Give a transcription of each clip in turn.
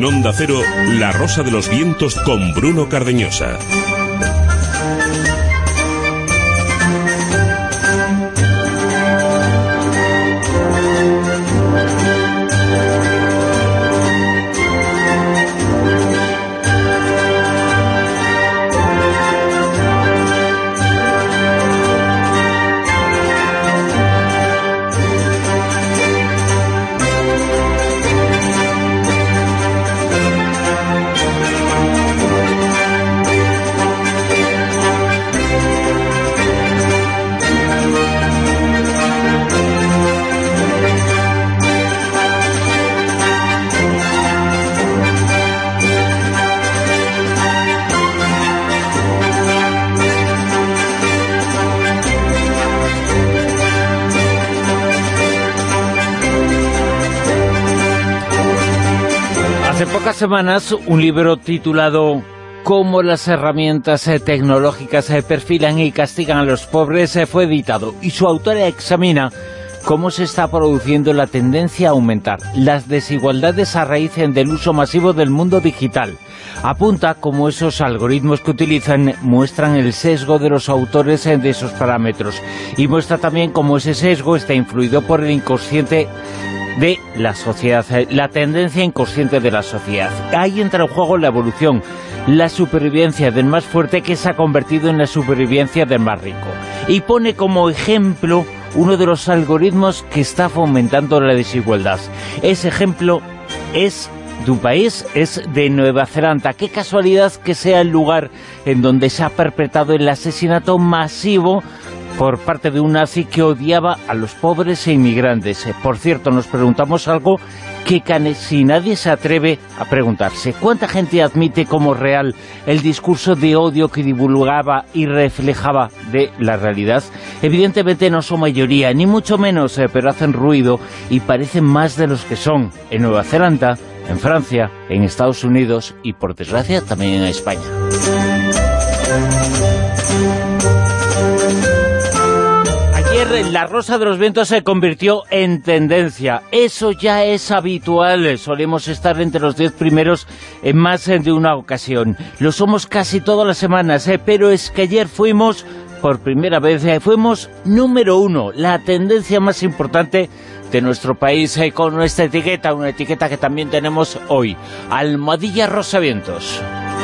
Onda Cero, La Rosa de los Vientos con Bruno Cardeñosa. Hace pocas semanas, un libro titulado «Cómo las herramientas tecnológicas perfilan y castigan a los pobres» fue editado, y su autora examina cómo se está produciendo la tendencia a aumentar las desigualdades a raíz del uso masivo del mundo digital. Apunta cómo esos algoritmos que utilizan muestran el sesgo de los autores de esos parámetros, y muestra también cómo ese sesgo está influido por el inconsciente de la sociedad, la tendencia inconsciente de la sociedad. Ahí entra en juego la evolución, la supervivencia del más fuerte, que se ha convertido en la supervivencia del más rico. Y pone como ejemplo uno de los algoritmos que está fomentando la desigualdad. Ese ejemplo es de un país, es de Nueva Zelanda. Qué casualidad que sea el lugar en donde se ha perpetrado el asesinato masivo por parte de un nazi que odiaba a los pobres e inmigrantes. Por cierto, nos preguntamos algo que casi nadie se atreve a preguntarse. ¿Cuánta gente admite como real el discurso de odio que divulgaba y reflejaba de la realidad? Evidentemente no son mayoría, ni mucho menos, pero hacen ruido y parecen más de los que son en Nueva Zelanda, en Francia, en Estados Unidos y, por desgracia, también en España. La Rosa de los Vientos se convirtió en tendencia. Eso ya es habitual. Solemos estar entre los 10 primeros en más de una ocasión. Lo somos casi todas las semanas, pero es que ayer fuimos, por primera vez, fuimos número 1, la tendencia más importante de nuestro país, con nuestra etiqueta, una etiqueta que también tenemos hoy, Almohadilla Rosavientos.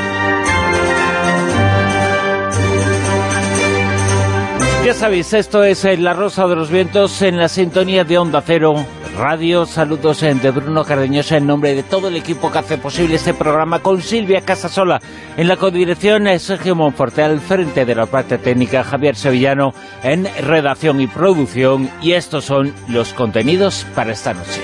Ya sabéis, esto es La Rosa de los Vientos en la sintonía de Onda Cero Radio. Saludos de Bruno Cardeñosa en nombre de todo el equipo que hace posible este programa, con Silvia Casasola en la codirección, Sergio Monforte al frente de la parte técnica, Javier Sevillano en redacción y producción, y estos son los contenidos para esta noche.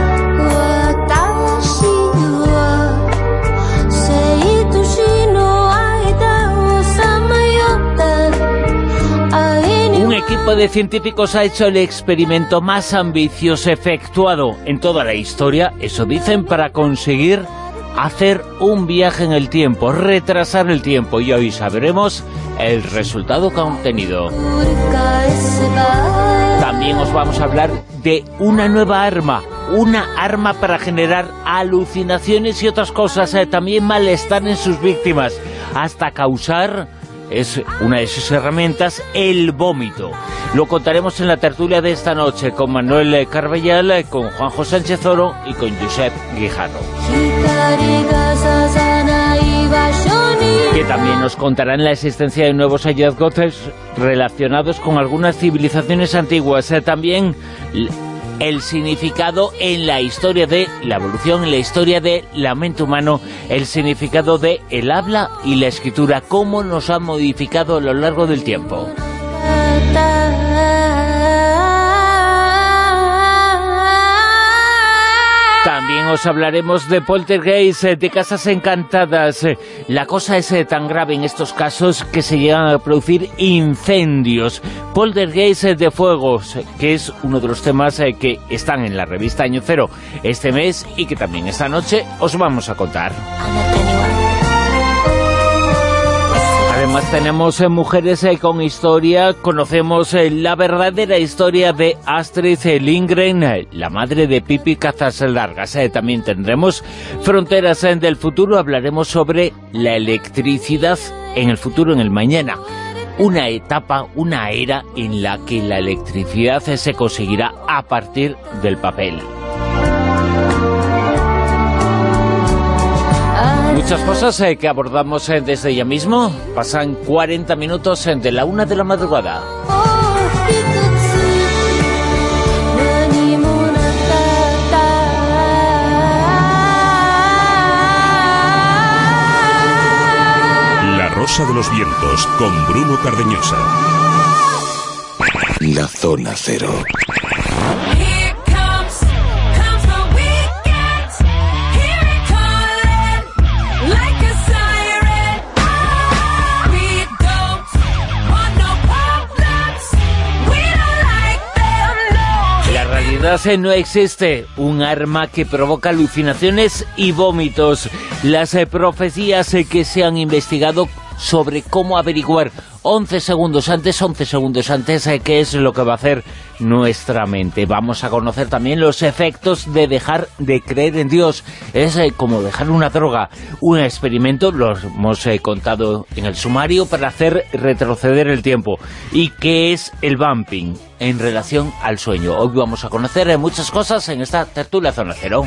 Un equipo de científicos ha hecho el experimento más ambicioso efectuado en toda la historia, eso dicen, para conseguir hacer un viaje en el tiempo, retrasar el tiempo, y hoy sabremos el resultado que han obtenido. También os vamos a hablar de una nueva arma para generar alucinaciones y otras cosas, también malestar en sus víctimas, hasta causar, es una de sus herramientas, el vómito. Lo contaremos en la tertulia de esta noche con Manuel Carbellal, con Juanjo Sánchez Oro y con Josep Guijarro, que también nos contarán la existencia de nuevos hallazgos relacionados con algunas civilizaciones antiguas. También el significado en la historia de la evolución, en la historia de la mente humana, el significado de el habla y la escritura, cómo nos han modificado a lo largo del tiempo. También os hablaremos de poltergeist, de casas encantadas. La cosa es tan grave en estos casos que se llegan a producir incendios. Poltergeist de fuegos, que es uno de los temas que están en la revista Año Cero este mes y que también esta noche os vamos a contar. además tenemos mujeres con historia. Conocemos la verdadera historia de Astrid Lindgren, la madre de Pippi Cazaslargas. También tendremos Fronteras del futuro. Hablaremos sobre la electricidad en el futuro, en el mañana. Una etapa, una era en la que la electricidad se conseguirá a partir del papel. Muchas cosas que abordamos desde ya mismo. Pasan 40 minutos de la 1 de la madrugada. La Rosa de los Vientos, con Bruno Cardeñosa. La Zona Cero. No existe un arma que provoca alucinaciones y vómitos. Las profecías que se han investigado sobre cómo averiguar 11 segundos antes qué es lo que va a hacer nuestra mente. Vamos a conocer también los efectos de dejar de creer en Dios. Es como dejar una droga. Un experimento, lo hemos contado en el sumario, para hacer retroceder el tiempo. ¿Y qué es el vamping en relación al sueño? Hoy vamos a conocer muchas cosas en esta tertulia Zona Cero.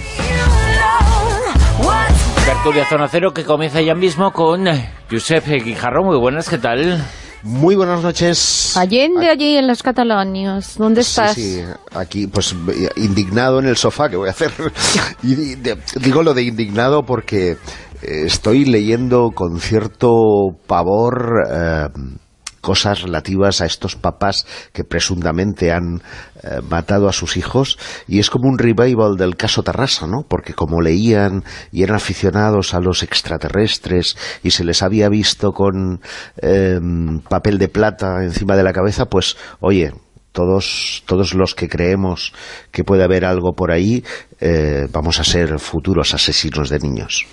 Tertulia Zona Cero que comienza ya mismo con Josep Guijarro. Muy buenas, ¿qué tal? Muy buenas noches. Allende, allí en las Catalanias. ¿Dónde estás? Sí, aquí, pues, indignado en el sofá, ¿qué voy a hacer? Y digo lo de indignado porque estoy leyendo con cierto pavor cosas relativas a estos papás que presuntamente han matado a sus hijos, y es como un revival del caso Tarrasa, ¿no? Porque como leían y eran aficionados a los extraterrestres y se les había visto con papel de plata encima de la cabeza, pues oye, todos los que creemos que puede haber algo por ahí, vamos a ser futuros asesinos de niños.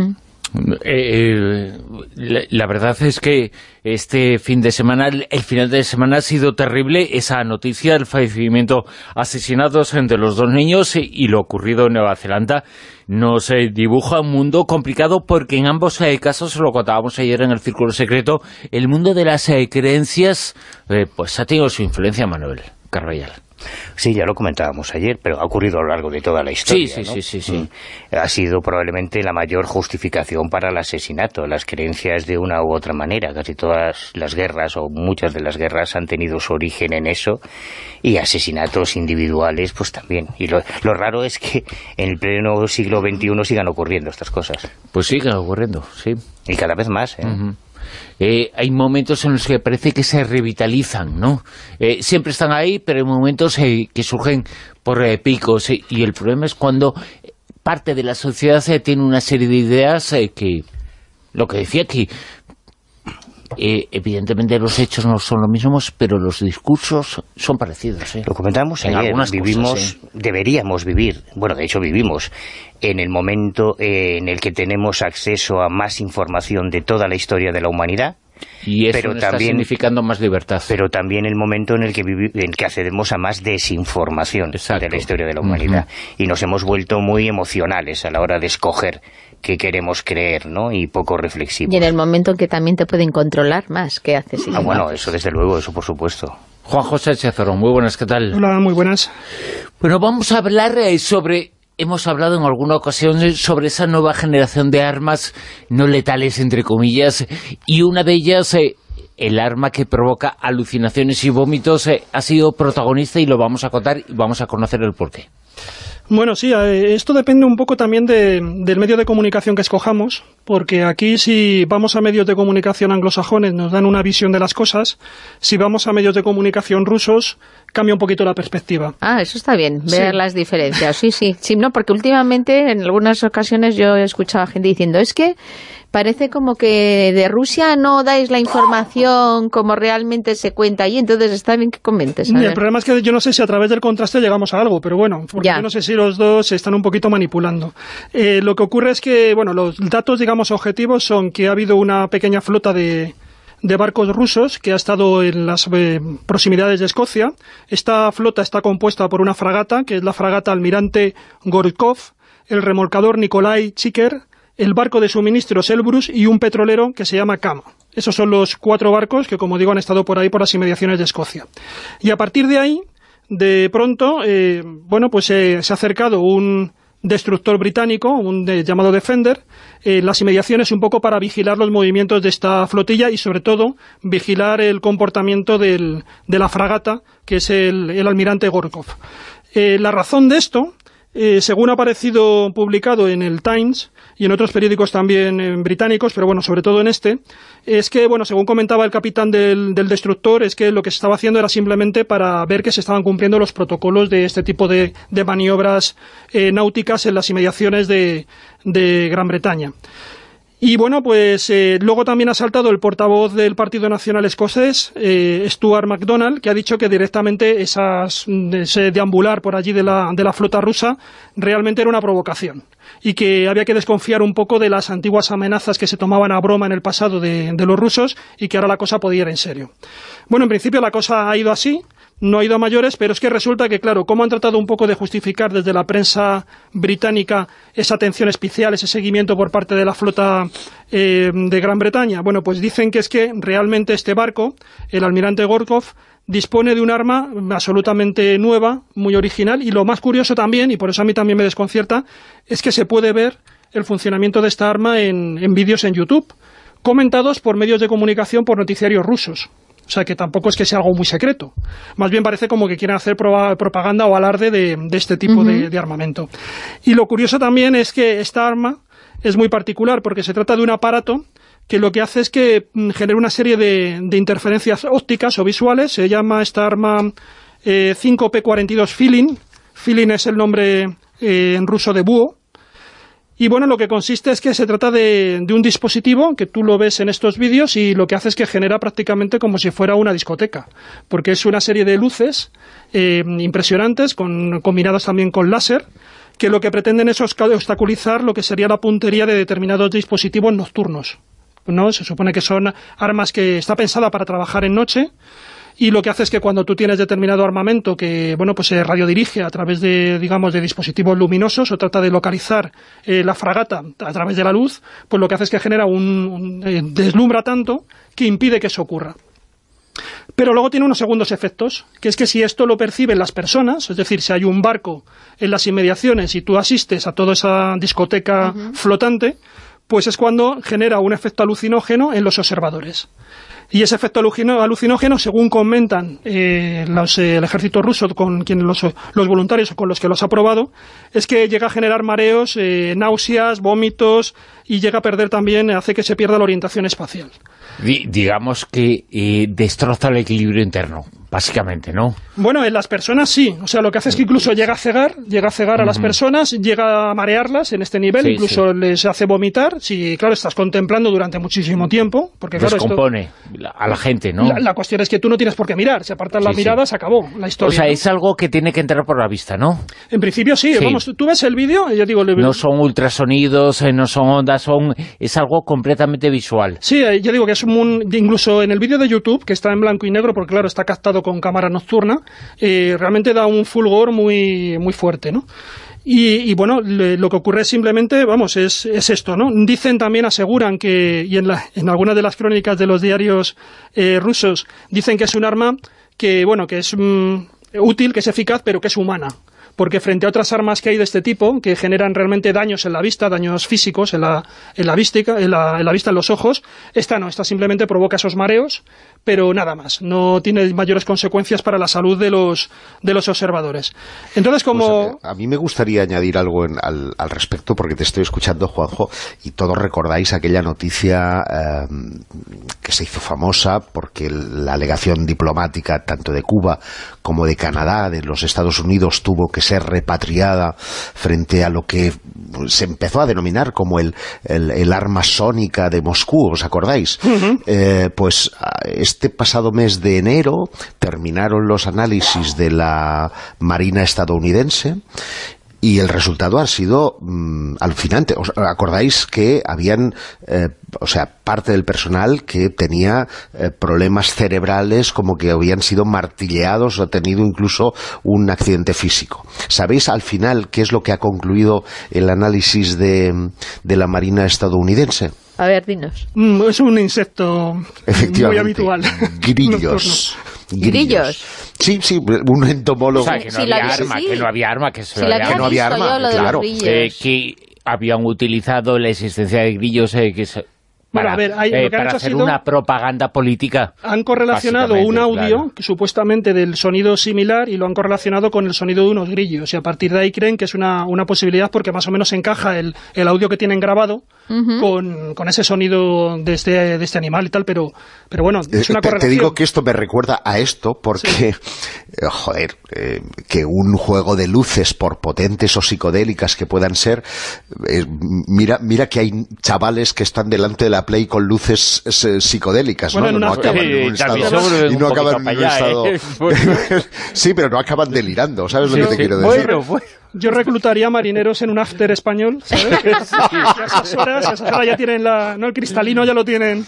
La verdad es que este fin de semana, el final de semana, ha sido terrible. Esa noticia, el fallecimiento, asesinados entre los dos niños y lo ocurrido en Nueva Zelanda, nos dibuja un mundo complicado, porque en ambos casos, lo contábamos ayer en el Círculo Secreto, el mundo de las creencias pues ha tenido su influencia, Manuel Carvallal. Sí, ya lo comentábamos ayer, pero ha ocurrido a lo largo de toda la historia, ¿no? Sí. Ha sido probablemente la mayor justificación para el asesinato. Las creencias, de una u otra manera, casi todas las guerras, o muchas de las guerras, han tenido su origen en eso, y asesinatos individuales pues también. Y lo raro es que en el pleno siglo XXI sigan ocurriendo estas cosas. Pues siguen ocurriendo, sí. Y cada vez más, ¿eh? Uh-huh. Hay momentos en los que parece que se revitalizan, ¿no? Siempre están ahí, pero hay momentos que surgen por picos, y el problema es cuando parte de la sociedad tiene una serie de ideas que, lo que decía aquí, evidentemente los hechos no son los mismos, pero los discursos son parecidos. Lo comentábamos ayer, deberíamos vivir, bueno, de hecho vivimos, en el momento en el que tenemos acceso a más información de toda la historia de la humanidad. Y eso está significando más libertad. Pero también el momento en el que accedemos a más desinformación. Exacto. De la historia de la humanidad. Uh-huh. Y nos hemos vuelto muy emocionales a la hora de escoger qué queremos creer, ¿no? Y poco reflexivos. Y en el momento en que también te pueden controlar más, ¿qué haces? Bueno, eso desde luego, eso por supuesto. Juan José Chezoro, muy buenas, ¿qué tal? Hola, muy buenas. Bueno, vamos a hablar sobre... Hemos hablado en alguna ocasión sobre esa nueva generación de armas no letales, entre comillas, y una de ellas, el arma que provoca alucinaciones y vómitos, ha sido protagonista, y lo vamos a contar y vamos a conocer el porqué. Bueno, sí, esto depende un poco también del medio de comunicación que escojamos, porque aquí, si vamos a medios de comunicación anglosajones, nos dan una visión de las cosas. Si vamos a medios de comunicación rusos, cambia un poquito la perspectiva. Ah, eso está bien, ver las diferencias. Sí, no, porque últimamente, en algunas ocasiones, yo he escuchado a gente diciendo, es que parece como que de Rusia no dais la información como realmente se cuenta allí, entonces está bien que comentes. El problema es que yo no sé si a través del contraste llegamos a algo, pero bueno, porque yo no sé si los dos se están un poquito manipulando. Lo que ocurre es que, bueno, los datos, digamos, objetivos son que ha habido una pequeña flota de de barcos rusos que ha estado en las proximidades de Escocia. Esta flota está compuesta por una fragata, que es la fragata Almirante Gorkov, el remolcador Nikolai Chiker, el barco de suministros Elbrus y un petrolero que se llama Kama. Esos son los 4 barcos que, como digo, han estado por ahí, por las inmediaciones de Escocia. Y a partir de ahí, de pronto, se ha acercado un destructor británico, llamado Defender, las inmediaciones un poco para vigilar los movimientos de esta flotilla y sobre todo vigilar el comportamiento de la fragata, que es el almirante Gorkov. La razón de esto, según ha aparecido publicado en el Times y en otros periódicos también británicos, pero bueno, sobre todo en este, es que, bueno, según comentaba el capitán del destructor, es que lo que se estaba haciendo era simplemente para ver que se estaban cumpliendo los protocolos de este tipo de maniobras náuticas en las inmediaciones de Gran Bretaña. Y bueno, pues luego también ha saltado el portavoz del Partido Nacional Escocés, Stuart MacDonald, que ha dicho que directamente ese deambular por allí de la flota rusa realmente era una provocación y que había que desconfiar un poco de las antiguas amenazas que se tomaban a broma en el pasado de los rusos y que ahora la cosa podía ir en serio. Bueno, en principio la cosa ha ido así. No ha ido a mayores, pero es que resulta que, claro, como han tratado un poco de justificar desde la prensa británica esa atención especial, ese seguimiento por parte de la flota de Gran Bretaña, bueno, pues dicen que es que realmente este barco, el almirante Gorkov, dispone de un arma absolutamente nueva, muy original, y lo más curioso también, y por eso a mí también me desconcierta, es que se puede ver el funcionamiento de esta arma en vídeos en YouTube, comentados por medios de comunicación, por noticiarios rusos. O sea, que tampoco es que sea algo muy secreto. Más bien parece como que quieren hacer propaganda o alarde de este tipo de armamento. Y lo curioso también es que esta arma es muy particular porque se trata de un aparato que lo que hace es que genera una serie de interferencias ópticas o visuales. Se llama esta arma 5P42 Filin. Filin es el nombre en ruso de búho. Y bueno, lo que consiste es que se trata de un dispositivo que tú lo ves en estos vídeos y lo que hace es que genera prácticamente como si fuera una discoteca, porque es una serie de luces impresionantes, combinadas también con láser, que lo que pretenden es obstaculizar lo que sería la puntería de determinados dispositivos nocturnos, ¿no? Se supone que son armas que está pensada para trabajar en noche. Y lo que hace es que cuando tú tienes determinado armamento que, bueno, pues se radiodirige a través de, digamos, de dispositivos luminosos o trata de localizar la fragata a través de la luz, pues lo que hace es que genera deslumbra tanto que impide que eso ocurra. Pero luego tiene unos segundos efectos, que es que si esto lo perciben las personas, es decir, si hay un barco en las inmediaciones y tú asistes a toda esa discoteca flotante, pues es cuando genera un efecto alucinógeno en los observadores. Y ese efecto alucinógeno, según comentan el ejército ruso, con quienes los voluntarios con los que los ha probado, es que llega a generar mareos, náuseas, vómitos, y llega a perder también, hace que se pierda la orientación espacial. Digamos que destroza el equilibrio interno, básicamente, ¿no? Bueno, en las personas sí. O sea, lo que hace es que incluso llega a cegar a las personas, llega a marearlas en este nivel, incluso les hace vomitar. Si, claro, estás contemplando durante muchísimo tiempo, porque claro, descompone a la gente, ¿no? La cuestión es que tú no tienes por qué mirar. Si apartas la mirada, se acabó la historia. O sea, ¿no? es algo que tiene que entrar por la vista, ¿no? En principio sí. Vamos, tú ves el vídeo, yo digo... No son ultrasonidos, no son ondas, es algo completamente visual. Sí, yo digo que es incluso en el vídeo de YouTube, que está en blanco y negro, porque claro, está captado con cámara nocturna, realmente da un fulgor muy, muy fuerte, ¿no? Y bueno, lo que ocurre simplemente, vamos, es esto, ¿no? Dicen también, aseguran que, y en algunas de las crónicas de los diarios rusos, dicen que es un arma que, bueno, que es útil, que es eficaz, pero que es humana. Porque frente a otras armas que hay de este tipo, que generan realmente daños en la vista, daños físicos en la vista, en los ojos, esta simplemente provoca esos mareos, pero nada más, no tiene mayores consecuencias para la salud de los observadores. Entonces, como... Pues a mí me gustaría añadir algo al respecto, porque te estoy escuchando, Juanjo, y todos recordáis aquella noticia que se hizo famosa, porque la alegación diplomática, tanto de Cuba como de Canadá, de los Estados Unidos, tuvo que ser repatriada frente a lo que se empezó a denominar como el arma sónica de Moscú, ¿os acordáis? Pues este pasado mes de enero terminaron los análisis de la Marina estadounidense Y el resultado ha sido alucinante. ¿Os acordáis que habían, parte del personal que tenía problemas cerebrales, como que habían sido martilleados o tenido incluso un accidente físico? ¿Sabéis al final qué es lo que ha concluido el análisis de la Marina estadounidense? A ver, dinos. Es un insecto muy habitual. Grillos. ¿Grillos? Sí, un entomólogo. O sea, que no había arma, que no había arma, claro. Que habían utilizado la existencia de grillos para hacer una propaganda política. Han correlacionado un audio, que supuestamente del sonido similar, y lo han correlacionado con el sonido de unos grillos, y a partir de ahí creen que es una posibilidad, porque más o menos encaja el audio que tienen grabado con ese sonido de este animal y tal, pero bueno, es una correlación. Te digo que esto me recuerda a esto, porque, que un juego de luces, por potentes o psicodélicas que puedan ser, mira que hay chavales que están delante de la Play con luces psicodélicas, bueno, no acaban en un estado, y no acaban en un estado sí, pero no acaban delirando, ¿sabes lo que te quiero decir? Yo reclutaría marineros en un after español, ¿sabes? Que a esas horas ya tienen el cristalino ya lo tienen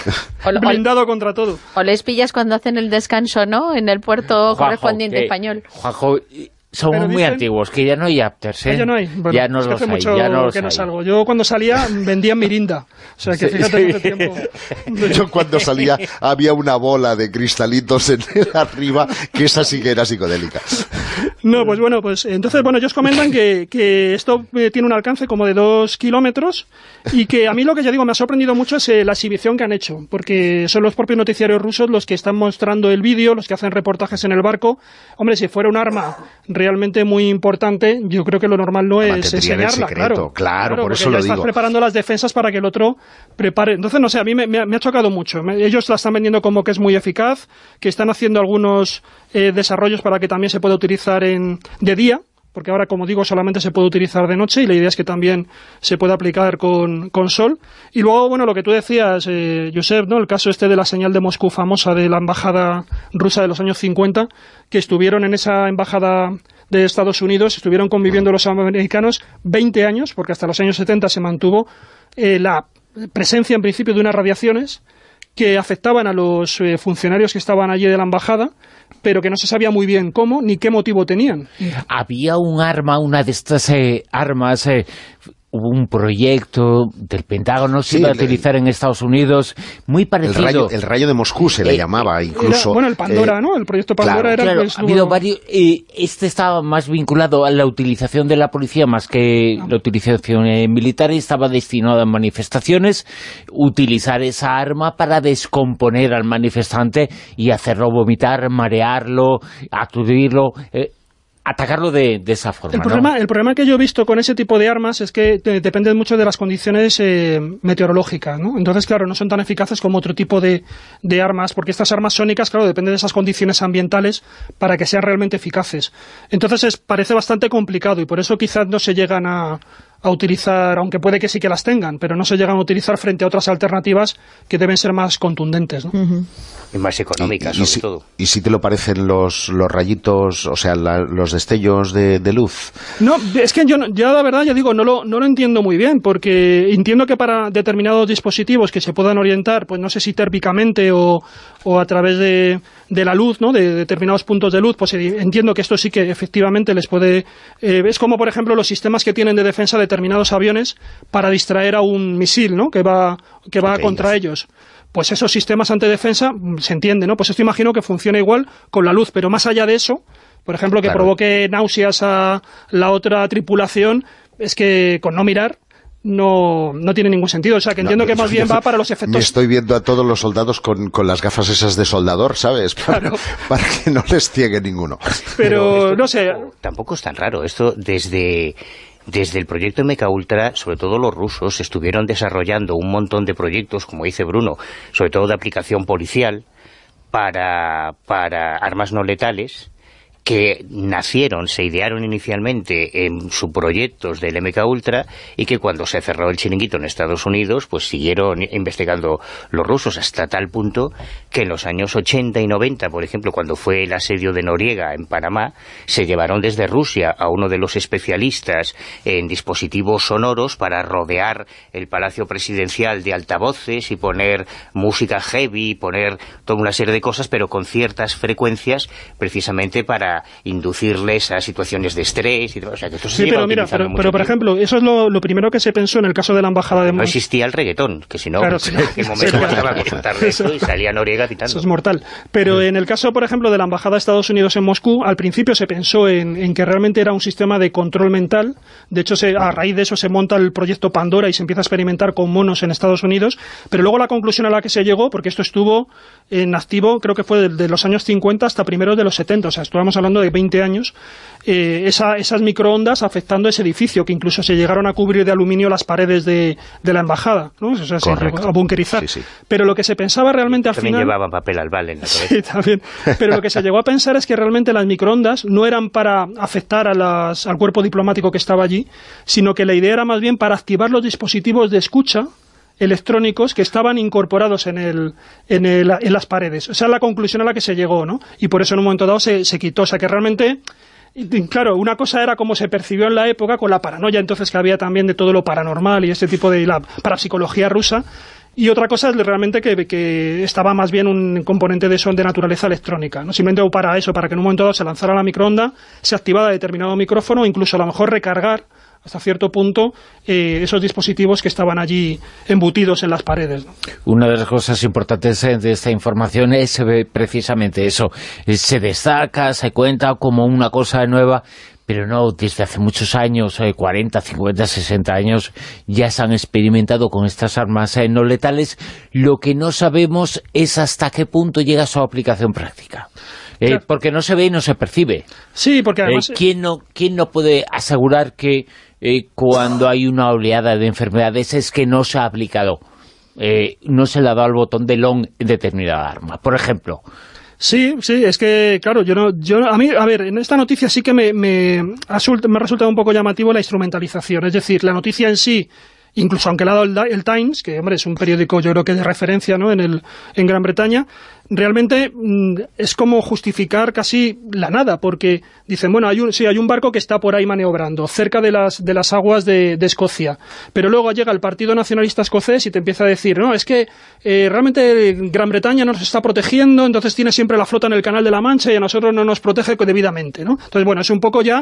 blindado contra todo. O les pillas cuando hacen el descanso, ¿no? En el puerto correspondiente español. Juanjo, somos muy antiguos, que ya no hay afters, ¿eh? Ya no hay. Bueno, ya no los hace hay, mucho ya no que no hay. salgo. Yo cuando salía vendía Mirinda. O sea, que fíjate hace tiempo. Yo cuando salía había una bola de cristalitos arriba, que esa sí que era psicodélica. No, pues bueno, entonces, ellos comentan que esto tiene un alcance como de 2 kilómetros, y que a mí lo que ya digo me ha sorprendido mucho es la exhibición que han hecho, porque son los propios noticiarios rusos los que están mostrando el vídeo, los que hacen reportajes en el barco. Hombre, si fuera un arma realmente muy importante, yo creo que lo normal no es enseñarla, claro, por eso lo digo. Estás preparando las defensas para que el otro prepare. Entonces, no sé, a mí me ha chocado mucho. Ellos la están vendiendo como que es muy eficaz, que están haciendo algunos desarrollos para que también se pueda utilizar de día, porque ahora, como digo, solamente se puede utilizar de noche, y la idea es que también se pueda aplicar con sol. Y luego, lo que tú decías, Josep, ¿no? El caso de la señal de Moscú famosa de la embajada rusa de los años 50, que estuvieron en esa embajada de Estados Unidos, estuvieron conviviendo los americanos 20 años, porque hasta los años 70 se mantuvo la presencia, en principio, de unas radiaciones que afectaban a los funcionarios que estaban allí de la embajada, pero que no se sabía muy bien cómo ni qué motivo tenían. Había un arma, una de estas armas, hubo un proyecto del Pentágono, se iba a utilizar en Estados Unidos, muy parecido. El rayo de Moscú se le llamaba, incluso. El Pandora, ¿no? El proyecto Pandora era... Claro, ha habido varios. Este estaba más vinculado a la utilización de la policía más que la utilización militar, y estaba destinado a manifestaciones, utilizar esa arma para descomponer al manifestante y hacerlo vomitar, marearlo, aturdirlo... atacarlo de esa forma, el problema que yo he visto con ese tipo de armas es que depende mucho de las condiciones meteorológicas, ¿no? Entonces, claro, no son tan eficaces como otro tipo de armas, porque estas armas sónicas, claro, dependen de esas condiciones ambientales para que sean realmente eficaces. Entonces, parece bastante complicado, y por eso quizás no se llegan a utilizar, aunque puede que sí que las tengan, pero no se llegan a utilizar frente a otras alternativas que deben ser más contundentes, ¿no? Y más económicas, sobre todo. ¿Y si te lo parecen los rayitos, o sea, los destellos de luz? No, es que yo la verdad, ya digo, no lo entiendo muy bien, porque entiendo que para determinados dispositivos que se puedan orientar, pues no sé si térmicamente o a través de la luz, ¿no? De determinados puntos de luz, pues entiendo que esto sí que efectivamente les puede... es como, por ejemplo, los sistemas que tienen de defensa determinados aviones para distraer a un misil, ¿no? que va contra ellos. Pues esos sistemas antidefensa, se entiende, ¿no? Pues esto imagino que funciona igual con la luz, pero más allá de eso, por ejemplo, que provoque náuseas a la otra tripulación, es que con no mirar no tiene ningún sentido. O sea, que entiendo que más bien va para los efectos... Me estoy viendo a todos los soldados con las gafas esas de soldador, ¿sabes? Para que no les ciegue ninguno. Pero no sé... Tampoco es tan raro. Esto desde el proyecto MKUltra, sobre todo los rusos, estuvieron desarrollando un montón de proyectos, como dice Bruno, sobre todo de aplicación policial, para armas no letales, que nacieron, se idearon inicialmente en subproyectos del MK Ultra y que cuando se cerró el chiringuito en Estados Unidos, pues siguieron investigando los rusos hasta tal punto que en los años 80 y 90, por ejemplo, cuando fue el asedio de Noriega en Panamá, se llevaron desde Rusia a uno de los especialistas en dispositivos sonoros para rodear el Palacio Presidencial de altavoces y poner música heavy, poner toda una serie de cosas, pero con ciertas frecuencias, precisamente para inducirles a situaciones de estrés y todo. O sea, que esto se pero mira, pero por ejemplo, eso es lo primero que se pensó en el caso de la embajada de Moscú. No existía el reggaetón, que si no, claro, en qué momento bastaba consultar de esto y salía Noriega pitando. Eso es mortal. Pero en el caso, por ejemplo, de la embajada de Estados Unidos en Moscú, al principio se pensó en que realmente era un sistema de control mental. De hecho, a raíz de eso se monta el proyecto Pandora y se empieza a experimentar con monos en Estados Unidos. Pero luego la conclusión a la que se llegó, porque esto estuvo en activo, creo que fue de los años 50 hasta primeros de los 70, o sea, estamos hablando de 20 años, esas microondas afectando ese edificio, que incluso se llegaron a cubrir de aluminio las paredes de la embajada, ¿no? O sea, a bunkerizar. Sí, sí. Pero lo que se pensaba realmente al final... También llevaban papel albal en la cabeza. Sí, también. Pero lo que se llegó a pensar es que realmente las microondas no eran para afectar al cuerpo diplomático que estaba allí, sino que la idea era más bien para activar los dispositivos de escucha electrónicos que estaban incorporados en las paredes. O sea, la conclusión a la que se llegó, ¿no? Y por eso en un momento dado se quitó. O sea, que realmente, claro, una cosa era cómo se percibió en la época con la paranoia entonces que había también de todo lo paranormal y este tipo de la parapsicología rusa, y otra cosa es realmente que estaba más bien un componente de naturaleza electrónica, ¿no? Simplemente para eso, para que en un momento dado se lanzara la microonda, se activara determinado micrófono, incluso a lo mejor recargar hasta cierto punto esos dispositivos que estaban allí embutidos en las paredes, ¿no? Una de las cosas importantes de esta información es precisamente eso. Se destaca, se cuenta como una cosa nueva, pero no, desde hace muchos años, 40, 50, 60 años, ya se han experimentado con estas armas no letales. Lo que no sabemos es hasta qué punto llega su aplicación práctica. Claro. Porque no se ve y no se percibe. Sí, porque además... ¿Quién no puede asegurar que cuando hay una oleada de enfermedades es que no se ha aplicado, no se le ha dado al botón de long en determinada arma, por ejemplo? Sí, es que, claro, a mí, a ver, en esta noticia sí que me ha resultado un poco llamativo la instrumentalización, es decir, la noticia en sí, incluso aunque la ha dado el Times, que, hombre, es un periódico yo creo que de referencia, ¿no?, en Gran Bretaña, realmente es como justificar casi la nada, porque dicen, bueno, hay un barco que está por ahí maniobrando, cerca de las aguas de Escocia, pero luego llega el Partido Nacionalista Escocés y te empieza a decir, no, es que realmente Gran Bretaña nos está protegiendo, entonces tiene siempre la flota en el Canal de la Mancha y a nosotros no nos protege debidamente, ¿no? Entonces, bueno, es un poco ya,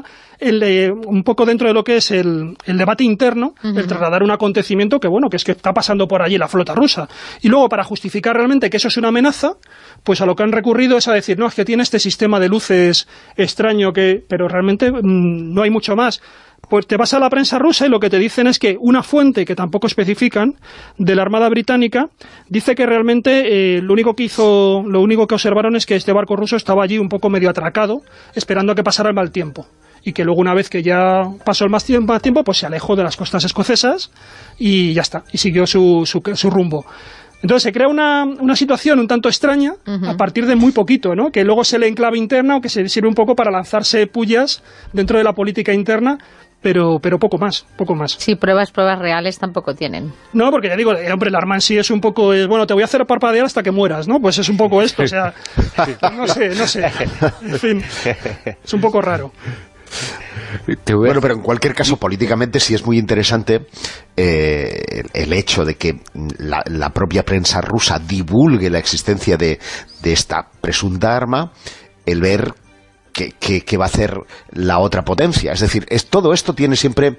un poco dentro de lo que es el debate interno, el trasladar un acontecimiento que, bueno, que es que está pasando por allí la flota rusa. Y luego, para justificar realmente que eso es una amenaza, pues a lo que han recurrido es a decir, no, es que tiene este sistema de luces extraño, pero realmente no hay mucho más. Pues te vas a la prensa rusa y lo que te dicen es que una fuente, que tampoco especifican, de la Armada Británica, dice que realmente lo único que observaron es que este barco ruso estaba allí un poco medio atracado, esperando a que pasara el mal tiempo. Y que luego, una vez que ya pasó el mal tiempo, pues se alejó de las costas escocesas y ya está, y siguió su rumbo. Entonces se crea una situación un tanto extraña a partir de muy poquito, ¿no? Que luego se lee en clave interna o que se sirve un poco para lanzarse pullas dentro de la política interna, pero poco más. Sí, pruebas reales tampoco tienen. No, porque ya digo, hombre, el arma en sí es un poco, bueno, te voy a hacer parpadear hasta que mueras, ¿no? Pues es un poco esto, o sea, no sé. En fin, es un poco raro. Bueno, pero en cualquier caso, políticamente sí es muy interesante el hecho de que la propia prensa rusa divulgue la existencia de esta presunta arma, el ver que va a hacer la otra potencia. Es decir, todo esto tiene siempre,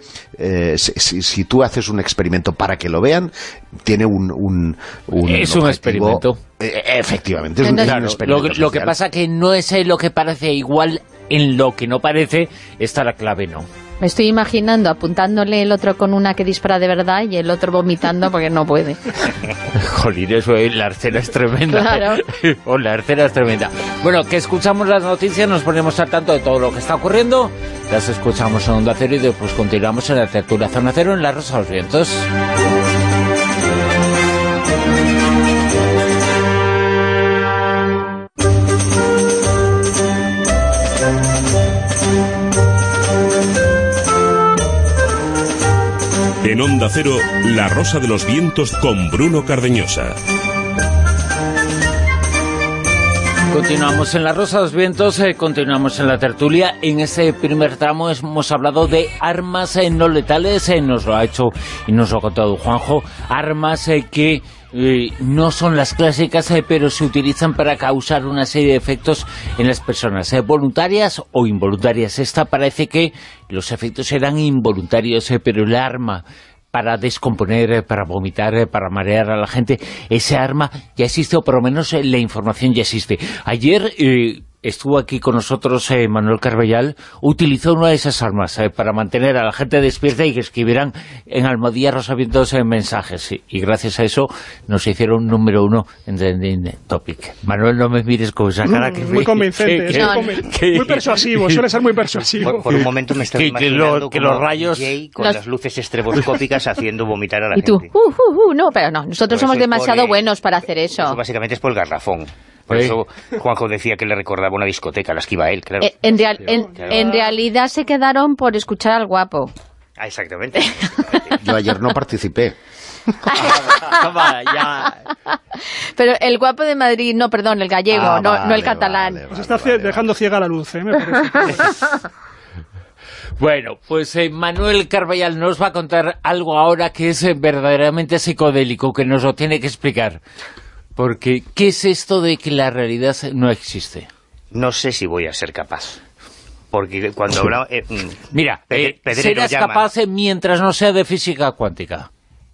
si tú haces un experimento para que lo vean, tiene un es un experimento. Efectivamente, es un experimento. Lo que pasa que no es lo que parece, igual en lo que no parece está la clave, ¿no? Me estoy imaginando apuntándole el otro con una que dispara de verdad y el otro vomitando porque no puede. Jolín, eso la escena es tremenda. Claro. La escena es tremenda. Bueno, que escuchamos las noticias, nos ponemos al tanto de todo lo que está ocurriendo, las escuchamos en Onda Cero y después continuamos en la tertulia Zona Cero en La Rosa de los Vientos. En Onda Cero, La Rosa de los Vientos con Bruno Cardeñosa. Continuamos en La Rosa de los Vientos, continuamos en la tertulia. En este primer tramo hemos hablado de armas no letales, nos lo ha hecho y nos lo ha contado Juanjo, armas que no son las clásicas, pero se utilizan para causar una serie de efectos en las personas, voluntarias o involuntarias. Esta parece que los efectos eran involuntarios, pero el arma para descomponer, para vomitar, para marear a la gente, ese arma ya existe, o por lo menos la información ya existe. Ayer estuvo aquí con nosotros Manuel Carballal, utilizó una de esas armas para mantener a la gente despierta y que escribieran en Almohadilla Rosavientos mensajes, y gracias a eso nos hicieron número 1 en Trending Topic. Manuel, no me mires con esa cara que muy convincente, muy persuasivo, suele ser muy persuasivo. Por un momento me estaba imaginando que los rayos Jay con las luces estroboscópicas haciendo vomitar a la gente. Y tú, no, pero no, nosotros somos demasiado buenos para hacer eso. Eso básicamente es por el garrafón. Por eso Juanjo decía que le recordaba una discoteca a las que iba él, claro. En realidad se quedaron por escuchar al guapo. Ah, exactamente. Yo ayer no participé. Toma, ya. Pero el guapo de Madrid, no, perdón, el gallego, no el catalán. Nos está dejando ciega la luz, me parece. Bueno, pues Manuel Carballal nos va a contar algo ahora que es verdaderamente psicodélico, que nos lo tiene que explicar. Porque, ¿qué es esto de que la realidad no existe? No sé si voy a ser capaz. Porque cuando hablamos... Mira, serás capaz mientras no sea de física cuántica.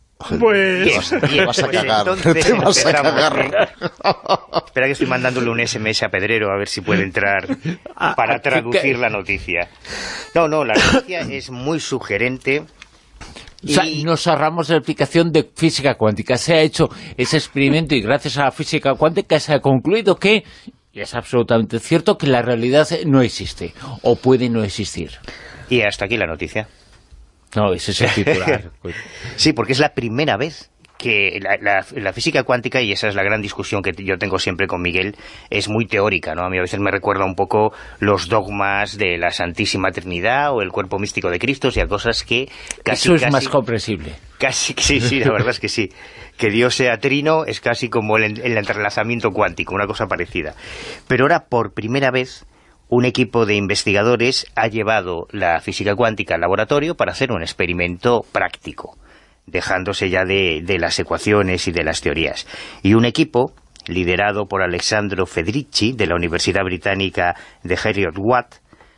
Pues... Te vas a cagar. Te vas a cagar. Espera que estoy mandándole un SMS a Pedrero a ver si puede entrar para traducir la noticia. No, la noticia es muy sugerente. O sea, nos ahorramos la explicación de física cuántica. Se ha hecho ese experimento y gracias a la física cuántica se ha concluido que, y es absolutamente cierto, que la realidad no existe, o puede no existir. Y hasta aquí la noticia. No, ese es el titular. Sí, porque es la primera vez que la física cuántica, y esa es la gran discusión que yo tengo siempre con Miguel, es muy teórica, ¿no? A mí a veces me recuerda un poco los dogmas de la Santísima Trinidad o el cuerpo místico de Cristo, o sea, cosas que casi... Eso es más comprensible. Casi, sí, la verdad es que sí. Que Dios sea trino es casi como el entrelazamiento cuántico, una cosa parecida. Pero ahora, por primera vez, un equipo de investigadores ha llevado la física cuántica al laboratorio para hacer un experimento práctico, dejándose ya de las ecuaciones y de las teorías. Y un equipo, liderado por Alessandro Federici, de la Universidad Británica de Heriot-Watt,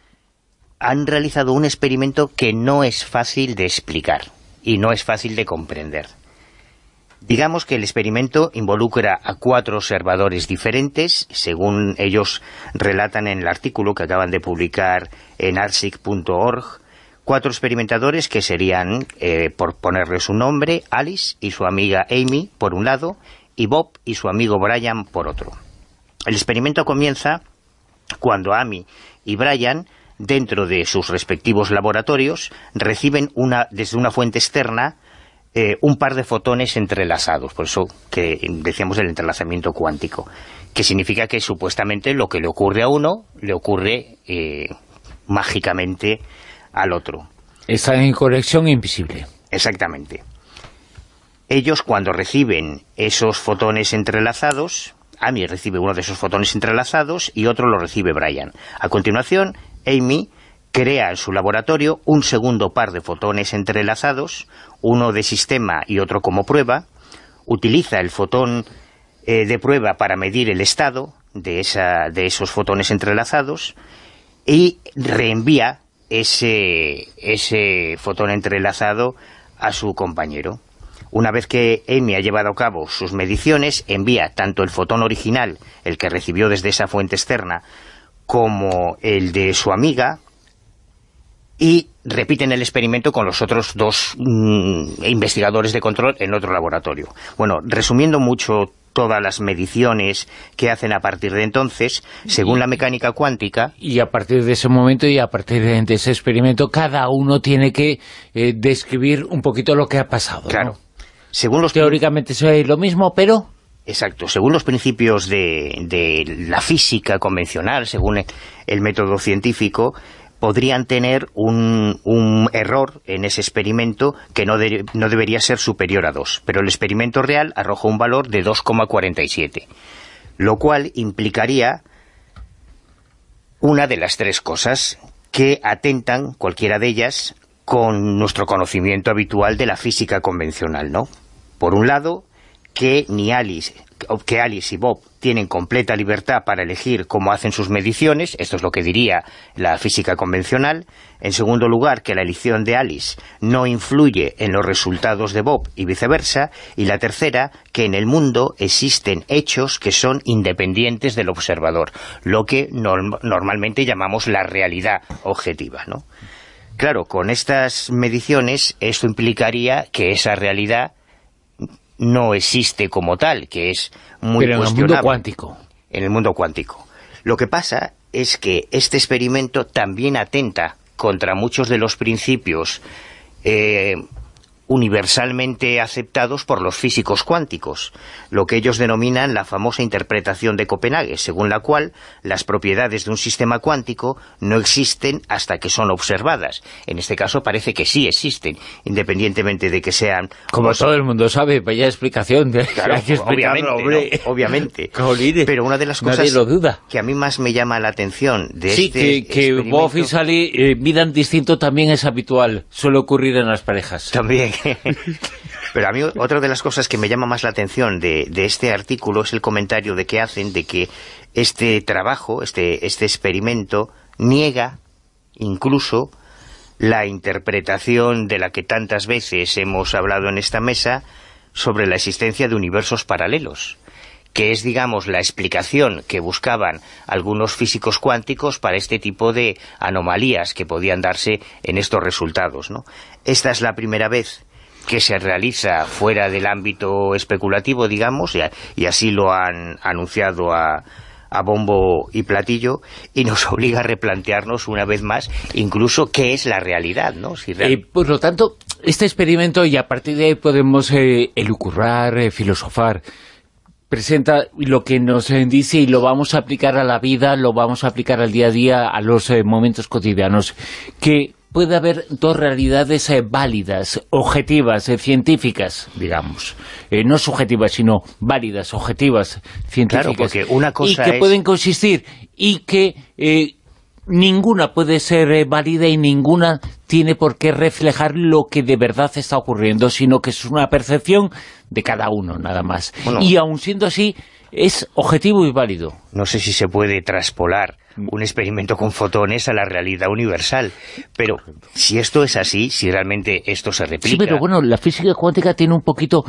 han realizado un experimento que no es fácil de explicar y no es fácil de comprender. Digamos que el experimento involucra a 4 observadores diferentes, según ellos relatan en el artículo que acaban de publicar en arsic.org, 4 experimentadores que serían, por ponerles un nombre, Alice y su amiga Amy, por un lado, y Bob y su amigo Brian, por otro. El experimento comienza cuando Amy y Brian, dentro de sus respectivos laboratorios, reciben desde una fuente externa un par de fotones entrelazados, por eso que decíamos el entrelazamiento cuántico, que significa que supuestamente lo que le ocurre a uno, le ocurre mágicamente al otro. Están en conexión invisible. Exactamente. Ellos, cuando reciben esos fotones entrelazados, Amy recibe uno de esos fotones entrelazados y otro lo recibe Brian. A continuación, Amy crea en su laboratorio un segundo par de fotones entrelazados, uno de sistema y otro como prueba, utiliza el fotón de prueba para medir el estado de esos fotones entrelazados y reenvía ese fotón entrelazado a su compañero. Una vez que Amy ha llevado a cabo sus mediciones, envía tanto el fotón original, el que recibió desde esa fuente externa, como el de su amiga, y repiten el experimento con los otros 2 investigadores de control en otro laboratorio. Bueno, resumiendo mucho todas las mediciones que hacen a partir de entonces, según la mecánica cuántica... Y a partir de ese momento y a partir de ese experimento, cada uno tiene que describir un poquito lo que ha pasado, claro, ¿no? Teóricamente es lo mismo, pero... Exacto, según los principios de la física convencional, según el método científico, podrían tener un error en ese experimento que no debería ser superior a 2, pero el experimento real arrojó un valor de 2,47, lo cual implicaría una de las tres cosas que atentan, cualquiera de ellas, con nuestro conocimiento habitual de la física convencional, ¿no? Por un lado, que Alice y Bob tienen completa libertad para elegir cómo hacen sus mediciones, esto es lo que diría la física convencional. En segundo lugar, que la elección de Alice no influye en los resultados de Bob y viceversa. Y la tercera, que en el mundo existen hechos que son independientes del observador, lo que normalmente llamamos la realidad objetiva, ¿no? Claro, con estas mediciones esto implicaría que esa realidad no existe como tal, que es muy cuestionable. Pero en el mundo cuántico. En el mundo cuántico. Lo que pasa es que este experimento también atenta contra muchos de los principios universalmente aceptados por los físicos cuánticos, lo que ellos denominan la famosa interpretación de Copenhague, según la cual las propiedades de un sistema cuántico no existen hasta que son observadas. En este caso parece que sí existen, independientemente de que sean... Como todo el mundo sabe, vaya explicación. Claro, hay que obviamente, ¿no? Obviamente. Pero una de las cosas que a mí más me llama la atención de este experimento... Bob y Sally midan distinto también es habitual, suele ocurrir en las parejas. También. Pero a mí otra de las cosas que me llama más la atención de este artículo es el comentario de que hacen de que este trabajo, este experimento, niega incluso la interpretación de la que tantas veces hemos hablado en esta mesa sobre la existencia de universos paralelos, que es, digamos, la explicación que buscaban algunos físicos cuánticos para este tipo de anomalías que podían darse en estos resultados, ¿no? Esta es la primera vez que se realiza fuera del ámbito especulativo, digamos, y así lo han anunciado a bombo y platillo, y nos obliga a replantearnos una vez más incluso qué es la realidad, ¿no? Si por lo tanto, este experimento, y a partir de ahí podemos elucubrar, filosofar, presenta lo que nos dice y lo vamos a aplicar a la vida, lo vamos a aplicar al día a día, a los momentos cotidianos, que puede haber dos realidades válidas, objetivas, científicas, digamos, no subjetivas, sino válidas, objetivas, científicas, claro, porque una cosa y que pueden coexistir, y que ninguna puede ser válida y ninguna tiene por qué reflejar lo que de verdad está ocurriendo, sino que es una percepción de cada uno, nada más. Bueno, y aun siendo así, es objetivo y válido. No sé si se puede traspolar un experimento con fotones a la realidad universal, pero si esto es así, si realmente esto se replica... Sí, pero bueno, la física cuántica tiene un poquito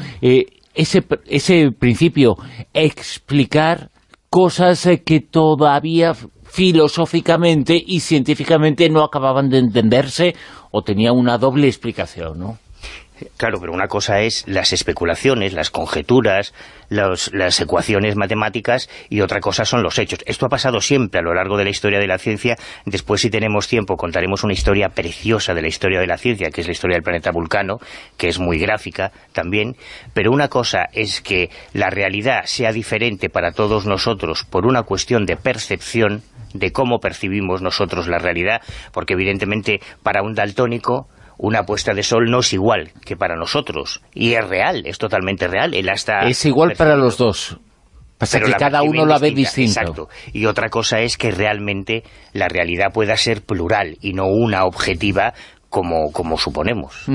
ese principio, explicar cosas que todavía filosóficamente y científicamente no acababan de entenderse o tenía una doble explicación, ¿no? Claro, pero una cosa es las especulaciones, las conjeturas, las ecuaciones matemáticas, y otra cosa son los hechos. Esto ha pasado siempre a lo largo de la historia de la ciencia. Después, si tenemos tiempo, contaremos una historia preciosa de la historia de la ciencia, que es la historia del planeta Vulcano, que es muy gráfica también. Pero una cosa es que la realidad sea diferente para todos nosotros por una cuestión de percepción, de cómo percibimos nosotros la realidad, porque evidentemente para un daltónico una puesta de sol no es igual que para nosotros, y es real, es totalmente real. Es igual para los dos, pasa que cada uno la ve distinto. Exacto. Y otra cosa es que realmente la realidad pueda ser plural y no una objetiva como suponemos.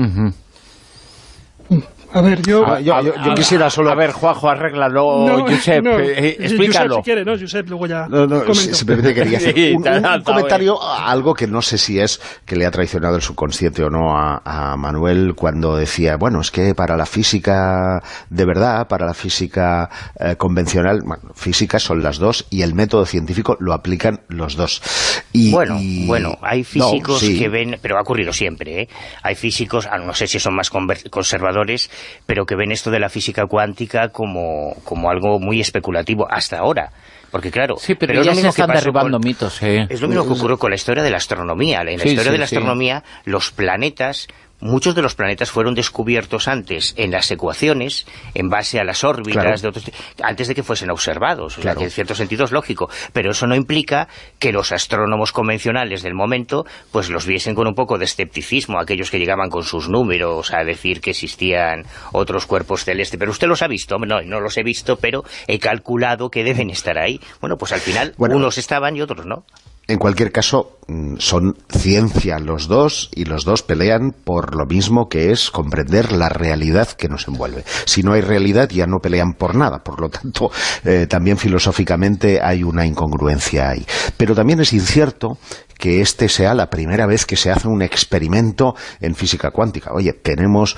A ver, yo quisiera solo... A ver, Juanjo, arréglalo, Josep, explícalo. Josep, si quiere, ¿no? Josep, luego ya simplemente quería hacer un comentario, algo que no sé si es que le ha traicionado el subconsciente o no a Manuel, cuando decía, bueno, es que para la física de verdad, para la física convencional, bueno, físicas son las dos, y el método científico lo aplican los dos. Bueno, hay físicos que ven, pero ha ocurrido siempre, Hay físicos, no sé si son más conservadores, pero que ven esto de la física cuántica como algo muy especulativo hasta ahora. Porque claro, sí, pero ya se están derribando mitos. Es lo mismo que ocurrió con la historia de la astronomía. En la historia de la astronomía, los planetas muchos de los planetas fueron descubiertos antes en las ecuaciones, en base a las órbitas de otros, antes de que fuesen observados. O sea, que en cierto sentido es lógico, pero eso no implica que los astrónomos convencionales del momento pues los viesen con un poco de escepticismo, aquellos que llegaban con sus números a decir que existían otros cuerpos celestes. Pero usted los ha visto. No los he visto, pero he calculado que deben estar ahí. Bueno, pues al final unos estaban y otros no. En cualquier caso, son ciencia los dos, y los dos pelean por lo mismo, que es comprender la realidad que nos envuelve. Si no hay realidad, ya no pelean por nada. Por lo tanto, también filosóficamente hay una incongruencia ahí. Pero también es incierto que este sea la primera vez que se hace un experimento en física cuántica. Oye, tenemos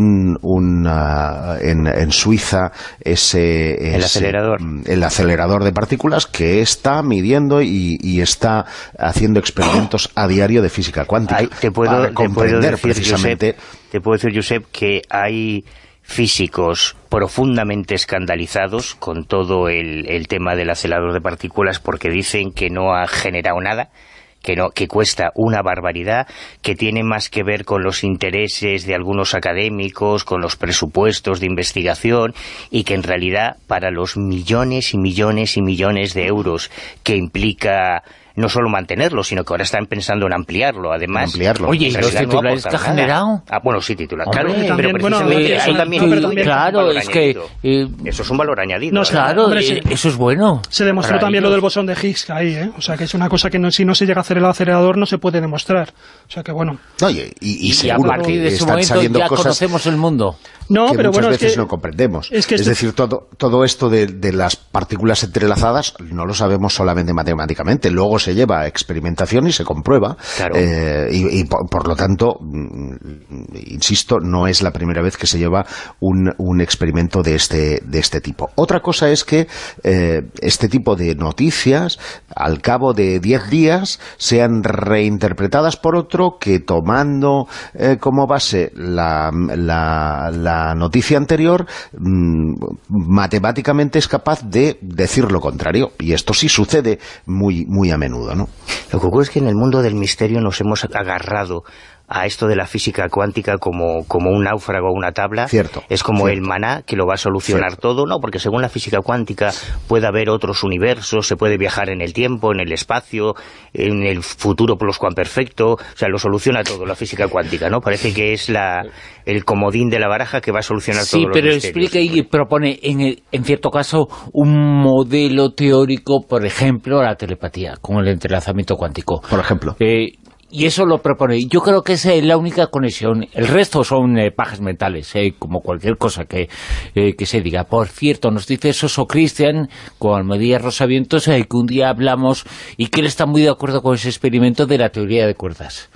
en Suiza el acelerador de partículas que está midiendo y está haciendo experimentos a diario de física cuántica. Te puedo decir, Josep, que hay físicos profundamente escandalizados con todo el tema del acelerador de partículas, porque dicen que no ha generado nada, que cuesta una barbaridad, que tiene más que ver con los intereses de algunos académicos, con los presupuestos de investigación, y que en realidad para los millones y millones y millones de euros que implica no solo mantenerlo, sino que ahora están pensando en ampliarlo, además. Oye, ¿y los titulares que ha generado? Bueno, sí, titulares, claro, pero precisamente eso también claro, es que eso es un valor añadido. No, claro, hombre, eso es bueno. Se demostró también lo del bosón de Higgs ahí, o sea, que es una cosa que si no se llega a hacer el acelerador no se puede demostrar. O sea, que bueno. Oye, y seguro a partir de ese están momento saliendo ya cosas conocemos el mundo. No, pero muchas veces no comprendemos. Es decir, todo esto de las partículas entrelazadas no lo sabemos solamente matemáticamente. Luego se lleva a experimentación y se comprueba. Claro. Y por lo tanto, insisto, no es la primera vez que se lleva un experimento de este tipo. Otra cosa es que este tipo de noticias, al cabo de 10 días, sean reinterpretadas por otro que, tomando como base la noticia anterior, matemáticamente es capaz de decir lo contrario, y esto sí sucede muy, muy a menudo, ¿no? Lo que ocurre es que en el mundo del misterio nos hemos agarrado a esto de la física cuántica como un náufrago, una tabla. Es como el maná que lo va a solucionar todo, ¿no? Porque según la física cuántica puede haber otros universos, se puede viajar en el tiempo, en el espacio, en el futuro pluscuamperfecto, o sea, lo soluciona todo la física cuántica, ¿no? Parece que es el comodín de la baraja que va a solucionar todos los misterios. Sí, pero explica y propone, en cierto caso, un modelo teórico, por ejemplo, la telepatía, con el entrelazamiento cuántico. Por ejemplo. Y eso lo propone. Yo creo que es la única conexión. El resto son pajas mentales, como cualquier cosa que se diga. Por cierto, nos dice Soso Cristian, con Almodía Rosavientos, que un día hablamos y que él está muy de acuerdo con ese experimento de la teoría de cuerdas.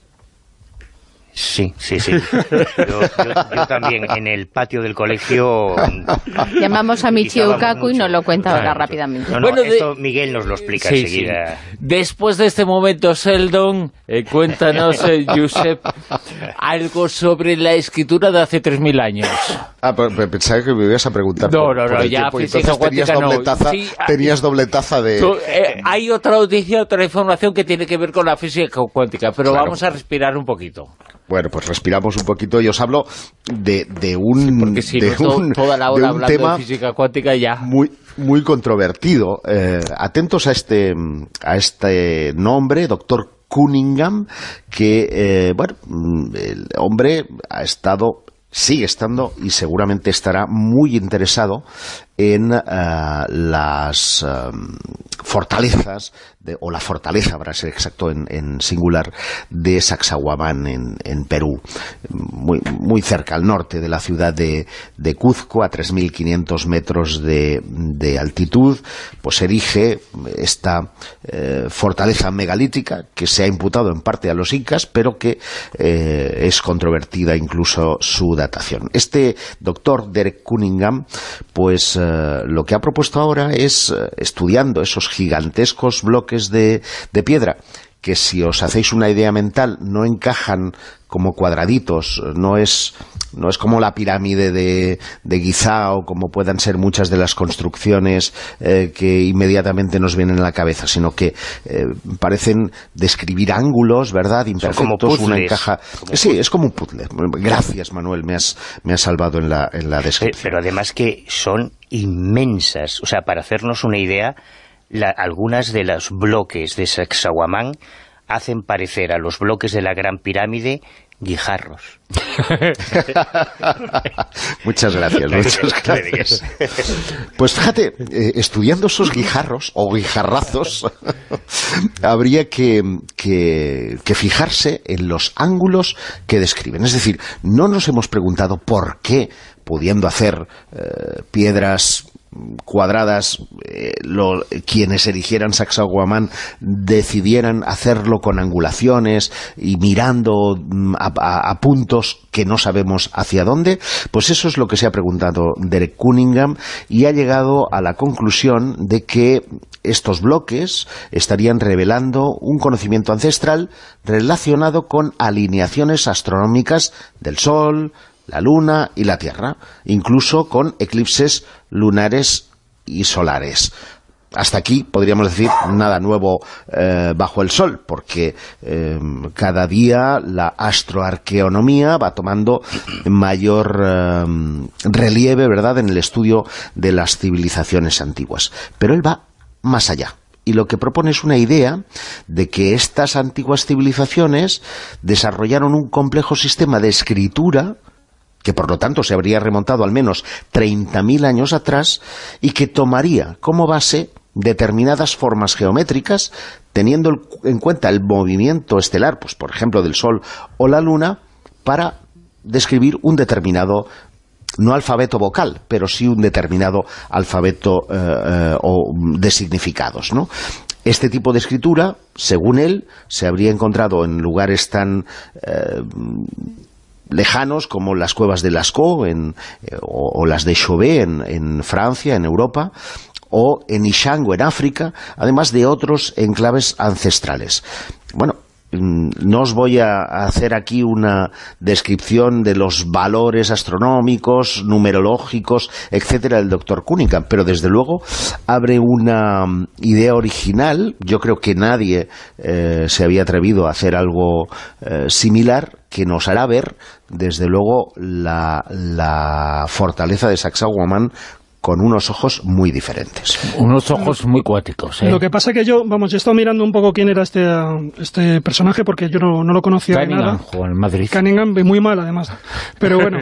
Sí. Yo también, en el patio del colegio... Llamamos a Michio Kaku y nos lo cuenta ahora rápidamente. Esto Miguel nos lo explica enseguida. Sí. Después de este momento, Sheldon, cuéntanos, Josep, algo sobre la escritura de hace 3.000 años. Pero pensaba que me ibas a preguntar por ya física cuántica no. Tenías doble taza de... Hay otra noticia, otra información que tiene que ver con la física cuántica, pero vamos a respirar un poquito. Bueno, pues respiramos un poquito y os hablo de un, porque si toda la hora hablando tema de física cuántica ya muy controvertido. Atentos a este nombre, doctor Cunningham, que el hombre sigue estando y seguramente estará muy interesado en las fortalezas, o la fortaleza, para ser exacto en singular, de Sacsayhuamán en Perú, muy cerca al norte de la ciudad de Cuzco, a 3.500 metros de altitud. Pues erige esta fortaleza megalítica que se ha imputado en parte a los incas, pero que es controvertida incluso su datación. Este doctor Derek Cunningham, pues lo que ha propuesto ahora es, estudiando esos gigantescos bloques de piedra que si os hacéis una idea mental no encajan como cuadraditos, no es como la pirámide de Giza o como puedan ser muchas de las construcciones que inmediatamente nos vienen a la cabeza, sino que parecen describir ángulos, ¿verdad?, imperfectos, una encaja... Sí, es como un puzzle. Gracias, Manuel, me has salvado en la descripción. Pero además que son inmensas, o sea, para hacernos una idea, algunas de los bloques de Sacsayhuamán hacen parecer a los bloques de la Gran Pirámide guijarros. Muchas gracias. Pues fíjate, estudiando esos guijarros o guijarrazos, habría que fijarse en los ángulos que describen. Es decir, no nos hemos preguntado por qué, pudiendo hacer piedras cuadradas, quienes erigieran Sacsayhuamán decidieran hacerlo con angulaciones y mirando a puntos que no sabemos hacia dónde. Pues eso es lo que se ha preguntado Derek Cunningham, y ha llegado a la conclusión de que estos bloques estarían revelando un conocimiento ancestral relacionado con alineaciones astronómicas del Sol, la Luna y la Tierra, incluso con eclipses lunares y solares. Hasta aquí podríamos decir nada nuevo bajo el sol, porque cada día la astroarqueonomía va tomando mayor relieve, ¿verdad?, en el estudio de las civilizaciones antiguas. Pero él va más allá. Y lo que propone es una idea de que estas antiguas civilizaciones desarrollaron un complejo sistema de escritura que por lo tanto se habría remontado al menos 30.000 años atrás, y que tomaría como base determinadas formas geométricas, teniendo en cuenta el movimiento estelar, pues por ejemplo del Sol o la Luna, para describir un determinado, no alfabeto vocal, pero sí un determinado alfabeto de significados, ¿no? Este tipo de escritura, según él, se habría encontrado en lugares tan lejanos como las cuevas de Lascaux o las de Chauvet en Francia, en Europa, o en Ishango en África, además de otros enclaves ancestrales. Bueno, no os voy a hacer aquí una descripción de los valores astronómicos, numerológicos, etcétera, del doctor Cunningham, pero desde luego abre una idea original. Yo creo que nadie se había atrevido a hacer algo similar, que nos hará ver, desde luego, la fortaleza de Sacsayhuamán con unos ojos muy diferentes. Unos ojos muy cuáticos, ¿eh? Lo que pasa que yo he estado mirando un poco quién era este personaje, porque yo no lo conocía de nada. Cunningham jugó en Madrid. Cunningham, muy mal además. Pero bueno,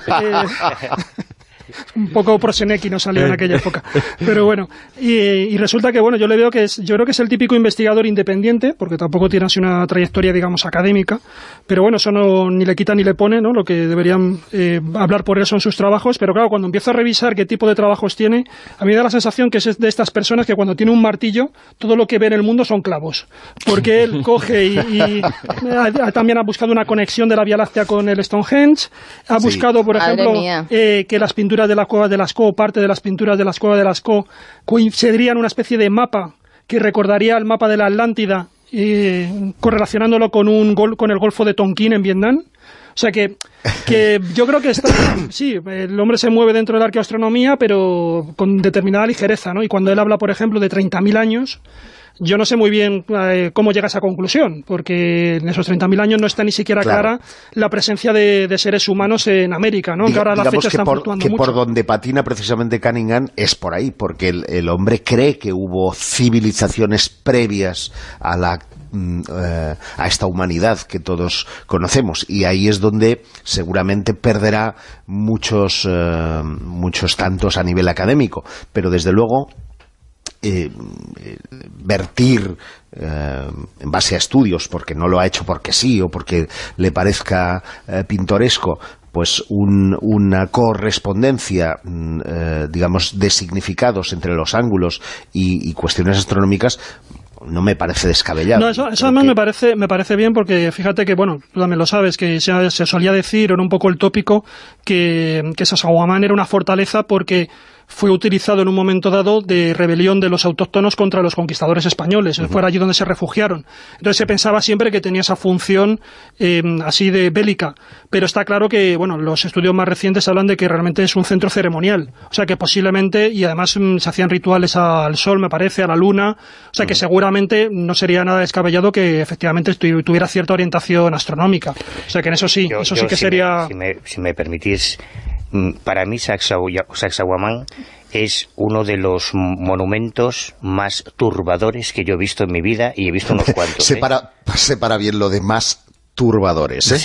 un poco Proseneki no salió en aquella época. Pero bueno, y resulta que, bueno, yo le veo que yo creo que es el típico investigador independiente, porque tampoco tiene así una trayectoria, digamos, académica, pero bueno, eso no, ni le quita ni le pone, ¿no? Lo que deberían hablar por él son sus trabajos, pero claro, cuando empiezo a revisar qué tipo de trabajos tiene, a mí me da la sensación que es de estas personas que cuando tiene un martillo, todo lo que ve en el mundo son clavos, porque él coge y también ha buscado una conexión de la Vía Láctea con el Stonehenge, ha buscado, por ejemplo, que las pinturas de la cueva de Lascaux, parte de las pinturas de la cueva de Lascaux, coincidirían una especie de mapa que recordaría el mapa de la Atlántida, correlacionándolo con el Golfo de Tonkin en Vietnam. O sea que yo creo que sí, el hombre se mueve dentro de la arqueoastronomía, pero con determinada ligereza, ¿no? Y cuando él habla, por ejemplo, de 30.000 años, yo no sé muy bien cómo llega a esa conclusión, porque en esos 30.000 años no está ni siquiera clara la presencia de seres humanos en América, ¿no? Que ahora las fechas están fluctuando mucho. Por donde patina precisamente Cunningham es por ahí, porque el hombre cree que hubo civilizaciones previas a esta humanidad que todos conocemos, y ahí es donde seguramente perderá muchos tantos a nivel académico, pero desde luego vertir en base a estudios, porque no lo ha hecho porque sí o porque le parezca pintoresco, pues una correspondencia, digamos, de significados entre los ángulos y cuestiones astronómicas, no me parece descabellado. No, eso además me parece bien, porque fíjate que, bueno, tú también lo sabes, que se solía decir, era un poco el tópico, que Sacsayhuamán era una fortaleza porque fue utilizado en un momento dado de rebelión de los autóctonos contra los conquistadores españoles, fuera allí donde se refugiaron. Entonces se pensaba siempre que tenía esa función así de bélica, pero está claro que, bueno, los estudios más recientes hablan de que realmente es un centro ceremonial, o sea que posiblemente, y además se hacían rituales al sol, me parece, a la luna, o sea que seguramente no sería nada descabellado que efectivamente tuviera cierta orientación astronómica, o sea que en eso sí, eso sí que sería... Si me permitís, para mí Sacsayhuamán es uno de los monumentos más turbadores que yo he visto en mi vida, y he visto unos cuantos. Separa bien lo de más turbadores, ¿eh? Sí.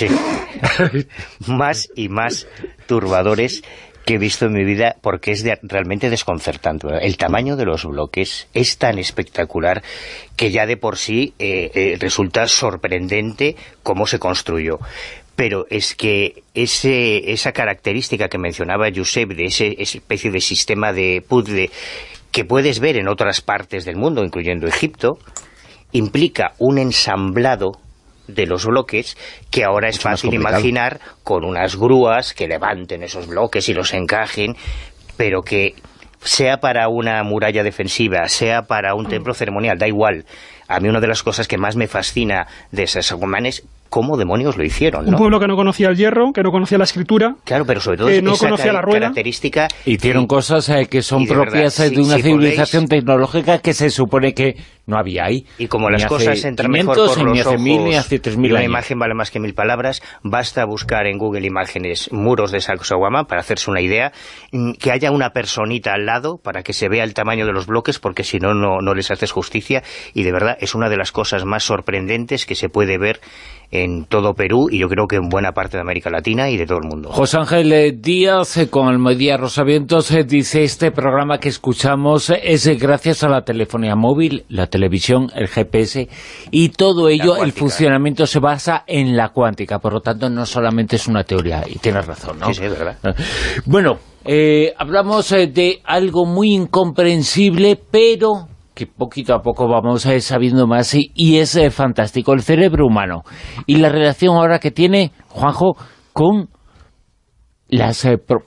Más y más turbadores que he visto en mi vida, porque es realmente desconcertante. El tamaño de los bloques es tan espectacular que ya de por sí resulta sorprendente cómo se construyó. Pero es que esa característica que mencionaba Josep, de esa especie de sistema de puzzle que puedes ver en otras partes del mundo, incluyendo Egipto, implica un ensamblado de los bloques que ahora es fácil imaginar con unas grúas que levanten esos bloques y los encajen, pero que sea para una muralla defensiva, sea para un templo ceremonial, da igual. A mí una de las cosas que más me fascina de Sacsayhuamán es cómo demonios lo hicieron, ¿no? Un pueblo que no conocía el hierro, que no conocía la escritura, claro, pero sobre todo que no conocía la rueda. Característica. Hicieron cosas que son propias de una civilización tecnológica que se supone que no había ahí. Y como las cosas entran mejor por los ojos, y una imagen vale más que 1000 palabras, basta buscar en Google Imágenes muros de Sacsayhuamán para hacerse una idea, que haya una personita al lado para que se vea el tamaño de los bloques, porque si no, no les haces justicia, y de verdad es una de las cosas más sorprendentes que se puede ver en todo Perú, y yo creo que en buena parte de América Latina y de todo el mundo. José Ángel Díaz, con Almohadilla Rosavientos, dice: este programa que escuchamos es gracias a la telefonía móvil, la televisión, el GPS, y todo ello, el funcionamiento se basa en la cuántica, por lo tanto no solamente es una teoría, y tienes razón, ¿no? Sí, es verdad. Bueno, hablamos de algo muy incomprensible, pero que poquito a poco vamos sabiendo más, y es fantástico, el cerebro humano y la relación ahora que tiene, Juanjo, con las...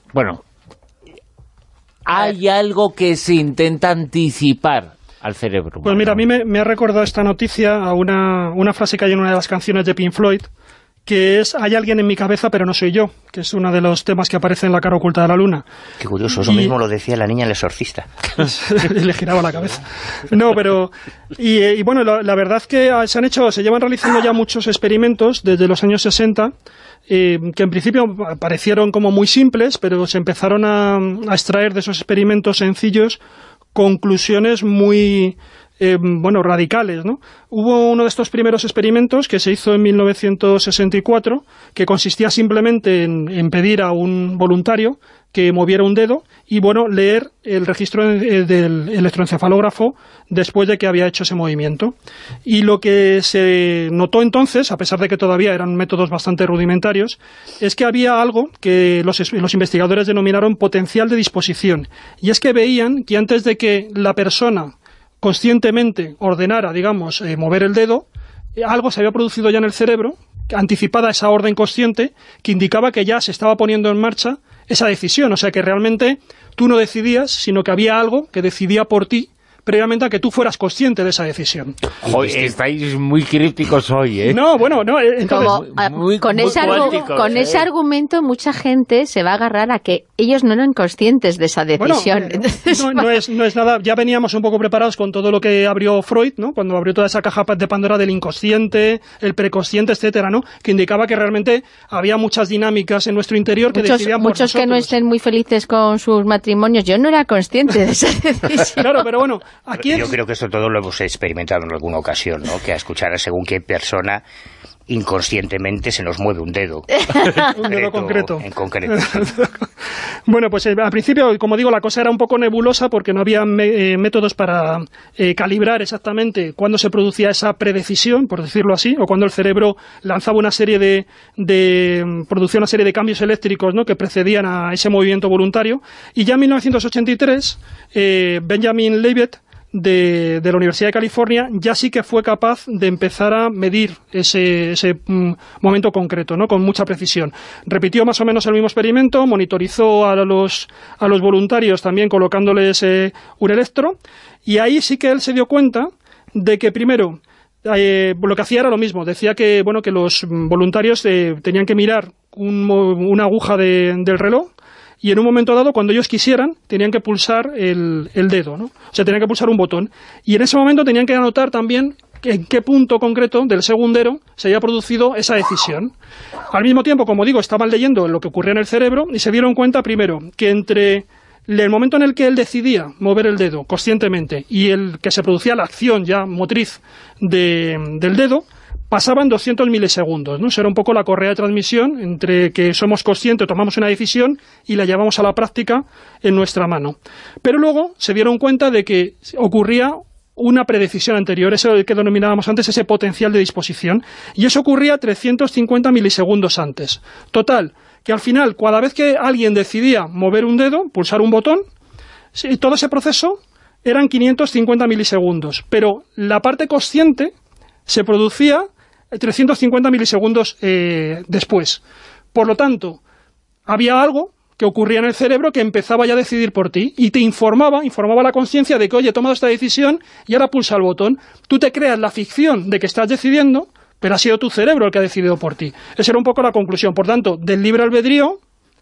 hay algo que se intenta anticipar al cerebro humano. Pues mira, a mí me ha recordado esta noticia a una frase que hay en una de las canciones de Pink Floyd, que es: hay alguien en mi cabeza pero no soy yo, que es uno de los temas que aparece en La cara oculta de la luna. Qué curioso, eso mismo lo decía la niña El exorcista. Le giraba la cabeza. No, pero... Y bueno, la verdad es que se llevan realizando ya muchos experimentos desde los años 60, que en principio parecieron como muy simples, pero se empezaron a extraer de esos experimentos sencillos conclusiones muy... radicales, ¿no? Hubo uno de estos primeros experimentos que se hizo en 1964, que consistía simplemente en pedir a un voluntario que moviera un dedo y, leer el registro del electroencefalógrafo después de que había hecho ese movimiento. Y lo que se notó entonces, a pesar de que todavía eran métodos bastante rudimentarios, es que había algo que los investigadores denominaron potencial de disposición. Y es que veían que antes de que la persona conscientemente ordenara, digamos, mover el dedo, algo se había producido ya en el cerebro, anticipada esa orden consciente, que indicaba que ya se estaba poniendo en marcha esa decisión. O sea, que realmente tú no decidías, sino que había algo que decidía por ti, previamente a que tú fueras consciente de esa decisión. Hoy estáis muy críticos hoy, ¿eh? No, bueno, no, entonces... Con ese argumento mucha gente se va a agarrar a que ellos no eran conscientes de esa decisión. No es nada, ya veníamos un poco preparados con todo lo que abrió Freud, ¿no? Cuando abrió toda esa caja de Pandora del inconsciente, el preconsciente, etcétera, ¿no? Que indicaba que realmente había muchas dinámicas en nuestro interior que decidían por nosotros. Muchos que no estén muy felices con sus matrimonios, yo no era consciente de esa decisión. Claro, pero bueno... Yo creo que esto todo lo hemos experimentado en alguna ocasión, ¿no? Que a escuchar a según qué persona inconscientemente se nos mueve un dedo. Un dedo concreto. En concreto. Bueno, pues al principio, como digo, la cosa era un poco nebulosa porque no había métodos para calibrar exactamente cuándo se producía esa predecisión, por decirlo así, o cuando el cerebro lanzaba una serie producía una serie de cambios eléctricos, ¿no?, que precedían a ese movimiento voluntario. Y ya en 1983, Benjamin Libet de la Universidad de California ya sí que fue capaz de empezar a medir ese momento concreto, ¿no?, con mucha precisión. Repitió más o menos el mismo experimento, monitorizó a los voluntarios también colocándoles un electro, y ahí sí que él se dio cuenta de que primero lo que hacía era lo mismo. Decía que, bueno, que los voluntarios tenían que mirar una aguja del reloj, y en un momento dado, cuando ellos quisieran, tenían que pulsar el dedo, ¿no? O sea, tenían que pulsar un botón. Y en ese momento tenían que anotar también en qué punto concreto del segundero se había producido esa decisión. Al mismo tiempo, como digo, estaban leyendo lo que ocurría en el cerebro y se dieron cuenta, primero, que entre el momento en el que él decidía mover el dedo conscientemente y el que se producía la acción ya motriz del dedo, pasaban 200 milisegundos, ¿no? Eso era un poco la correa de transmisión entre que somos conscientes, tomamos una decisión y la llevamos a la práctica en nuestra mano. Pero luego se dieron cuenta de que ocurría una predecisión anterior, eso que denominábamos antes ese potencial de disposición, y eso ocurría 350 milisegundos antes. Total, que al final, cada vez que alguien decidía mover un dedo, pulsar un botón, todo ese proceso eran 550 milisegundos, pero la parte consciente se producía 350 milisegundos después. Por lo tanto, había algo que ocurría en el cerebro que empezaba ya a decidir por ti y te informaba a la conciencia de que, oye, he tomado esta decisión y ahora pulsa el botón. Tú te creas la ficción de que estás decidiendo, pero ha sido tu cerebro el que ha decidido por ti. Esa era un poco la conclusión. Por tanto, del libre albedrío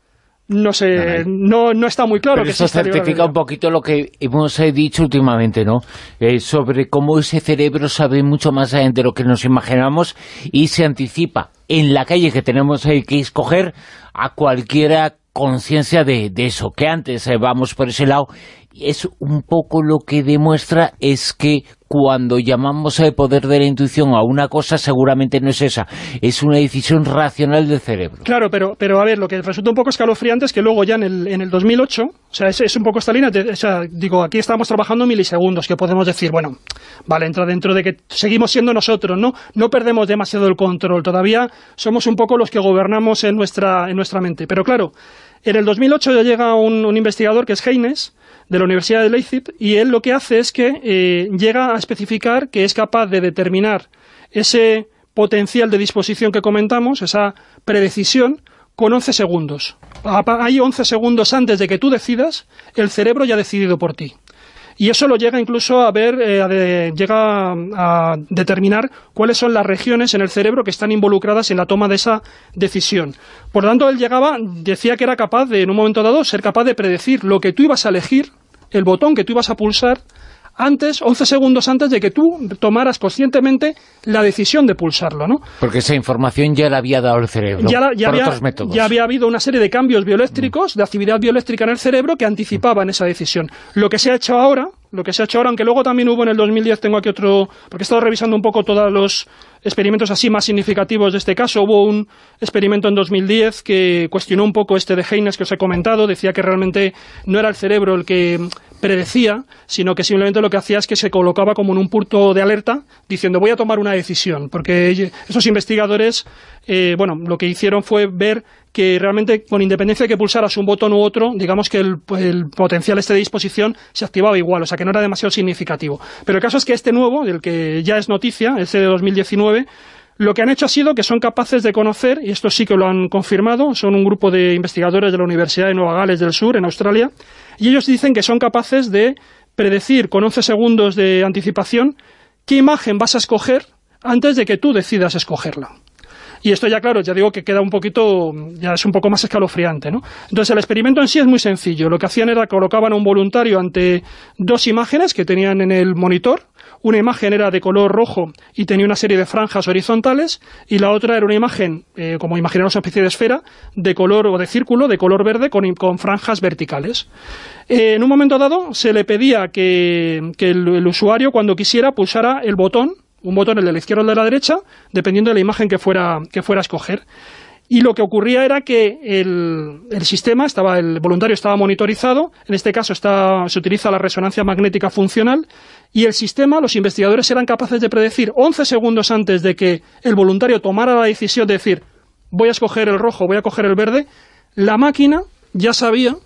no está muy claro. Pero que eso certifica un poquito lo que hemos dicho últimamente, ¿no? Sobre cómo ese cerebro sabe mucho más de lo que nos imaginamos y se anticipa en la calle que tenemos que escoger a cualquiera conciencia de eso, que antes vamos por ese lado. Es un poco lo que demuestra es que cuando llamamos al poder de la intuición a una cosa, seguramente no es esa, es una decisión racional del cerebro. Claro, pero a ver, lo que resulta un poco escalofriante es que luego ya en el 2008, o sea, es un poco esta línea, o sea, digo, aquí estamos trabajando milisegundos, que podemos decir, bueno, vale, entra dentro de que seguimos siendo nosotros, no perdemos demasiado el control, todavía somos un poco los que gobernamos en nuestra mente, pero claro, en el 2008 ya llega un investigador que es Haynes, de la Universidad de Leipzig, y él lo que hace es que llega a especificar que es capaz de determinar ese potencial de disposición que comentamos, esa predecisión, con 11 segundos. Hay 11 segundos antes de que tú decidas, el cerebro ya ha decidido por ti. Y eso lo llega incluso a ver, llega a determinar cuáles son las regiones en el cerebro que están involucradas en la toma de esa decisión. Por lo tanto, él decía que era capaz de, en un momento dado, ser capaz de predecir lo que tú ibas a elegir, el botón que tú ibas a pulsar, 11 segundos antes de que tú tomaras conscientemente la decisión de pulsarlo, ¿no? Porque esa información ya la había dado el cerebro, otros métodos. Ya había habido una serie de cambios bioeléctricos, de actividad bioeléctrica en el cerebro que anticipaban esa decisión. Lo que se ha hecho ahora, aunque luego también hubo en el 2010, tengo aquí otro, porque he estado revisando un poco todos los experimentos así más significativos de este caso. Hubo un experimento en 2010 que cuestionó un poco de Haynes que os he comentado, decía que realmente no era el cerebro el que predecía, sino que simplemente lo que hacía es que se colocaba como en un punto de alerta, diciendo voy a tomar una decisión, porque esos investigadores, lo que hicieron fue ver que realmente, con independencia de que pulsaras un botón u otro, digamos que el potencial de disposición se activaba igual, o sea que no era demasiado significativo. Pero el caso es que este nuevo, del que ya es noticia, ese de 2019, lo que han hecho ha sido que son capaces de conocer, y esto sí que lo han confirmado, son un grupo de investigadores de la Universidad de Nueva Gales del Sur, en Australia, y ellos dicen que son capaces de predecir con 11 segundos de anticipación qué imagen vas a escoger antes de que tú decidas escogerla. Y esto ya, claro, ya digo que queda un poquito, ya es un poco más escalofriante, ¿no? Entonces el experimento en sí es muy sencillo. Lo que hacían era colocaban a un voluntario ante dos imágenes que tenían en el monitor. Una imagen era de color rojo y tenía una serie de franjas horizontales, y la otra era una imagen, como imaginaros una especie de esfera, de color o de círculo, de color verde, con franjas verticales. En un momento dado se le pedía que el usuario, cuando quisiera, pulsara el botón, un botón, el de la izquierda o el de la derecha, dependiendo de la imagen que fuera a escoger. Y lo que ocurría era que el sistema, el voluntario estaba monitorizado, en este caso se utiliza la resonancia magnética funcional, y el sistema, los investigadores eran capaces de predecir 11 segundos antes de que el voluntario tomara la decisión de decir voy a escoger el rojo, voy a coger el verde, la máquina ya sabía,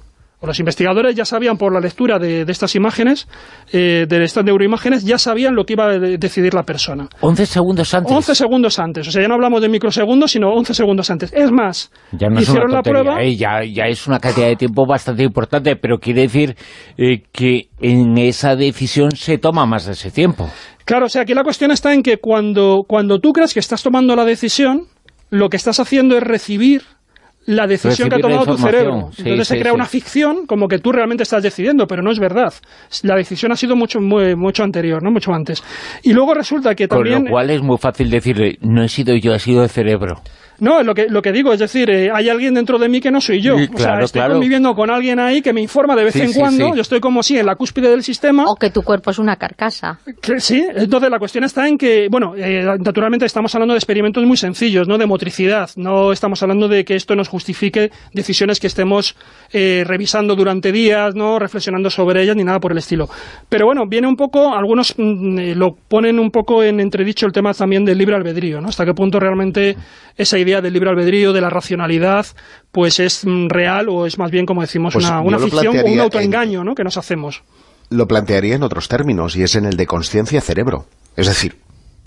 Los investigadores ya sabían por la lectura de estas imágenes, de estas neuroimágenes, ya sabían lo que iba a decidir la persona. 11 segundos antes. 11 segundos antes. O sea, ya no hablamos de microsegundos, sino 11 segundos antes. Es más, ya no hicieron la prueba... Ya es una cantidad de tiempo bastante importante, pero quiere decir que en esa decisión se toma más de ese tiempo. Claro, o sea, aquí la cuestión está en que cuando tú crees que estás tomando la decisión, lo que estás haciendo es recibir la decisión que ha tomado tu cerebro. Entonces se crea una ficción como que tú realmente estás decidiendo, pero no es verdad. La decisión ha sido mucho anterior, ¿no? Mucho antes. Y luego resulta que también... Con lo cual es muy fácil decirle, no he sido yo, ha sido el cerebro. No, lo que digo, es decir, hay alguien dentro de mí que no soy yo. Sí, claro, estoy conviviendo con alguien ahí que me informa de vez en cuando. Yo estoy como si en la cúspide del sistema. O que tu cuerpo es una carcasa. Sí, entonces la cuestión está en que, naturalmente estamos hablando de experimentos muy sencillos, ¿no? De motricidad. No estamos hablando de que esto nos justifique decisiones que estemos revisando durante días, ¿no? Reflexionando sobre ellas, ni nada por el estilo. Pero bueno, viene un poco, algunos lo ponen un poco en entredicho el tema también del libre albedrío, ¿no? Hasta qué punto realmente esa idea del libre albedrío, de la racionalidad, pues es real o es más bien, como decimos, pues una ficción o un autoengaño, ¿no? que nos hacemos. Lo plantearía en otros términos, y es en el de consciencia-cerebro. Es decir,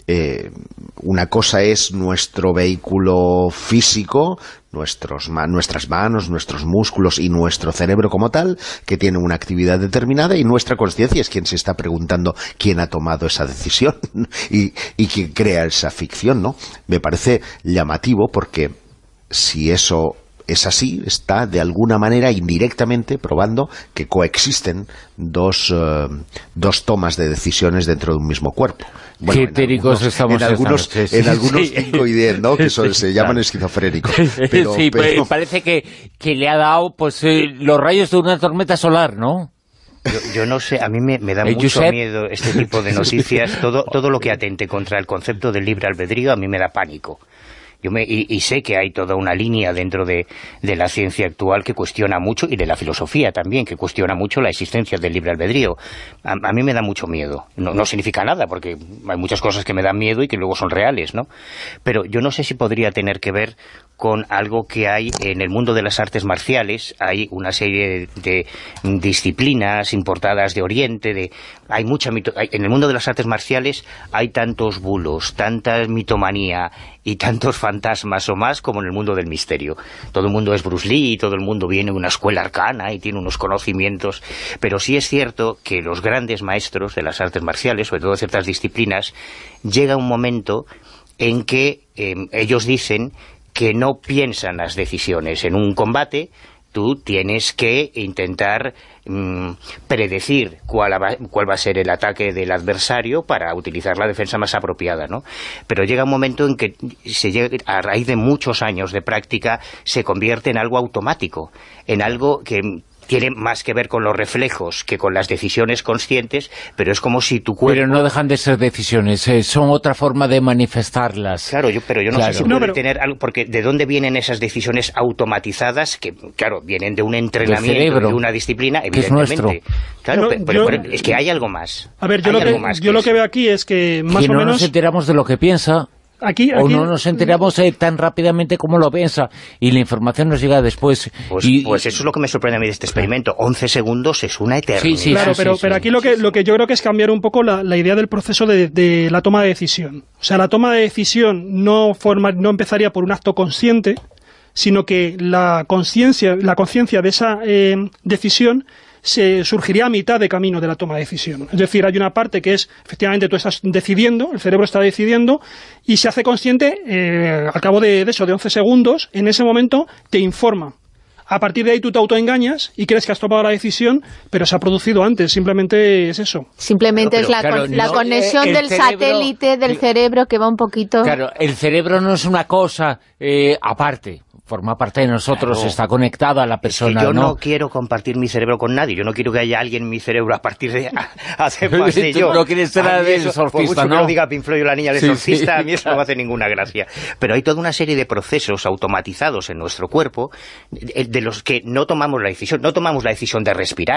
una cosa es nuestro vehículo físico, nuestras manos, nuestros músculos y nuestro cerebro como tal, que tiene una actividad determinada, y nuestra consciencia es quien se está preguntando quién ha tomado esa decisión y quién crea esa ficción, ¿no? Me parece llamativo porque si eso es así, está de alguna manera indirectamente probando que coexisten dos tomas de decisiones dentro de un mismo cuerpo. Bueno, qué etéricos estamos en algunos 5 y 10, ¿no? Que se llaman esquizofrénicos. Pero parece que le ha dado pues los rayos de una tormenta solar, ¿no? Yo no sé, a mí me da mucho miedo este tipo de noticias. Todo lo que atente contra el concepto del libre albedrío a mí me da pánico. Y sé que hay toda una línea dentro de la ciencia actual que cuestiona mucho, y de la filosofía también, que cuestiona mucho la existencia del libre albedrío. A mí me da mucho miedo. No significa nada, porque hay muchas cosas que me dan miedo y que luego son reales, ¿no? Pero yo no sé si podría tener que ver con algo que hay en el mundo de las artes marciales. Hay una serie de disciplinas importadas de Oriente, en el mundo de las artes marciales hay tantos bulos, tanta mitomanía y tantos fantasmas o más como en el mundo del misterio. Todo el mundo es Bruce Lee y todo el mundo viene de una escuela arcana y tiene unos conocimientos, pero sí es cierto que los grandes maestros de las artes marciales, sobre todo de ciertas disciplinas, llega un momento en que ellos dicen que no piensan las decisiones. En un combate tú tienes que intentar predecir cuál va a ser el ataque del adversario para utilizar la defensa más apropiada, ¿no? Pero llega un momento en que a raíz de muchos años de práctica se convierte en algo automático, en algo que tiene más que ver con los reflejos que con las decisiones conscientes, pero es como si tu cuerpo... Pero no dejan de ser decisiones, son otra forma de manifestarlas. Claro, pero yo no sé si puede tener algo, porque ¿de dónde vienen esas decisiones automatizadas? Que, claro, vienen de un entrenamiento, de una disciplina, evidentemente. Claro, pero es que hay algo más. A ver, yo lo que veo aquí es que más o menos... no nos enteramos de lo que piensa... O no nos enteramos tan rápidamente como lo piensa, y la información nos llega después. Pues eso es lo que me sorprende a mí de este experimento. 11 segundos es una eternidad. Sí, claro, pero aquí lo que yo creo que es cambiar un poco la idea del proceso de la toma de decisión. O sea, la toma de decisión no empezaría por un acto consciente, sino que la conciencia de esa decisión se surgiría a mitad de camino de la toma de decisión. Es decir, hay una parte que es, efectivamente, tú estás decidiendo, el cerebro está decidiendo, y se hace consciente al cabo de 11 segundos, en ese momento te informa. A partir de ahí tú te autoengañas y crees que has tomado la decisión, pero se ha producido antes, simplemente es eso. Simplemente es la conexión del satélite del cerebro que va un poquito... Claro, el cerebro no es una cosa aparte. Forma parte de nosotros, está conectada a la persona. Es que yo no quiero compartir mi cerebro con nadie. Yo no quiero que haya alguien en mi cerebro a partir de hacer más de yo. No quieres ser el exorcista, por mucho que lo diga Pink Floyd o la niña del exorcista, a mí eso no me hace ninguna gracia. Pero hay toda una serie de procesos automatizados en nuestro cuerpo de los que no tomamos la decisión. No tomamos la decisión de respirar.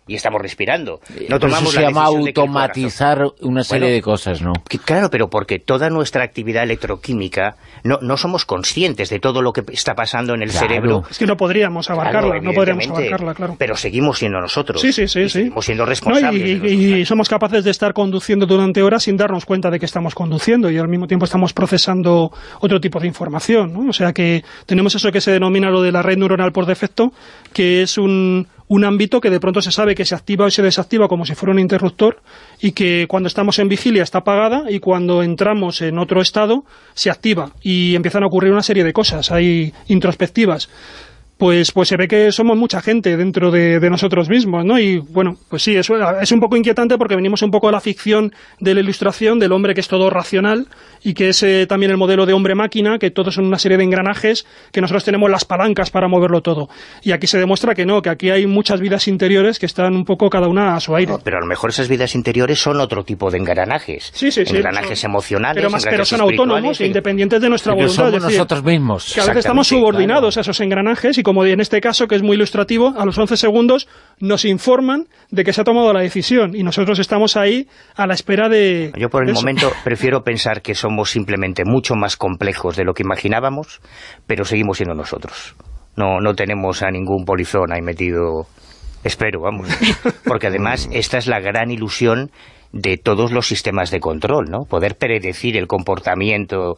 y estamos respirando. No tomamos eso se llama automatizar una serie de cosas, ¿no? Claro, pero porque toda nuestra actividad electroquímica no somos conscientes de todo lo que está pasando en el cerebro. Es que no podríamos abarcarla, claro. Pero seguimos siendo nosotros. Sí. Seguimos siendo responsables. Y somos capaces de estar conduciendo durante horas sin darnos cuenta de que estamos conduciendo y al mismo tiempo estamos procesando otro tipo de información, ¿no? O sea que tenemos eso que se denomina lo de la red neuronal por defecto, que es un ámbito que de pronto se sabe que se activa o se desactiva como si fuera un interruptor y que cuando estamos en vigilia está apagada y cuando entramos en otro estado se activa y empiezan a ocurrir una serie de cosas ahí introspectivas. Pues se ve que somos mucha gente dentro de nosotros mismos, ¿no? Y bueno, pues sí, eso es un poco inquietante porque venimos un poco de la ficción de la ilustración del hombre que es todo racional y que es también el modelo de hombre-máquina, que todos son una serie de engranajes, que nosotros tenemos las palancas para moverlo todo. Y aquí se demuestra que no, que aquí hay muchas vidas interiores que están un poco cada una a su aire. No, pero a lo mejor esas vidas interiores son otro tipo de engranajes. Sí. Engranajes emocionales, pero son autónomos e independientes de nuestra voluntad. Somos nosotros mismos. Que a veces estamos subordinados a esos engranajes y como en este caso, que es muy ilustrativo, a los 11 segundos nos informan de que se ha tomado la decisión y nosotros estamos ahí a la espera de... Yo por el momento prefiero pensar que somos simplemente mucho más complejos de lo que imaginábamos, pero seguimos siendo nosotros. No tenemos a ningún polizón ahí metido, espero, vamos. Porque además esta es la gran ilusión de todos los sistemas de control, ¿no? Poder predecir el comportamiento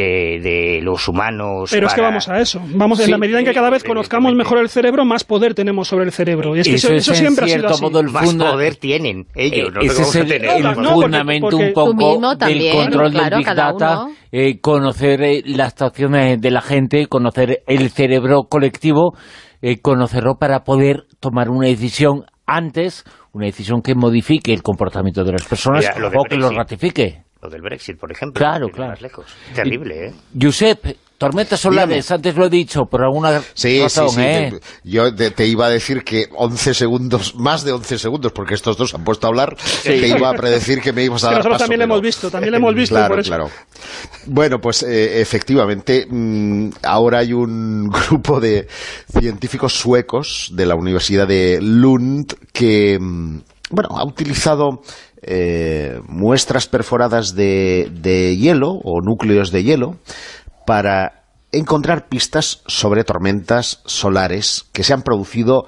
de los humanos. Pero es que vamos a eso. En la medida en que cada vez conozcamos mejor el cerebro, más poder tenemos sobre el cerebro. Y es que eso siempre ha sido así. Más poder tienen ellos. Ese es el fundamento un poco del control del Big Data, conocer las actuaciones de la gente, conocer el cerebro colectivo, conocerlo para poder tomar una decisión antes, una decisión que modifique el comportamiento de las personas o que lo ratifique. Lo del Brexit, por ejemplo. Claro. Más lejos. Terrible, ¿eh? Josep, tormentas solares, dígame. Antes lo he dicho, por alguna razón, Yo te iba a decir que 11 segundos, más de 11 segundos, porque estos dos han puesto a hablar, te iba a predecir que me ibas a dar nosotros paso. También lo hemos visto, claro, por eso. Claro. Bueno, pues efectivamente, ahora hay un grupo de científicos suecos de la Universidad de Lund que, ha utilizado muestras perforadas de hielo o núcleos de hielo para encontrar pistas sobre tormentas solares que se han producido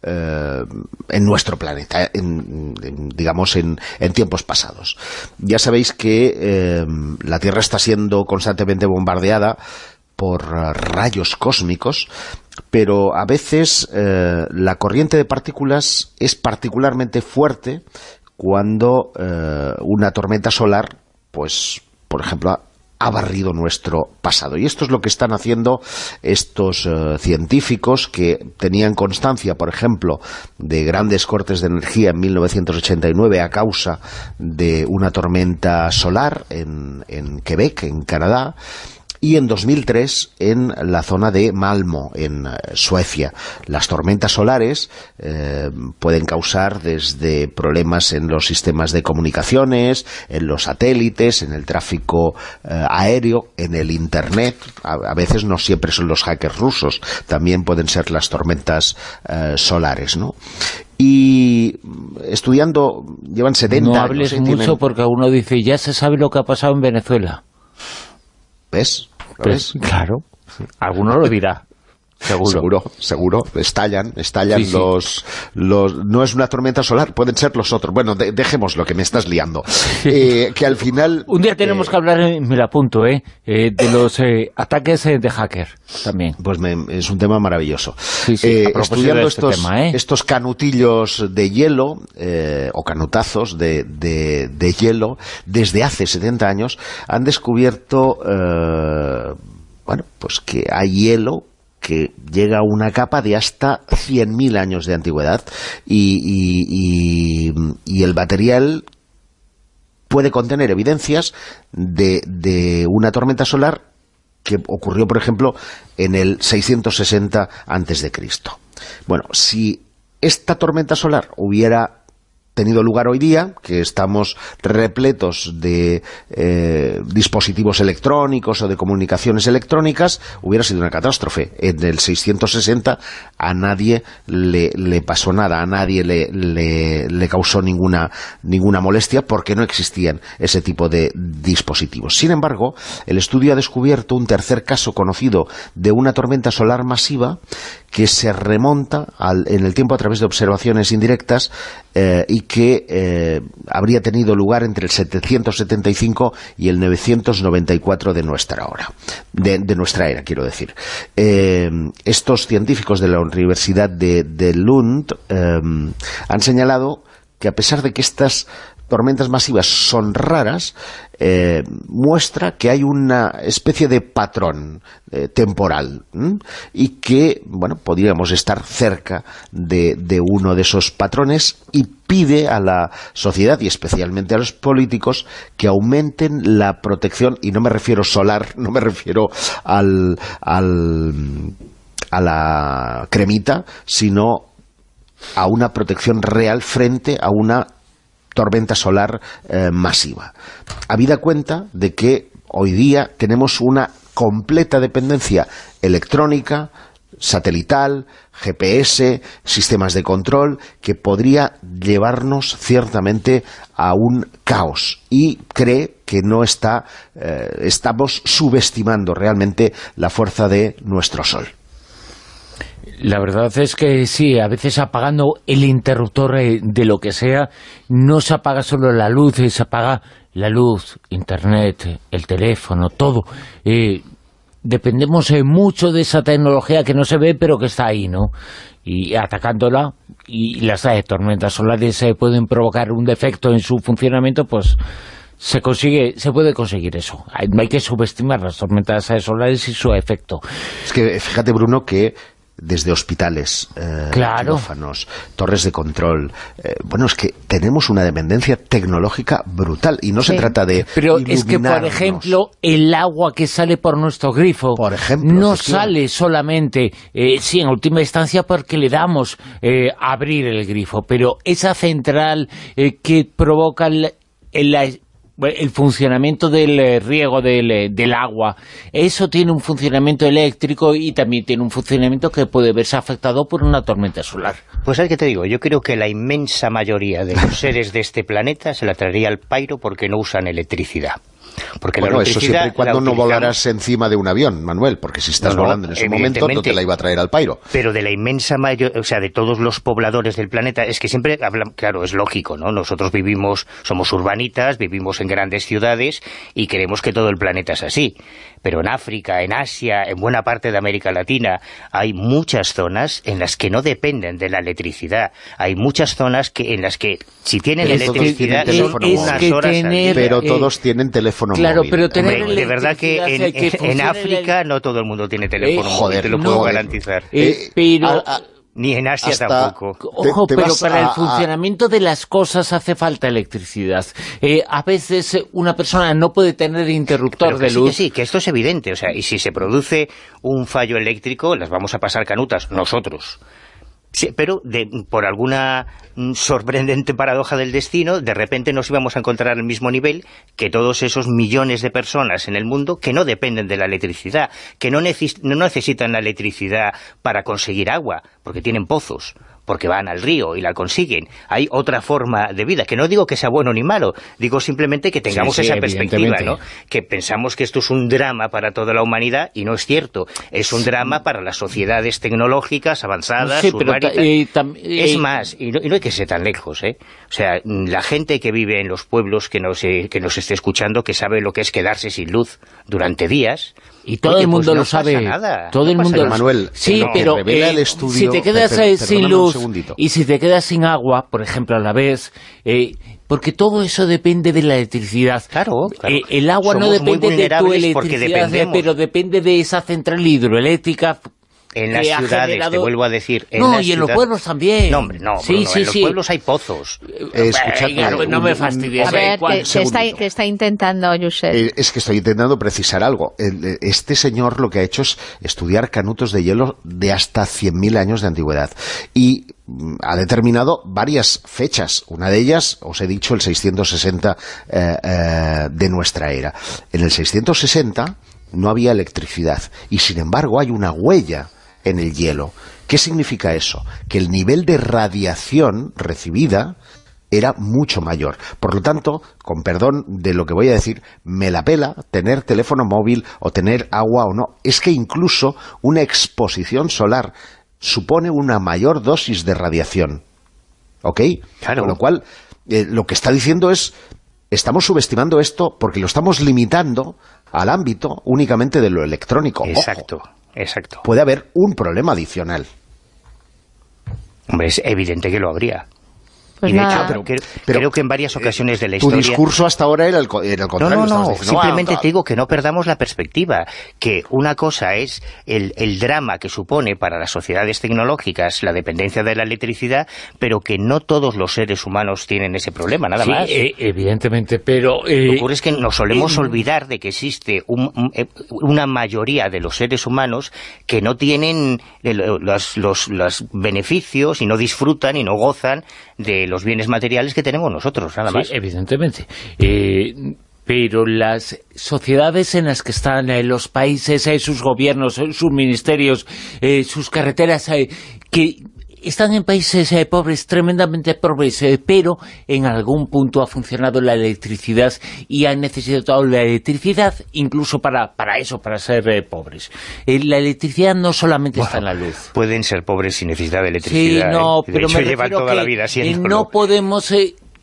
en nuestro planeta, digamos en tiempos pasados. Ya sabéis que la Tierra está siendo constantemente bombardeada por rayos cósmicos, pero a veces la corriente de partículas es particularmente fuerte cuando una tormenta solar, pues, por ejemplo, ha barrido nuestro pasado. Y esto es lo que están haciendo estos científicos que tenían constancia, por ejemplo, de grandes cortes de energía en 1989 a causa de una tormenta solar en Quebec, en Canadá, y en 2003 en la zona de Malmö, en Suecia. Las tormentas solares pueden causar desde problemas en los sistemas de comunicaciones, en los satélites, en el tráfico aéreo, en el Internet. A veces no siempre son los hackers rusos, también pueden ser las tormentas solares, ¿no? Y estudiando, llevan 70 años. No hables mucho porque uno dice, ya se sabe lo que ha pasado en Venezuela. ¿Ves? Pues, claro, alguno lo dirá. Seguro. Estallan sí. No es una tormenta solar, pueden ser los otros. Bueno, dejemos lo que me estás liando. Que al final... Un día tenemos que hablar, me lo apunto, de los ataques de hacker también. Pues es un tema maravilloso. Sí, estudiando estos canutillos de hielo, o canutazos de hielo, desde hace 70 años, han descubierto, pues que hay hielo que llega a una capa de hasta 100.000 años de antigüedad y el material puede contener evidencias de una tormenta solar que ocurrió, por ejemplo, en el 660 a.C. Bueno, si esta tormenta solar hubiera tenido lugar hoy día, que estamos repletos de dispositivos electrónicos o de comunicaciones electrónicas, hubiera sido una catástrofe. En el 660 a nadie le pasó nada, a nadie le causó ninguna molestia, porque no existían ese tipo de dispositivos. Sin embargo, el estudio ha descubierto un tercer caso conocido de una tormenta solar masiva que se remonta en el tiempo a través de observaciones indirectas y que habría tenido lugar entre el 775 y el 994 de nuestra era, quiero decir. Estos científicos de la Universidad de Lund han señalado que, a pesar de que estas tormentas masivas son raras, muestra que hay una especie de patrón temporal, y que, bueno, podríamos estar cerca de uno de esos patrones, y pide a la sociedad y especialmente a los políticos que aumenten la protección, y no me refiero solar, no me refiero a la cremita, sino a una protección real frente a una tormenta solar masiva. Habida cuenta de que hoy día tenemos una completa dependencia electrónica, satelital, GPS, sistemas de control, que podría llevarnos ciertamente a un caos, y cree que no estamos subestimando realmente la fuerza de nuestro Sol. La verdad es que sí, a veces apagando el interruptor de lo que sea, no se apaga solo la luz, se apaga la luz, internet, el teléfono, todo. Dependemos mucho de esa tecnología que no se ve, pero que está ahí, ¿no? Y atacándola, y las tormentas solares pueden provocar un defecto en su funcionamiento, pues se puede conseguir eso. No hay que subestimar las tormentas solares y su efecto. Es que fíjate, Bruno, que desde hospitales, claro, quirófanos, torres de control, bueno, es que tenemos una dependencia tecnológica brutal, y no se trata de pero es que, por ejemplo, el agua que sale por nuestro grifo, por ejemplo, no sale solamente, sí, en última instancia, porque le damos a abrir el grifo, pero esa central que provoca el funcionamiento del riego del agua, eso tiene un funcionamiento eléctrico, y también tiene un funcionamiento que puede verse afectado por una tormenta solar. Pues ¿sabes qué te digo? Yo creo que la inmensa mayoría de los seres de este planeta se la traería al pairo porque no usan electricidad. Porque bueno, eso siempre y cuando no volaras encima de un avión, Manuel, porque si estás volando en ese momento no te la iba a traer al pairo. Pero de la inmensa mayoría, o sea, de todos los pobladores del planeta, es que siempre hablan, claro, es lógico, ¿no? Nosotros somos urbanitas, vivimos en grandes ciudades y creemos que todo el planeta es así. Pero en África, en Asia, en buena parte de América Latina, hay muchas zonas en las que no dependen de la electricidad. Hay muchas zonas en las que, si tienen electricidad, pero todos tienen teléfono claro, móvil. Pero tener de verdad que en África no todo el mundo tiene teléfono móvil, te lo puedo garantizar. Ni en Asia tampoco. Ojo, pero para el funcionamiento de las cosas hace falta electricidad. A veces una persona no puede tener interruptor de luz. Sí, que esto es evidente. O sea, y si se produce un fallo eléctrico, las vamos a pasar canutas nosotros. Sí, pero por alguna sorprendente paradoja del destino, de repente nos íbamos a encontrar al mismo nivel que todos esos millones de personas en el mundo que no dependen de la electricidad, que no necesitan la electricidad para conseguir agua, porque tienen pozos, porque van al río y la consiguen. Hay otra forma de vida, que no digo que sea bueno ni malo, digo simplemente que tengamos esa perspectiva, ¿no? Que pensamos que esto es un drama para toda la humanidad, y no es cierto. Es un drama para las sociedades tecnológicas avanzadas, urbanitas. Es más, y no hay que ser tan lejos, ¿eh? O sea, la gente que vive en los pueblos que nos esté escuchando, que sabe lo que es quedarse sin luz durante días. Y todo el mundo lo sabe. Todo el mundo. Manuel, sí, pero el estudio, si te quedas sin luz y si te quedas sin agua, por ejemplo, a la vez, porque todo eso depende de la electricidad. Claro. El agua no depende de tu electricidad, pero depende de esa central hidroeléctrica En las ciudades, te vuelvo a decir. Y en los pueblos también. No, hombre, no, Bruno, en los pueblos hay pozos. Escuchadme, no me fastidies. A ver, ¿qué está intentando, Josep? Es que estoy intentando precisar algo. Este señor lo que ha hecho es estudiar canutos de hielo de hasta 100.000 años de antigüedad. Y ha determinado varias fechas. Una de ellas, os he dicho, el 660 de nuestra era. En el 660 no había electricidad. Y sin embargo hay una huella en el hielo. ¿Qué significa eso? Que el nivel de radiación recibida era mucho mayor. Por lo tanto, con perdón de lo que voy a decir, me la pela tener teléfono móvil o tener agua o no. Es que incluso una exposición solar supone una mayor dosis de radiación. ¿Ok? Claro. Con lo cual, lo que está diciendo es, estamos subestimando esto porque lo estamos limitando al ámbito únicamente de lo electrónico. Exacto. Ojo, exacto. puede haber un problema adicional. Hombre, es evidente que lo habría. Pues y de nada. hecho, creo que en varias ocasiones de la Tu historia... discurso hasta ahora era el contrario. No, simplemente te digo que no perdamos la perspectiva, que una cosa es el drama que supone para las sociedades tecnológicas la dependencia de la electricidad, pero que no todos los seres humanos tienen ese problema, nada más. Evidentemente, pero... Lo que ocurre es que nos solemos olvidar de que existe una mayoría de los seres humanos que no tienen los beneficios y no disfrutan y no gozan de los bienes materiales que tenemos nosotros, nada más. Sí, evidentemente. Pero las sociedades en las que están los países, sus gobiernos, sus ministerios, sus carreteras, que están en países pobres, tremendamente pobres, pero en algún punto ha funcionado la electricidad y han necesitado la electricidad incluso para eso, para ser pobres. La electricidad no solamente está en la luz. Pueden ser pobres sin necesidad de electricidad. Sí, no, de pero hecho, me llevan toda la vida siéndolo. no podemos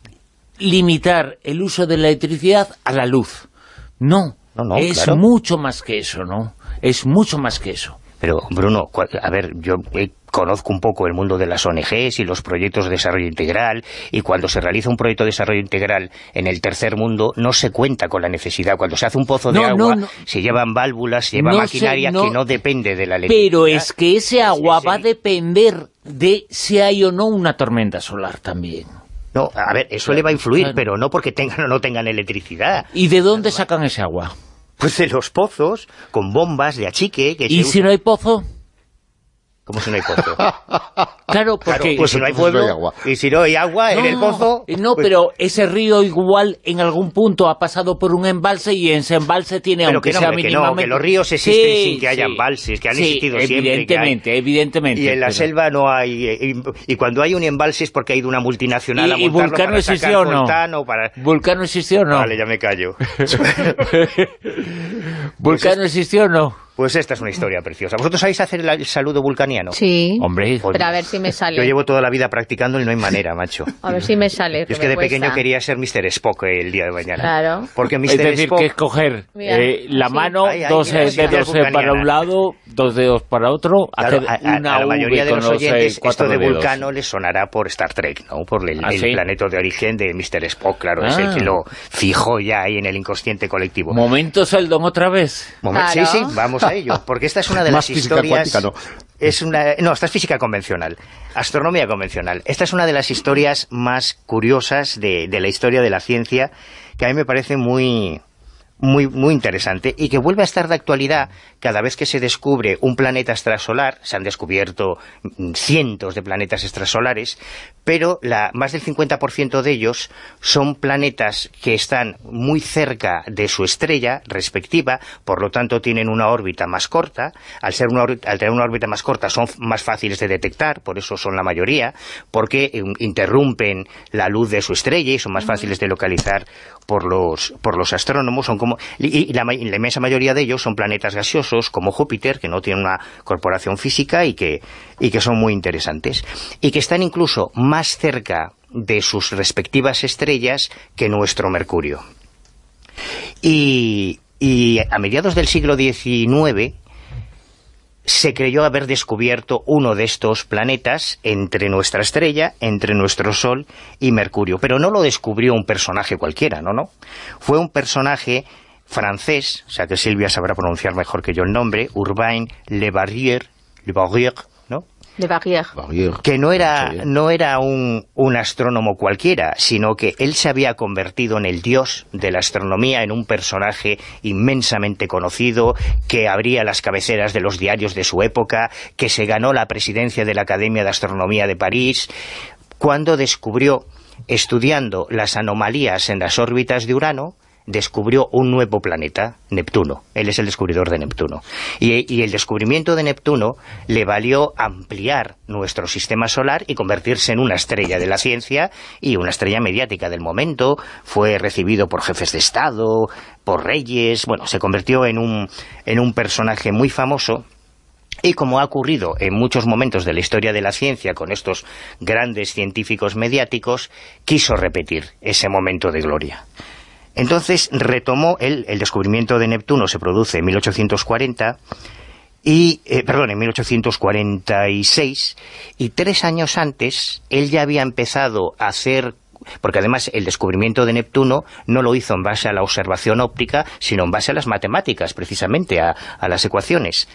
limitar el uso de la electricidad a la luz. No, es claro. mucho más que eso, ¿no? Es mucho más que eso. Pero, Bruno, a ver, yo conozco un poco el mundo de las ONGs y los proyectos de desarrollo integral, y cuando se realiza un proyecto de desarrollo integral en el tercer mundo, no se cuenta con la necesidad. Cuando se hace un pozo de agua, se llevan válvulas, se lleva maquinaria que no depende de la electricidad. Pero es que ese agua va a depender de si hay o no una tormenta solar también. No, a ver, eso le va a influir, pero no porque tengan o no tengan electricidad. ¿Y de dónde sacan ese agua? Pues de los pozos, con bombas de achique... ¿Y si no hay pozo? ¿Cómo si no hay pozo? Claro, porque... pues si no hay pueblo, no hay agua. Y si no hay agua en el pozo... No, pues, pero ese río igual en algún punto ha pasado por un embalse y ese embalse tiene, pero aunque que no, sea hombre, mínimamente... que los ríos existen sin que haya embalses, que han existido siempre. Evidentemente. Y en la selva no hay... Y cuando hay un embalse es porque ha ido una multinacional a montarlo Vulcano para sacar coltán o para... ¿Vulcano existió o no? Vale, ya me callo. ¿Vulcano existió o no? Pues esta es una historia preciosa. ¿Vosotros sabéis hacer el saludo vulcaniano? Sí. Hombre. Pero a ver si me sale. Yo llevo toda la vida practicando y no hay manera, macho. A ver si me sale. Yo es que de pequeño quería ser Mr. Spock el día de mañana. Claro. Porque Mr. Es decir, Spock... que es coger la mano, dos dedos para un lado, dos dedos para otro, claro, hacer una a la mayoría de los oyentes esto de dedos. Vulcano les sonará por Star Trek, ¿no? Por el planeta de origen de Mr. Spock, claro, es el que lo fijó ya ahí en el inconsciente colectivo. ¿Momento Sheldon otra vez? Claro. Sí, sí, vamos a ello, porque esta es una de las historias... Cuántica, no. Esta es física convencional, astronomía convencional. Esta es una de las historias más curiosas de la historia de la ciencia, que a mí me parece muy interesante y que vuelve a estar de actualidad cada vez que se descubre un planeta extrasolar. Se han descubierto cientos de planetas extrasolares, pero más del 50% de ellos son planetas que están muy cerca de su estrella respectiva, por lo tanto tienen una órbita más corta. Al tener una órbita más corta son más fáciles de detectar, por eso son la mayoría, porque interrumpen la luz de su estrella y son más fáciles de localizar por los astrónomos. Y la inmensa mayoría de ellos son planetas gaseosos como Júpiter, que no tienen una corporación física y que son muy interesantes, y que están incluso más cerca de sus respectivas estrellas que nuestro Mercurio. Y a mediados del siglo XIX se creyó haber descubierto uno de estos planetas entre nuestra estrella, entre nuestro Sol y Mercurio. Pero no lo descubrió un personaje cualquiera, no. Fue un personaje francés, o sea que Silvia sabrá pronunciar mejor que yo el nombre, Urbain Le Verrier, Le Verrier, ¿no? De Verrier. Que no era un astrónomo cualquiera, sino que él se había convertido en el dios de la astronomía, en un personaje inmensamente conocido, que abría las cabeceras de los diarios de su época, que se ganó la presidencia de la Academia de Astronomía de París, cuando descubrió, estudiando las anomalías en las órbitas de Urano, descubrió un nuevo planeta, Neptuno. Él es el descubridor de Neptuno. Y el descubrimiento de Neptuno le valió ampliar nuestro sistema solar y convertirse en una estrella de la ciencia y una estrella mediática del momento. Fue recibido por jefes de Estado, por reyes. Bueno, se convirtió en un personaje muy famoso. Y como ha ocurrido en muchos momentos de la historia de la ciencia con estos grandes científicos mediáticos, quiso repetir ese momento de gloria. Entonces retomó el descubrimiento de Neptuno, se produce en 1840, en 1846, y 3 años antes él ya había empezado a hacer, porque además el descubrimiento de Neptuno no lo hizo en base a la observación óptica, sino en base a las matemáticas, precisamente, a las ecuaciones.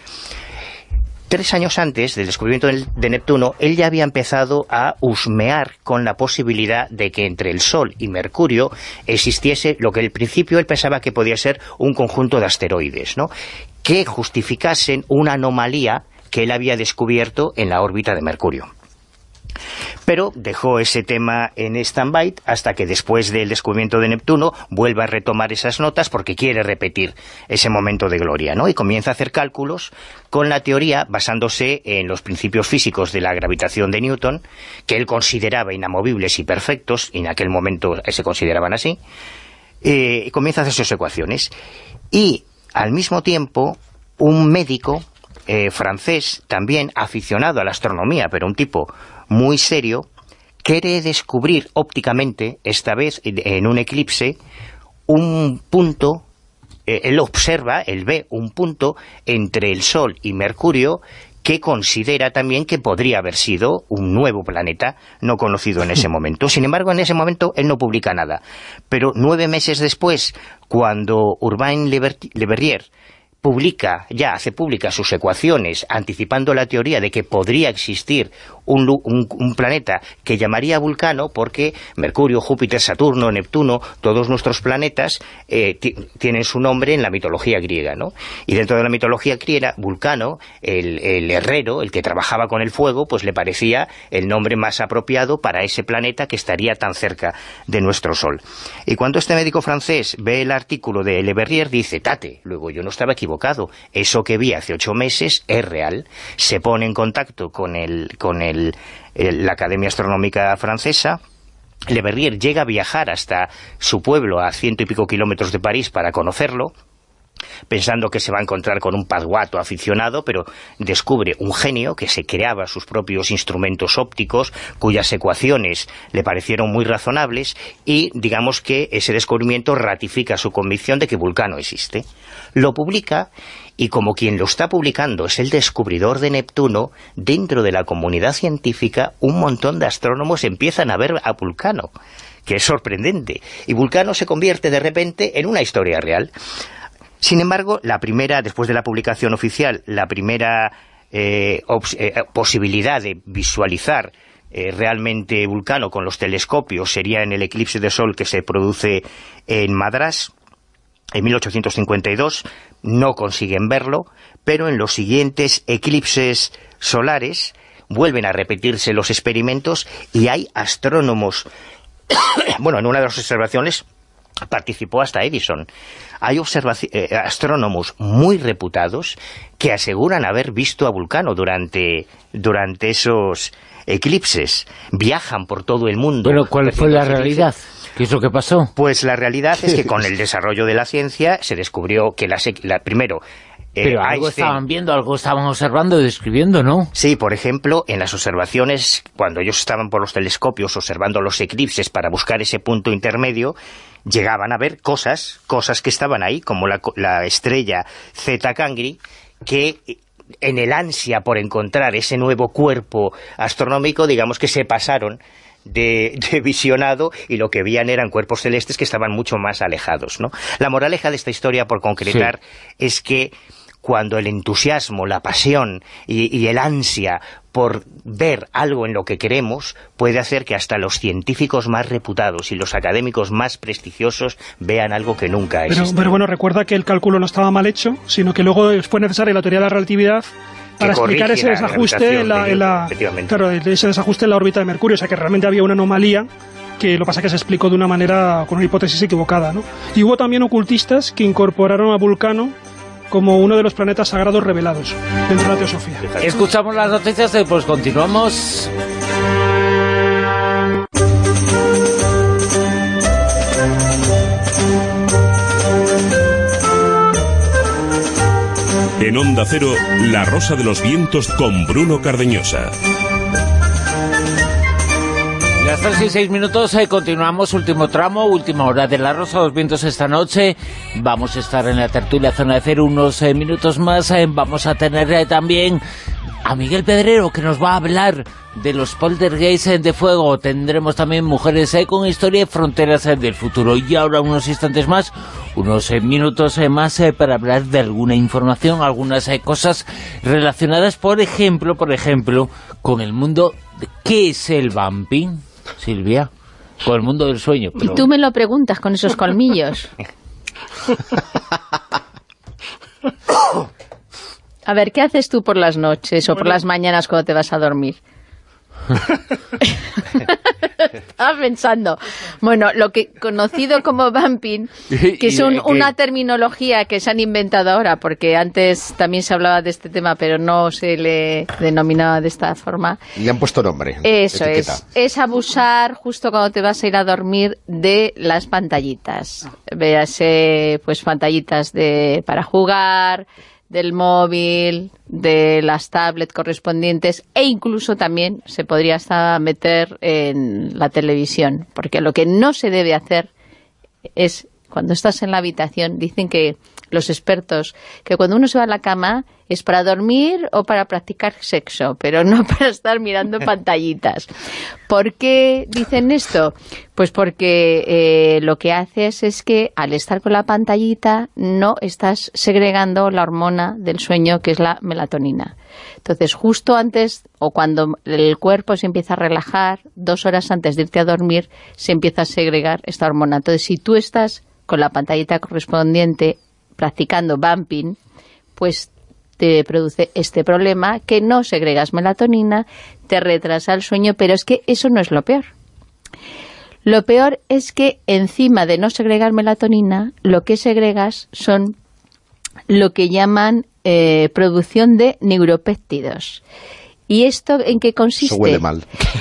3 años antes del descubrimiento de Neptuno, él ya había empezado a husmear con la posibilidad de que entre el Sol y Mercurio existiese lo que al principio él pensaba que podía ser un conjunto de asteroides, ¿no?, que justificasen una anomalía que él había descubierto en la órbita de Mercurio. Pero dejó ese tema en stand-by hasta que después del descubrimiento de Neptuno vuelve a retomar esas notas porque quiere repetir ese momento de gloria, ¿no? Y comienza a hacer cálculos con la teoría basándose en los principios físicos de la gravitación de Newton, que él consideraba inamovibles y perfectos, y en aquel momento se consideraban así. Comienza a hacer sus ecuaciones. Y al mismo tiempo, un médico francés, también aficionado a la astronomía, pero un tipo muy serio, quiere descubrir ópticamente, esta vez en un eclipse, un punto. Él ve un punto entre el Sol y Mercurio que considera también que podría haber sido un nuevo planeta no conocido en ese momento. Sin embargo, en ese momento él no publica nada. Pero 9 meses después, cuando Urbain Le Verrier hace públicas sus ecuaciones, anticipando la teoría de que podría existir un planeta que llamaría Vulcano, porque Mercurio, Júpiter, Saturno, Neptuno, todos nuestros planetas tienen su nombre en la mitología griega, ¿no? Y dentro de la mitología griega, Vulcano, el herrero, el que trabajaba con el fuego, pues le parecía el nombre más apropiado para ese planeta que estaría tan cerca de nuestro Sol. Y cuando este médico francés ve el artículo de Le Verrier, dice: tate, luego yo no estaba equivocado, eso que vi hace 8 meses es real. Se pone en contacto con la Academia Astronómica Francesa. Le Verrier llega a viajar hasta su pueblo a 100 y pico kilómetros de París para conocerlo, pensando que se va a encontrar con un paduato aficionado, pero descubre un genio que se creaba sus propios instrumentos ópticos, cuyas ecuaciones le parecieron muy razonables, y digamos que ese descubrimiento ratifica su convicción de que Vulcano existe. Lo publica, y como quien lo está publicando es el descubridor de Neptuno, dentro de la comunidad científica un montón de astrónomos empiezan a ver a Vulcano, que es sorprendente, y Vulcano se convierte de repente en una historia real. Sin embargo, después de la publicación oficial, la primera posibilidad de visualizar realmente Vulcano con los telescopios sería en el eclipse de Sol que se produce en Madrás en 1852. No consiguen verlo, pero en los siguientes eclipses solares vuelven a repetirse los experimentos y hay astrónomos. Bueno, en una de las observaciones participó hasta Edison. Hay astrónomos muy reputados que aseguran haber visto a Vulcano durante esos eclipses. Viajan por todo el mundo. Pero ¿cuál fue la realidad? ¿Qué es lo que pasó? Pues la realidad es que con el desarrollo de la ciencia se descubrió que primero... Pero algo estaban viendo, algo estaban observando y describiendo, ¿no? Sí, por ejemplo, en las observaciones, cuando ellos estaban por los telescopios observando los eclipses para buscar ese punto intermedio, llegaban a ver cosas que estaban ahí, como la estrella Zeta Cangri, que en el ansia por encontrar ese nuevo cuerpo astronómico, digamos que se pasaron de visionado, y lo que veían eran cuerpos celestes que estaban mucho más alejados, ¿no? La moraleja de esta historia, por concretar, es que cuando el entusiasmo, la pasión y el ansia por ver algo en lo que queremos puede hacer que hasta los científicos más reputados y los académicos más prestigiosos vean algo que nunca ha existido. Pero bueno, recuerda que el cálculo no estaba mal hecho, sino que luego fue necesaria la teoría de la relatividad para explicar ese desajuste ese desajuste en la órbita de Mercurio, o sea que realmente había una anomalía, que lo pasa que se explicó de una manera, con una hipótesis equivocada, ¿no? Y hubo también ocultistas que incorporaron a Vulcano como uno de los planetas sagrados revelados dentro de la teosofía. Escuchamos las noticias y pues continuamos. En Onda Cero, La Rosa de los Vientos con Bruno Cardeñosa. Las 3 y 6 minutos, continuamos, último tramo, última hora de La Rosa de los Vientos esta noche. Vamos a estar en la tertulia Zona de Cero unos minutos más. Vamos a tener también a Miguel Pedrero, que nos va a hablar de los poltergeists de fuego. Tendremos también mujeres con historia y fronteras del futuro. Y ahora, unos instantes más, unos minutos más para hablar de alguna información, algunas cosas relacionadas, por ejemplo, con el mundo de ¿qué es el vamping, Silvia? Con el mundo del sueño. Pero... Y tú me lo preguntas con esos colmillos. A ver, ¿qué haces tú por las noches o por las mañanas cuando te vas a dormir? Estaba pensando. Bueno, lo que conocido como vamping, que es una terminología que se han inventado ahora, porque antes también se hablaba de este tema, pero no se le denominaba de esta forma. Y han puesto nombre. Eso es abusar justo cuando te vas a ir a dormir de las pantallitas. Véase, pues pantallitas para jugar, del móvil, de las tablets correspondientes, e incluso también se podría hasta meter en la televisión, porque lo que no se debe hacer es, cuando estás en la habitación, dicen que los expertos, que cuando uno se va a la cama es para dormir o para practicar sexo, pero no para estar mirando pantallitas. ¿Por qué dicen esto? Pues porque lo que haces es que al estar con la pantallita no estás segregando la hormona del sueño, que es la melatonina. Entonces, justo antes, o cuando el cuerpo se empieza a relajar, 2 horas antes de irte a dormir, se empieza a segregar esta hormona. Entonces, si tú estás con la pantallita correspondiente practicando vamping, pues te produce este problema, que no segregas melatonina, te retrasa el sueño, pero es que eso no es lo peor. Lo peor es que encima de no segregar melatonina, lo que segregas son lo que llaman producción de neuropéptidos. ¿Y esto en qué consiste? Eso huele mal.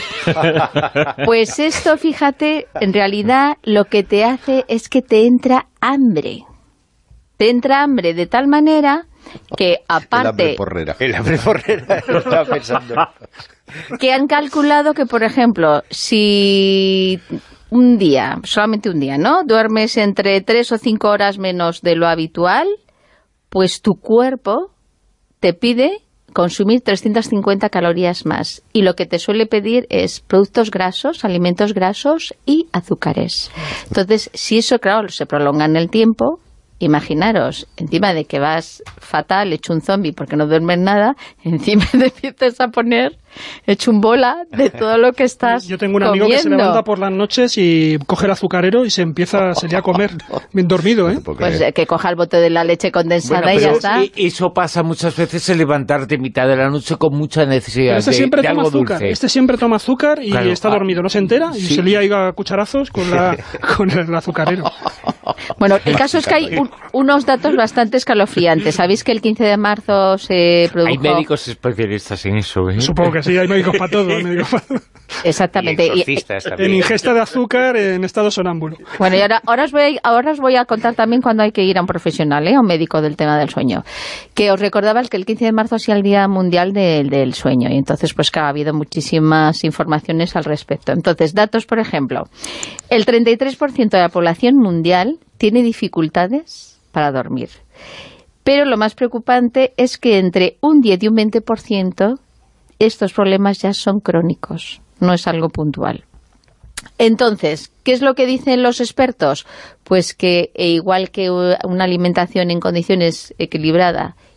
Pues esto, fíjate, en realidad lo que te hace es que te entra hambre. Te entra hambre de tal manera que, aparte... El hambre porrera, lo estaba pensando. Que han calculado que, por ejemplo, si un día, solamente un día, ¿no?, duermes entre 3 o 5 horas menos de lo habitual, pues tu cuerpo te pide consumir 350 calorías más. Y lo que te suele pedir es productos grasos, alimentos grasos y azúcares. Entonces, si eso, claro, se prolonga en el tiempo, imaginaros, encima de que vas fatal, hecho un zombie porque no duermes nada, encima te empiezas a poner hecho un bola de todo lo que estás Yo tengo un amigo comiendo. Que se levanta por las noches y coge el azucarero y se lía a comer bien dormido, ¿eh? Pues que coja el bote de la leche condensada y ya está. Eso pasa muchas veces, el levantarte en mitad de la noche con mucha necesidad de algo azúcar. Dulce. Este siempre toma azúcar y está dormido, no se entera y se lía a cucharazos con el azucarero. Bueno, el caso es que hay unos datos bastante escalofriantes. ¿Sabéis que el 15 de marzo se produjo... Hay médicos especialistas en eso, ¿eh? Supongo que sí, hay médicos para todo. Exactamente. En ingesta de azúcar en estado sonámbulo. Bueno, y ahora os voy a contar también cuando hay que ir a un profesional, a un médico del tema del sueño. Que os recordaba que el 15 de marzo ha sido el Día Mundial del Sueño. Y entonces, pues claro, ha habido muchísimas informaciones al respecto. Entonces, datos, por ejemplo. El 33% de la población mundial tiene dificultades para dormir. Pero lo más preocupante es que entre un 10 y un 20% estos problemas ya son crónicos, no es algo puntual. Entonces, ¿qué es lo que dicen los expertos? Pues que igual que una alimentación en condiciones equilibrada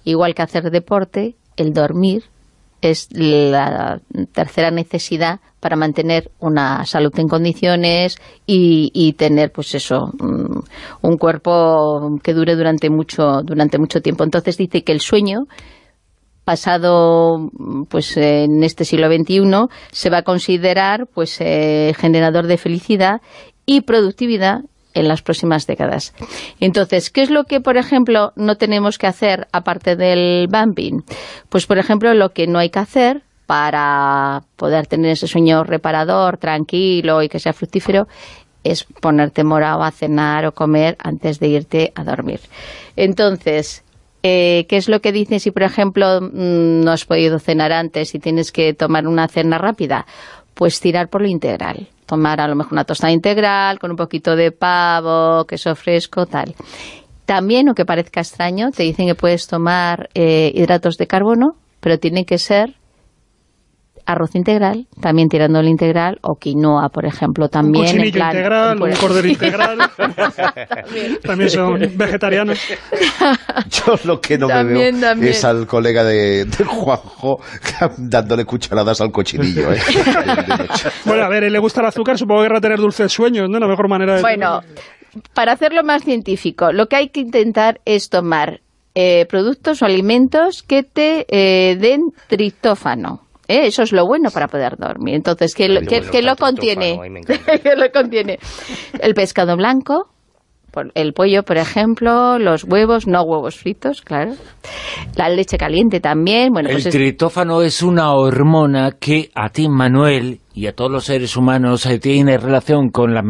igual que hacer deporte, el dormir es la tercera necesidad para mantener una salud en condiciones y tener, pues eso, un cuerpo que dure durante mucho tiempo. Entonces dice que el sueño, pasado pues en este siglo XXI, se va a considerar pues generador de felicidad y productividad en las próximas décadas. Entonces, ¿qué es lo que, por ejemplo, no tenemos que hacer aparte del bumping? Pues, por ejemplo, lo que no hay que hacer para poder tener ese sueño reparador, tranquilo y que sea fructífero, es ponerte morado a cenar o comer antes de irte a dormir. Entonces, ¿qué es lo que dicen si, por ejemplo, no has podido cenar antes y tienes que tomar una cena rápida? Pues tirar por lo integral. Tomar a lo mejor una tostada integral con un poquito de pavo, queso fresco, tal. También, aunque parezca extraño, te dicen que puedes tomar hidratos de carbono, pero tienen que ser arroz integral, también tirando el integral, o quinoa, por ejemplo, también. Un cochinillo integral, un cordero integral. También son vegetarianos. Yo lo que no me veo es al colega de Juanjo dándole cucharadas al cochinillo. Bueno, a ver, él le gusta el azúcar, supongo que tener dulces sueños, ¿no? La mejor manera de... Bueno, para hacerlo más científico, lo que hay que intentar es tomar productos o alimentos que te den triptófano. Eso es lo bueno para poder dormir. Entonces, ¿qué lo contiene? ¿Qué lo contiene? El pescado blanco, el pollo, por ejemplo, los huevos, no huevos fritos, claro. La leche caliente también. Bueno, el triptófano es una hormona que a ti, Manuel, y a todos los seres humanos tiene relación con la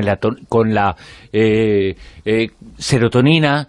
serotonina,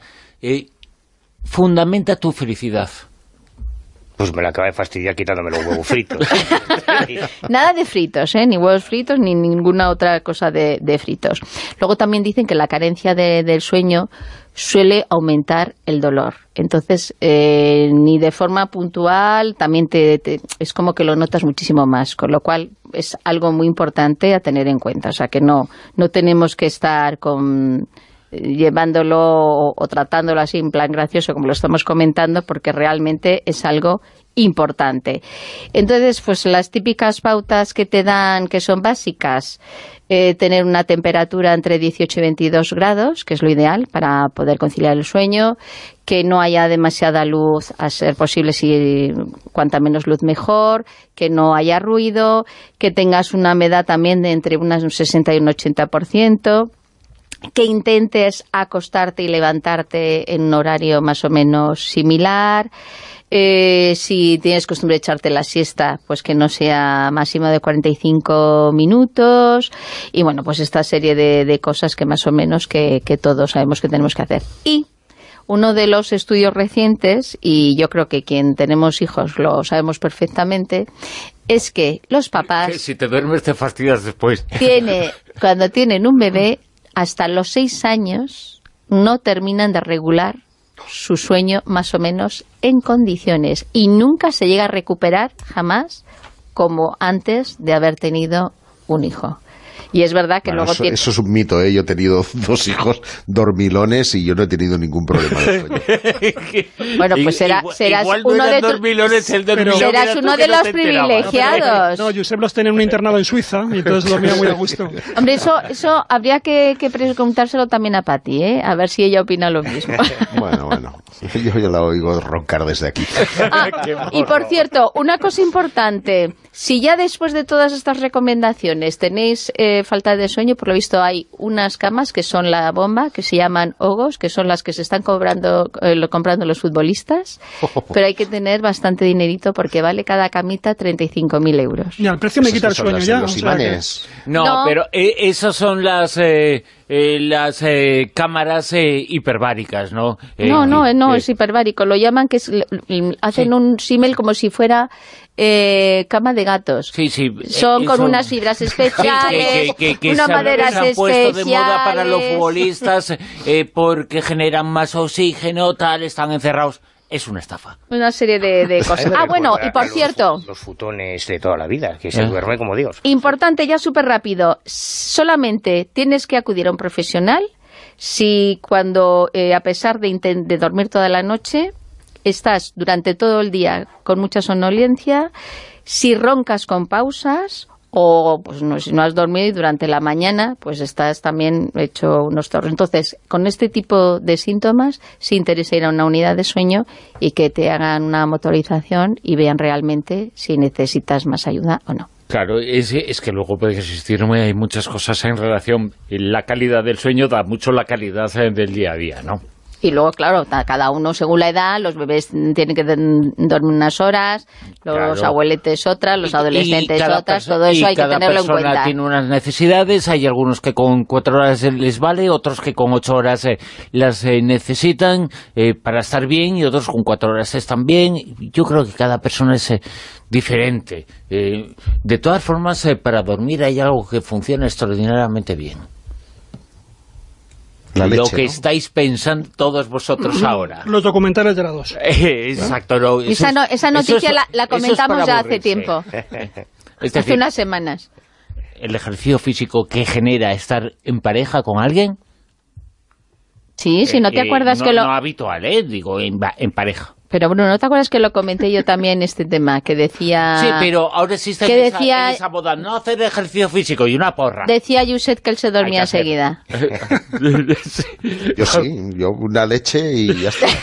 fundamenta tu felicidad. Pues me la acaba de fastidiar quitándome los huevos fritos. Nada de fritos, ni huevos fritos, ni ninguna otra cosa de fritos. Luego también dicen que la carencia del sueño suele aumentar el dolor. Entonces, ni de forma puntual, también es como que lo notas muchísimo más, con lo cual es algo muy importante a tener en cuenta. O sea, que no tenemos que estar llevándolo o tratándolo así en plan gracioso como lo estamos comentando, porque realmente es algo importante. Entonces, pues las típicas pautas que te dan, que son básicas, tener una temperatura entre 18 y 22 grados, que es lo ideal para poder conciliar el sueño, que no haya demasiada luz, a ser posible, si cuanta menos luz mejor, que no haya ruido, que tengas una humedad también de entre un 60 y un 80%, que intentes acostarte y levantarte en un horario más o menos similar. Si tienes costumbre de echarte la siesta, pues que no sea máximo de 45 minutos. Y bueno, pues esta serie de cosas que más o menos que todos sabemos que tenemos que hacer. Y uno de los estudios recientes, y yo creo que quien tenemos hijos lo sabemos perfectamente, es que los papás... Si te duermes te fastidias después. Cuando tienen un bebé, hasta los 6 años no terminan de regular su sueño más o menos en condiciones y nunca se llega a recuperar jamás como antes de haber tenido un hijo. Y es verdad que luego eso es un mito, ¿eh? Yo he tenido 2 hijos dormilones y yo no he tenido ningún problema de sueño. Bueno, pues serás uno de los privilegiados. No, Josep los tenía en un internado en Suiza y entonces dormía muy a gusto. Hombre, eso habría que preguntárselo también a Pati, a ver si ella opina lo mismo. Bueno, yo ya la oigo roncar desde aquí. Y por cierto, una cosa importante, si ya después de todas estas recomendaciones tenéis falta de sueño, por lo visto hay unas camas que son la bomba, que se llaman Ogos, que son las que se están comprando los futbolistas, pero hay que tener bastante dinerito porque vale cada camita 35.000 euros. Ya, el precio me quita el sueño ya. Los imanes. No, pero esas son las cámaras hiperbáricas, ¿no? No, es hiperbárico. Lo llaman hacen un símil como si fuera cama de gatos. Sí. Son con unas fibras especiales, unas maderas especiales. Se han puesto de moda para los futbolistas porque generan más oxígeno, están encerrados. Es una estafa. Una serie de cosas. Bueno, y por cierto... Los futones de toda la vida, que se duerme como Dios. Importante, ya súper rápido. Solamente tienes que acudir a un profesional si cuando, a pesar de dormir toda la noche, estás durante todo el día con mucha somnolencia, si roncas con pausas, o pues si no has dormido y durante la mañana pues estás también hecho unos torros. Entonces, con este tipo de síntomas, sí interesa ir a una unidad de sueño y que te hagan una motorización y vean realmente si necesitas más ayuda o no. Claro, es que luego puede existir hay muchas cosas en relación. La calidad del sueño da mucho la calidad del día a día, ¿no? Y luego, claro, cada uno según la edad, los bebés tienen que dormir unas horas, los abueletes otras, los adolescentes otras, todo eso hay que tenerlo en cuenta. Cada persona tiene unas necesidades, hay algunos que con 4 horas les vale, otros que con 8 horas las necesitan para estar bien, y otros con 4 horas están bien. Yo creo que cada persona es diferente. De todas formas, para dormir hay algo que funciona extraordinariamente bien. Leche, lo que estáis pensando todos vosotros ahora. Los documentales de la 2. Exacto. No, esa noticia la comentamos ya hace tiempo. Hace unas semanas. ¿El ejercicio físico que genera estar en pareja con alguien? Sí, si no te acuerdas que lo... No habitual, digo, en pareja. Pero Bruno, ¿no te acuerdas que lo comenté yo también este tema? Que decía... Sí, pero ahora existe en esa boda no hacer ejercicio físico y una porra. Decía Yuset que él se dormía enseguida. Yo sí, yo una leche y ya está.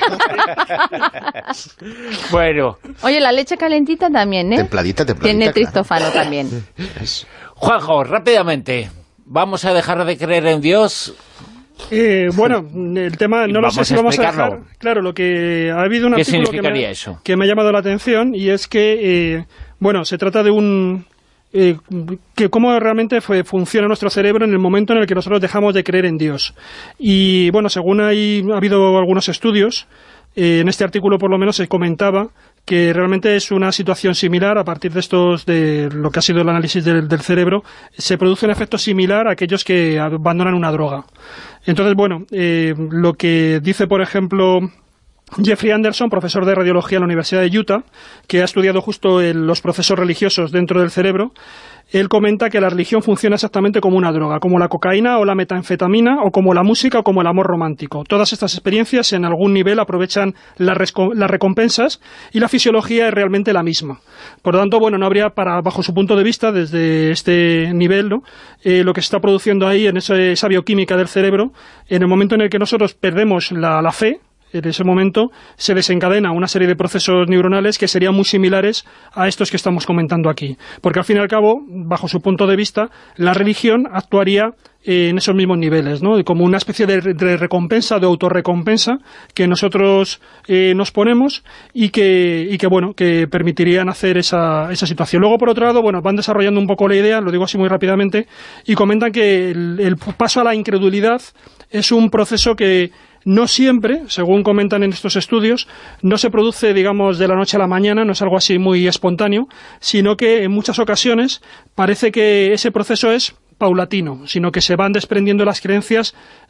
Bueno. Oye, la leche calentita también, ¿eh? Templadita. Tiene triptófano también. Juanjo, rápidamente, ¿vamos a dejar de creer en Dios? Bueno, el tema no lo sé si vamos a dejar. Claro, lo que ha habido un artículo que me ha llamado la atención, y es que, se trata de que cómo realmente funciona nuestro cerebro en el momento en el que nosotros dejamos de creer en Dios. Y bueno, según ha habido algunos estudios, en este artículo por lo menos se comentaba que realmente es una situación similar. A partir de lo que ha sido el análisis del cerebro, se produce un efecto similar a aquellos que abandonan una droga. Entonces, lo que dice, por ejemplo, Jeffrey Anderson, profesor de radiología en la Universidad de Utah, que ha estudiado justo los procesos religiosos dentro del cerebro, él comenta que la religión funciona exactamente como una droga, como la cocaína o la metanfetamina, o como la música o como el amor romántico. Todas estas experiencias en algún nivel aprovechan las recompensas, y la fisiología es realmente la misma. Por lo tanto, no habría, bajo su punto de vista, desde este nivel, ¿no? Lo que se está produciendo ahí en esa bioquímica del cerebro, en el momento en el que nosotros perdemos la fe, en ese momento se desencadena una serie de procesos neuronales que serían muy similares a estos que estamos comentando aquí. Porque al fin y al cabo, bajo su punto de vista, la religión actuaría en esos mismos niveles, ¿no? Como una especie de recompensa, de autorrecompensa que nosotros nos ponemos y que permitirían hacer esa situación. Luego, por otro lado, van desarrollando un poco la idea, lo digo así muy rápidamente, y comentan que el paso a la incredulidad es un proceso que no siempre, según comentan en estos estudios, no se produce, digamos, de la noche a la mañana, no es algo así muy espontáneo, sino que en muchas ocasiones parece que ese proceso es paulatino, sino que se van desprendiendo las creencias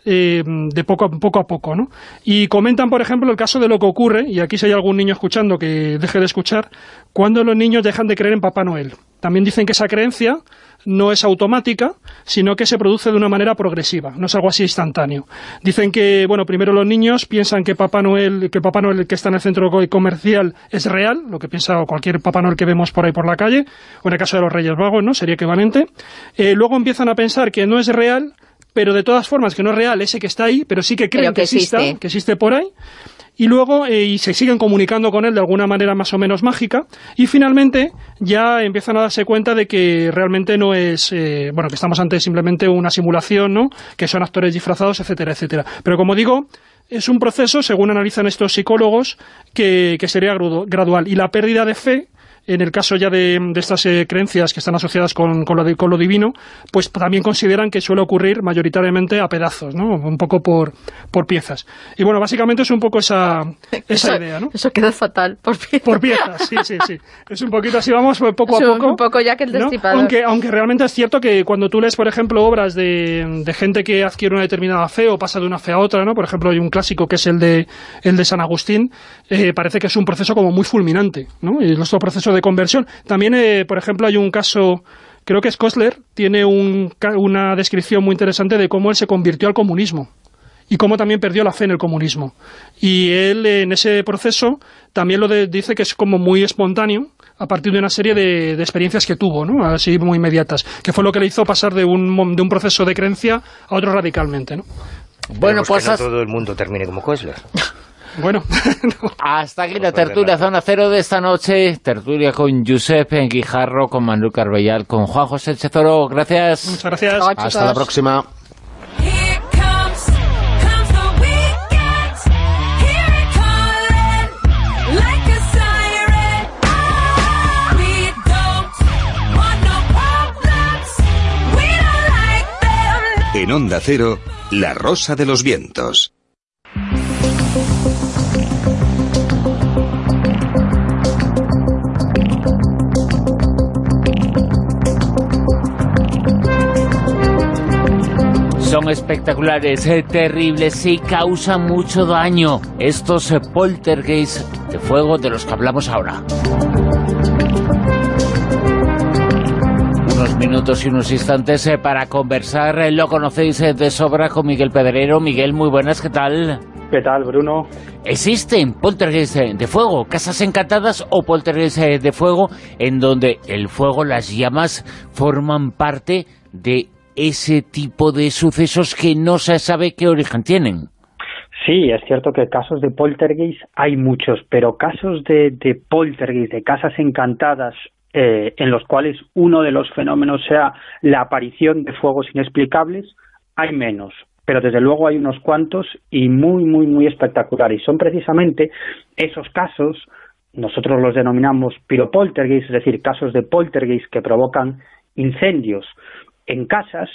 de poco a poco, ¿no? Y comentan, por ejemplo, el caso de lo que ocurre, y aquí si hay algún niño escuchando que deje de escuchar, cuando los niños dejan de creer en Papá Noel. También dicen que esa creencia no es automática, sino que se produce de una manera progresiva, no es algo así instantáneo. Dicen que, primero los niños piensan que Papá Noel que está en el centro comercial es real, lo que piensa cualquier Papá Noel que vemos por ahí por la calle, o en el caso de los Reyes Magos, ¿no? Sería equivalente. Luego empiezan a pensar que no es real, pero de todas formas que no es real ese que está ahí, pero sí que creen que existe por ahí. Y luego y se siguen comunicando con él de alguna manera más o menos mágica, y finalmente ya empiezan a darse cuenta de que realmente no es, que estamos ante simplemente una simulación, ¿no? Que son actores disfrazados, etcétera, etcétera. Pero como digo, es un proceso, según analizan estos psicólogos, que sería gradual, y la pérdida de fe, en el caso ya de estas creencias que están asociadas con lo divino, pues también consideran que suele ocurrir mayoritariamente a pedazos, ¿no? Un poco por piezas. Y básicamente es un poco esa idea, ¿no? Eso queda fatal, por piezas. Por piezas, sí. Es un poquito así, vamos poco a poco. Un poco ya que el Destripador. ¿No? Aunque realmente es cierto que cuando tú lees, por ejemplo, obras de gente que adquiere una determinada fe o pasa de una fe a otra, ¿no? Por ejemplo, hay un clásico que es el de San Agustín, parece que es un proceso como muy fulminante, ¿no? Y nuestro proceso de conversión. También, por ejemplo, hay un caso, creo que es Kostler, tiene una descripción muy interesante de cómo él se convirtió al comunismo. y cómo también perdió la fe en el comunismo. Y él en ese proceso también dice que es como muy espontáneo, a partir de una serie de experiencias que tuvo, ¿no? Así muy inmediatas, que fue lo que le hizo pasar de un proceso de creencia a otro radicalmente, ¿no? Bueno, pues que no todo el mundo termine como Koestler. Bueno, no. Hasta aquí la tertulia Zona Cero de esta noche. Tertulia con Josep Guijarro, con Manuel Carbellal, con Juan José Chezoro. Gracias. Muchas gracias. Hasta la próxima. En Onda Cero, La Rosa de los Vientos. Son espectaculares, terribles y causan mucho daño estos poltergeists de fuego de los que hablamos ahora. Unos minutos y unos instantes para conversar. Lo conocéis de sobra con Miguel Pedrero. Miguel, muy buenas, ¿qué tal? ¿Qué tal, Bruno? ¿Existen poltergeists de fuego, casas encantadas o poltergeists de fuego en donde el fuego, las llamas, forman parte de ese tipo de sucesos que no se sabe qué origen tienen? Sí, es cierto que casos de poltergeist hay muchos, pero casos de poltergeist, de casas encantadas, en los cuales uno de los fenómenos sea la aparición de fuegos inexplicables, hay menos. Pero desde luego hay unos cuantos y muy, muy, muy espectaculares. Y son precisamente esos casos, nosotros los denominamos piropoltergeist, es decir, casos de poltergeist que provocan incendios en casas,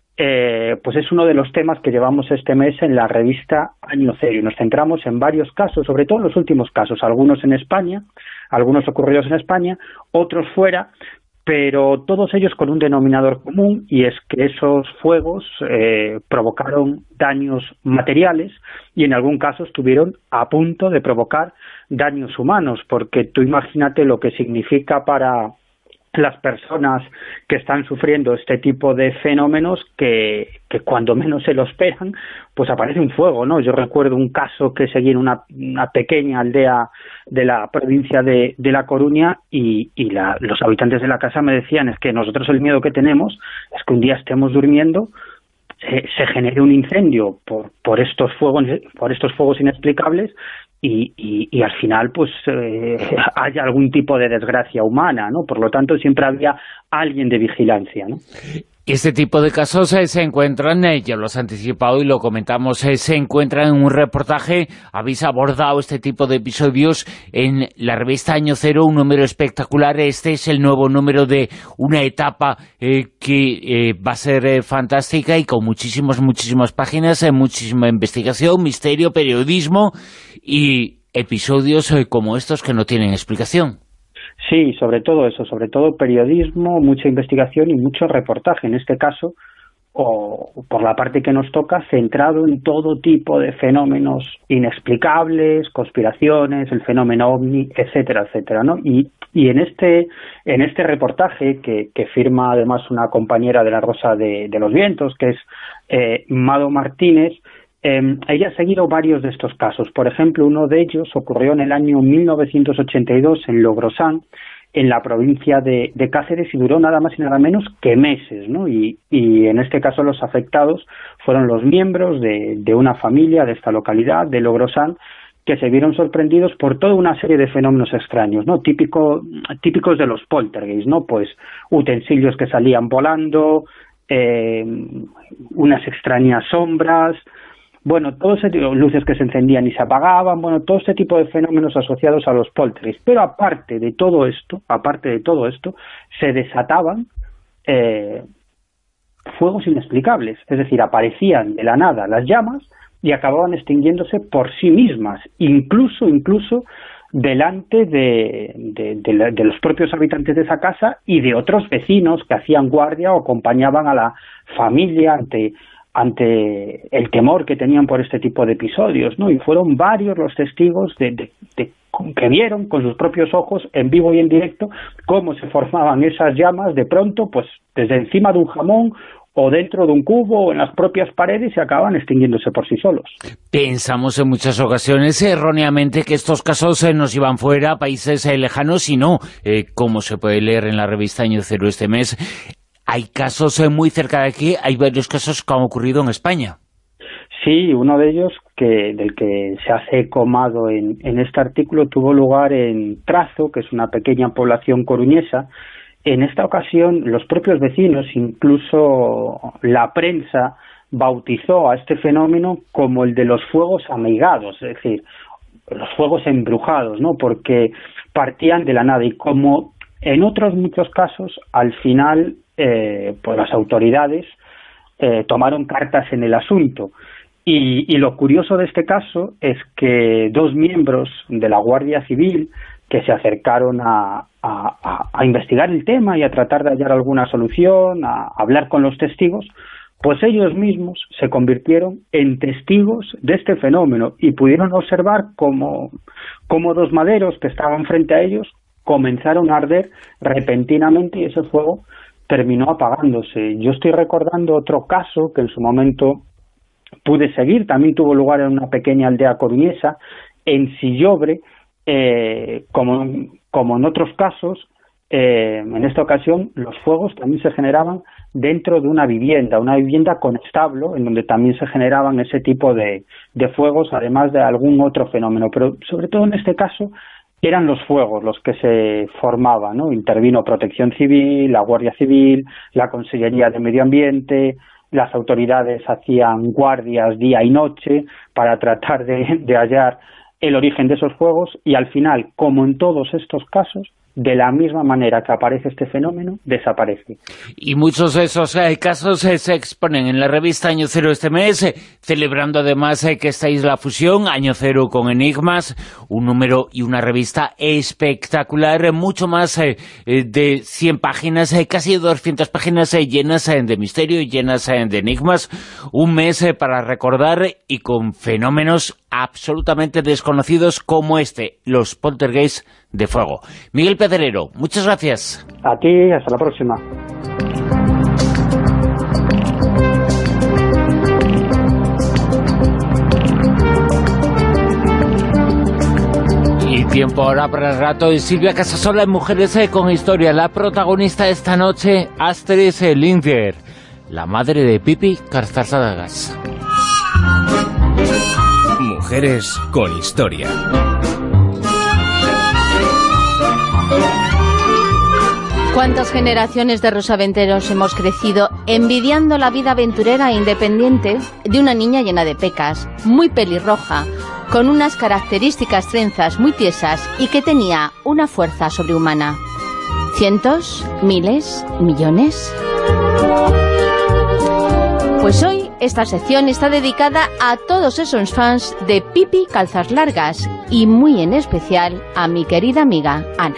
pues es uno de los temas que llevamos este mes en la revista Año Cero. Y nos centramos en varios casos, sobre todo en los últimos casos, algunos en España, algunos ocurridos en España, otros fuera, pero todos ellos con un denominador común, y es que esos fuegos provocaron daños materiales y en algún caso estuvieron a punto de provocar daños humanos, porque tú imagínate lo que significa para las personas que están sufriendo este tipo de fenómenos que cuando menos se lo esperan, pues aparece un fuego, ¿no? Yo recuerdo un caso que seguí en una pequeña aldea de la provincia de La Coruña y los habitantes de la casa me decían, es que nosotros el miedo que tenemos es que un día estemos durmiendo, se genere un incendio por estos fuegos inexplicables y al final pues haya algún tipo de desgracia humana, ¿no? Por lo tanto siempre había alguien de vigilancia, ¿no? Este tipo de casos se encuentran, ya lo has anticipado y lo comentamos, se encuentran en un reportaje. Habéis abordado este tipo de episodios en la revista Año Cero, un número espectacular. Este es el nuevo número de una etapa que va a ser fantástica y con muchísimas páginas, muchísima investigación, misterio, periodismo y episodios como estos que no tienen explicación. Sí, sobre todo eso, sobre todo periodismo, mucha investigación y mucho reportaje, en este caso, o por la parte que nos toca, centrado en todo tipo de fenómenos inexplicables, conspiraciones, el fenómeno ovni, etcétera, etcétera, ¿no? Y en este reportaje, que firma además una compañera de La Rosa de los Vientos, que es Mado Martínez, ella ha seguido varios de estos casos. Por ejemplo, uno de ellos ocurrió en el año 1982 en Logrosán, en la provincia de Cáceres, y duró nada más y nada menos que meses, ¿no? Y en este caso los afectados fueron los miembros de una familia de esta localidad, de Logrosán, que se vieron sorprendidos por toda una serie de fenómenos extraños, ¿no? Típicos de los poltergeist, ¿no? Pues utensilios que salían volando, unas extrañas sombras, bueno, todo ese tipo de luces que se encendían y se apagaban, bueno, todo este tipo de fenómenos asociados a los poltergeist. Pero aparte de todo esto, se desataban fuegos inexplicables, es decir, aparecían de la nada las llamas y acababan extinguiéndose por sí mismas, incluso delante de los propios habitantes de esa casa y de otros vecinos que hacían guardia o acompañaban a la familia ante el temor que tenían por este tipo de episodios, ¿no? Y fueron varios los testigos que vieron con sus propios ojos, en vivo y en directo, cómo se formaban esas llamas de pronto, pues desde encima de un jamón o dentro de un cubo o en las propias paredes y acaban extinguiéndose por sí solos. Pensamos en muchas ocasiones erróneamente que estos casos nos llevan fuera a países lejanos y no, como se puede leer en la revista Año Cero este mes. Hay casos muy cerca de aquí, hay varios casos que han ocurrido en España. Sí, uno de ellos, del que se hace eco Mado en este artículo, tuvo lugar en Trazo, que es una pequeña población coruñesa. En esta ocasión, los propios vecinos, incluso la prensa, bautizó a este fenómeno como el de los fuegos amigados, es decir, los fuegos embrujados, ¿no? Porque partían de la nada y como en otros muchos casos, al final, pues las autoridades tomaron cartas en el asunto. Y lo curioso de este caso es que 2 miembros de la Guardia Civil que se acercaron a investigar el tema y a tratar de hallar alguna solución, a hablar con los testigos, pues ellos mismos se convirtieron en testigos de este fenómeno y pudieron observar cómo 2 maderos que estaban frente a ellos comenzaron a arder repentinamente y ese fuego terminó apagándose. Yo estoy recordando otro caso que en su momento pude seguir, también tuvo lugar en una pequeña aldea coruñesa, en Sillobre, como en otros casos, en esta ocasión los fuegos también se generaban dentro de una vivienda con establo, en donde también se generaban ese tipo de fuegos, además de algún otro fenómeno, pero sobre todo en este caso eran los fuegos los que se formaban, ¿no? Intervino Protección Civil, la Guardia Civil, la Consellería de Medio Ambiente. Las autoridades hacían guardias día y noche para tratar de hallar el origen de esos fuegos y al final, como en todos estos casos, de la misma manera que aparece este fenómeno, desaparece. Y muchos de esos casos se exponen en la revista Año Cero este mes, celebrando además que esta Isla Fusión, Año Cero con enigmas, un número y una revista espectacular, mucho más de 100 páginas, casi 200 páginas llenas de misterio y llenas de enigmas, un mes para recordar y con fenómenos absolutamente desconocidos como los poltergeists de fuego. Miguel Pedrero, muchas gracias. A ti, hasta la próxima. Y tiempo ahora para el rato de Silvia Casasola en Mujeres con Historia. La protagonista de esta noche, Astrid Lindgren, la madre de Pippi Carzazadagas. Mujeres con Historia. ¿Cuántas generaciones de rosaventeros hemos crecido envidiando la vida aventurera e independiente de una niña llena de pecas, muy pelirroja, con unas características trenzas muy tiesas y que tenía una fuerza sobrehumana? ¿Cientos? ¿Miles? ¿Millones? Pues hoy esta sección está dedicada a todos esos fans de Pippi Calzas Largas y muy en especial a mi querida amiga Ana.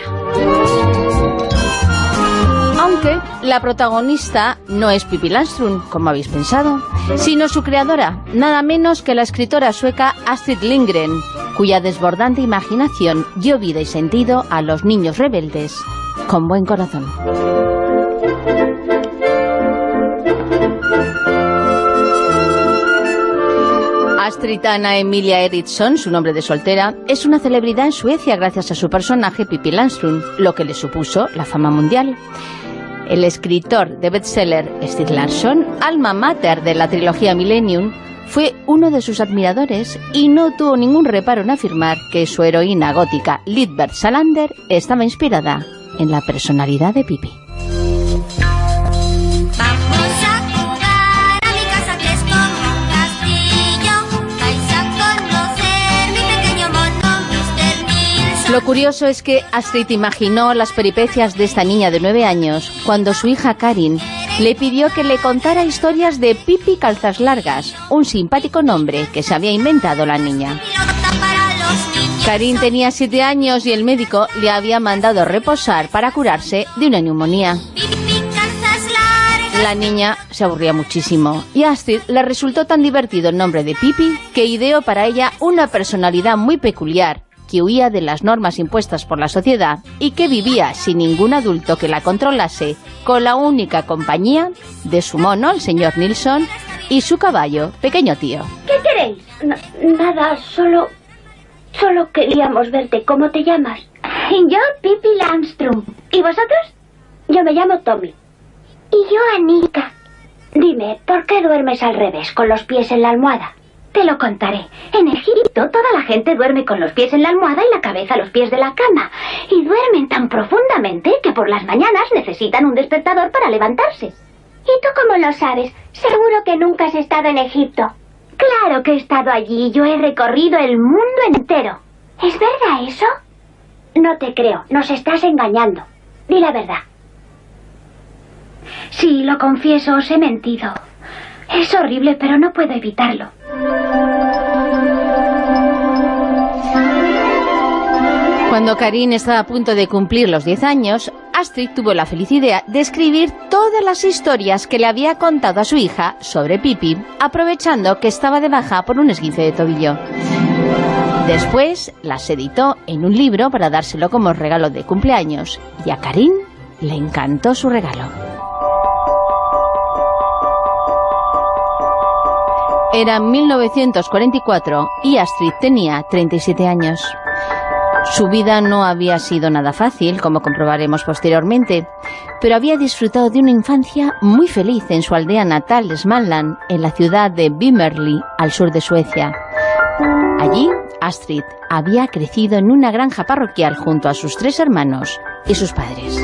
Aunque la protagonista no es Pippi Landström, como habéis pensado, sino su creadora, nada menos que la escritora sueca Astrid Lindgren, cuya desbordante imaginación dio vida y sentido a los niños rebeldes con buen corazón. Astrid Anna Emilia Eriksson, su nombre de soltera, es una celebridad en Suecia gracias a su personaje Pippi Landström, lo que le supuso la fama mundial. El escritor de bestseller Stieg Larsson, alma mater de la trilogía Millennium, fue uno de sus admiradores y no tuvo ningún reparo en afirmar que su heroína gótica Lidbeth Salander estaba inspirada en la personalidad de Pippi. Lo curioso es que Astrid imaginó las peripecias de esta niña de 9 años cuando su hija Karin le pidió que le contara historias de Pippi Calzas Largas, un simpático nombre que se había inventado la niña. Karin tenía 7 años y el médico le había mandado reposar para curarse de una neumonía. La niña se aburría muchísimo y a Astrid le resultó tan divertido el nombre de Pippi que ideó para ella una personalidad muy peculiar, que huía de las normas impuestas por la sociedad y que vivía sin ningún adulto que la controlase, con la única compañía de su mono, el señor Nilsson, y su caballo, Pequeño Tío. ¿Qué queréis? Nada, solo queríamos verte. ¿Cómo te llamas? Yo, Pippi Landström. ¿Y vosotros? Yo me llamo Tommy. Y yo, Annika. Dime, ¿por qué duermes al revés, con los pies en la almohada? Te lo contaré. En Egipto toda la gente duerme con los pies en la almohada y la cabeza a los pies de la cama. Y duermen tan profundamente que por las mañanas necesitan un despertador para levantarse. ¿Y tú cómo lo sabes? Seguro que nunca has estado en Egipto. Claro que he estado allí. Yo he recorrido el mundo entero. ¿Es verdad eso? No te creo. Nos estás engañando. Di la verdad. Sí, lo confieso, os he mentido. Es horrible, pero no puedo evitarlo. Cuando Karin estaba a punto de cumplir los 10 años, Astrid tuvo la feliz idea de escribir todas las historias que le había contado a su hija sobre Pippi, aprovechando que estaba de baja por un esguince de tobillo. Después las editó en un libro para dárselo como regalo de cumpleaños, y a Karin le encantó su regalo. Era 1944 y Astrid tenía 37 años. Su vida no había sido nada fácil, como comprobaremos posteriormente, pero había disfrutado de una infancia muy feliz en su aldea natal, Småland, en la ciudad de Vimmerby, al sur de Suecia. Allí, Astrid había crecido en una granja parroquial junto a sus 3 hermanos y sus padres.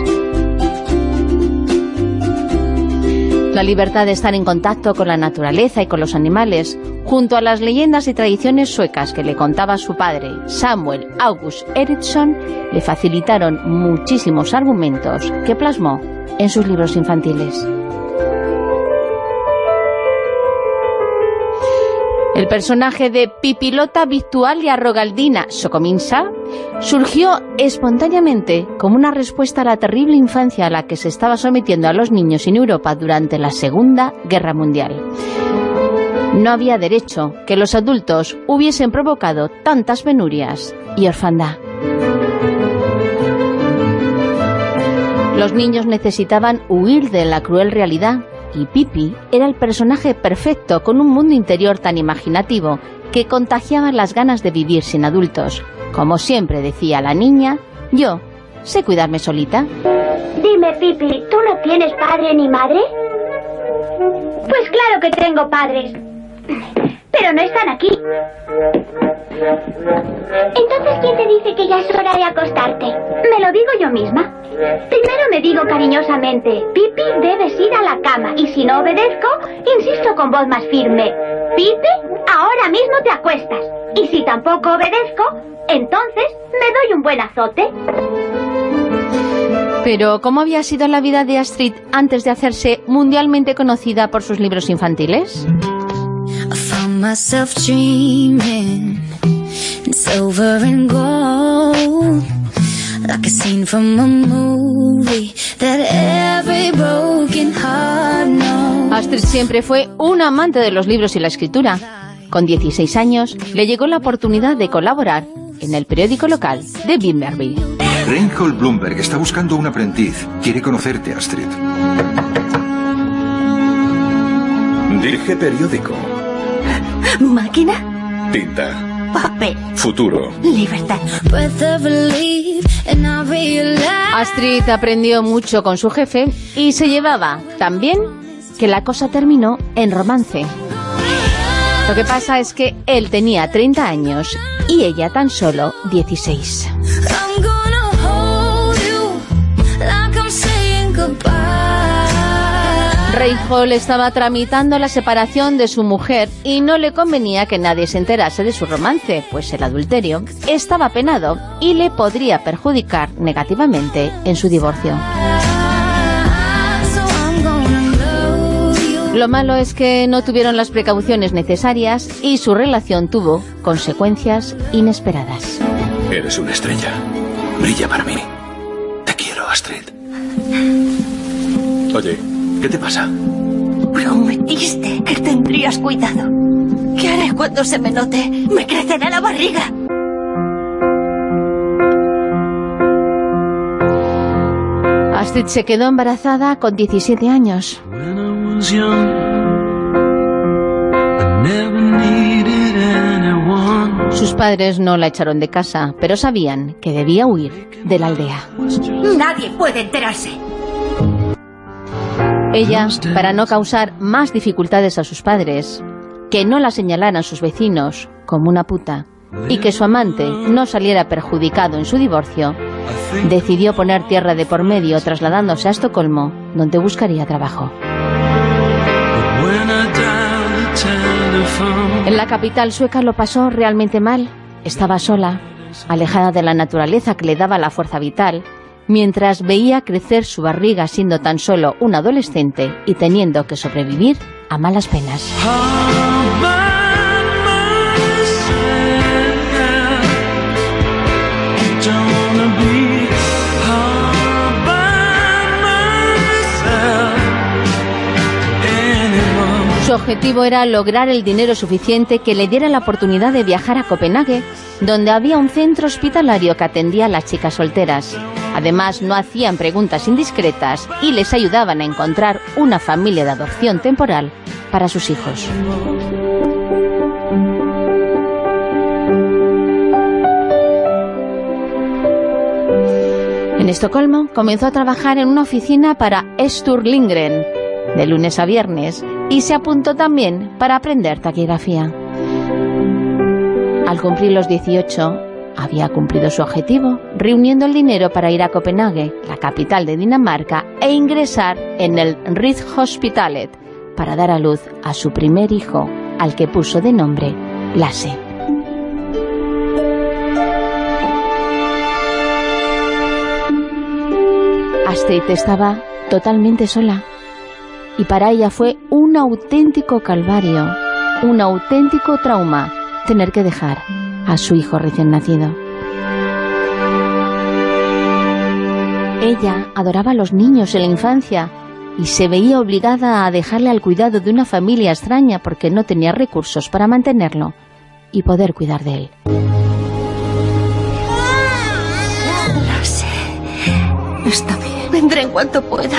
La libertad de estar en contacto con la naturaleza y con los animales, junto a las leyendas y tradiciones suecas que le contaba su padre, Samuel August Eriksson, le facilitaron muchísimos argumentos que plasmó en sus libros infantiles. El personaje de Pipilota Victualia Rogaldina Sokominsa surgió espontáneamente como una respuesta a la terrible infancia a la que se estaba sometiendo a los niños en Europa durante la Segunda Guerra Mundial. No había derecho que los adultos hubiesen provocado tantas penurias y orfandad. Los niños necesitaban huir de la cruel realidad, y Pippi era el personaje perfecto, con un mundo interior tan imaginativo que contagiaba las ganas de vivir sin adultos. Como siempre decía la niña, yo sé cuidarme solita. Dime, Pippi, ¿tú no tienes padre ni madre? Pues claro que tengo padres, pero no están aquí. Entonces, ¿quién te dice que ya es hora de acostarte? Me lo digo yo misma. Primero me digo cariñosamente, Pippi, debes ir a la cama. Y si no obedezco, insisto con voz más firme, Pippi, ahora mismo te acuestas. Y si tampoco obedezco, entonces me doy un buen azote. Pero, ¿cómo había sido la vida de Astrid antes de hacerse mundialmente conocida por sus libros infantiles? I found myself dreaming in silver and gold, like a scene from a movie that every broken heart knows. Astrid siempre fue un amante de los libros y la escritura. Con 16 años le llegó la oportunidad de colaborar en el periódico local de Vimmerby. Reinhold Blumberg está buscando un aprendiz. Quiere conocerte, Astrid. Dirige periódico. ¿Máquina? Tinta. Papel. Futuro. Libertad. Astrid aprendió mucho con su jefe y se llevaba tan bien que la cosa terminó en romance. Lo que pasa es que él tenía 30 años y ella tan solo 16. Reinhold estaba tramitando la separación de su mujer y no le convenía que nadie se enterase de su romance, pues el adulterio estaba penado y le podría perjudicar negativamente en su divorcio. Lo malo es que no tuvieron las precauciones necesarias y su relación tuvo consecuencias inesperadas. Eres una estrella. Brilla para mí. Te quiero, Astrid. Oye, ¿qué te pasa? Prometiste que tendrías cuidado. ¿Qué haré cuando se me note? Me crecerá la barriga. Astrid se quedó embarazada con 17 años. Sus padres no la echaron de casa, pero sabían que debía huir de la aldea. Nadie puede enterarse. Ella, para no causar más dificultades a sus padres, que no la señalaran sus vecinos como una puta y que su amante no saliera perjudicado en su divorcio, decidió poner tierra de por medio trasladándose a Estocolmo, donde buscaría trabajo. En la capital sueca lo pasó realmente mal. Estaba sola, alejada de la naturaleza que le daba la fuerza vital, mientras veía crecer su barriga siendo tan solo un adolescente y teniendo que sobrevivir a malas penas. Su objetivo era lograr el dinero suficiente que le diera la oportunidad de viajar a Copenhague, donde había un centro hospitalario que atendía a las chicas solteras. Además, no hacían preguntas indiscretas y les ayudaban a encontrar una familia de adopción temporal para sus hijos. En Estocolmo comenzó a trabajar en una oficina para Sture Lindgren, de lunes a viernes, y se apuntó también para aprender taquigrafía. Al cumplir los 18, había cumplido su objetivo, reuniendo el dinero para ir a Copenhague, la capital de Dinamarca, e ingresar en el Rigshospitalet para dar a luz a su primer hijo, al que puso de nombre Lasse. Astrid estaba totalmente sola. Y para ella fue un auténtico calvario, un auténtico trauma, tener que dejar a su hijo recién nacido. Ella adoraba a los niños en la infancia y se veía obligada a dejarle al cuidado de una familia extraña porque no tenía recursos para mantenerlo y poder cuidar de él. Lo sé. Está bien. Vendré en cuanto pueda.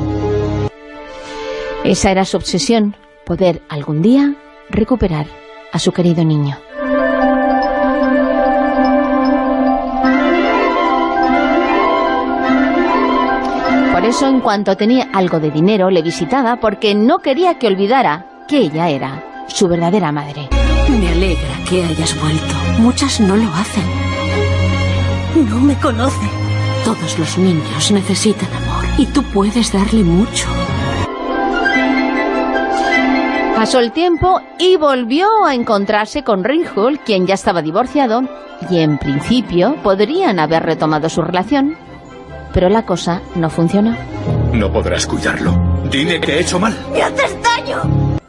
Esa era su obsesión, poder algún día recuperar a su querido niño. Por eso, en cuanto tenía algo de dinero, le visitaba porque no quería que olvidara que ella era su verdadera madre. Me alegra que hayas vuelto. Muchas no lo hacen. No me conoce. Todos los niños necesitan amor y tú puedes darle mucho. Pasó el tiempo y volvió a encontrarse con Reinhold, quien ya estaba divorciado, y en principio podrían haber retomado su relación, pero la cosa no funcionó. No podrás cuidarlo. Dime que he hecho mal. ¡Me haces daño!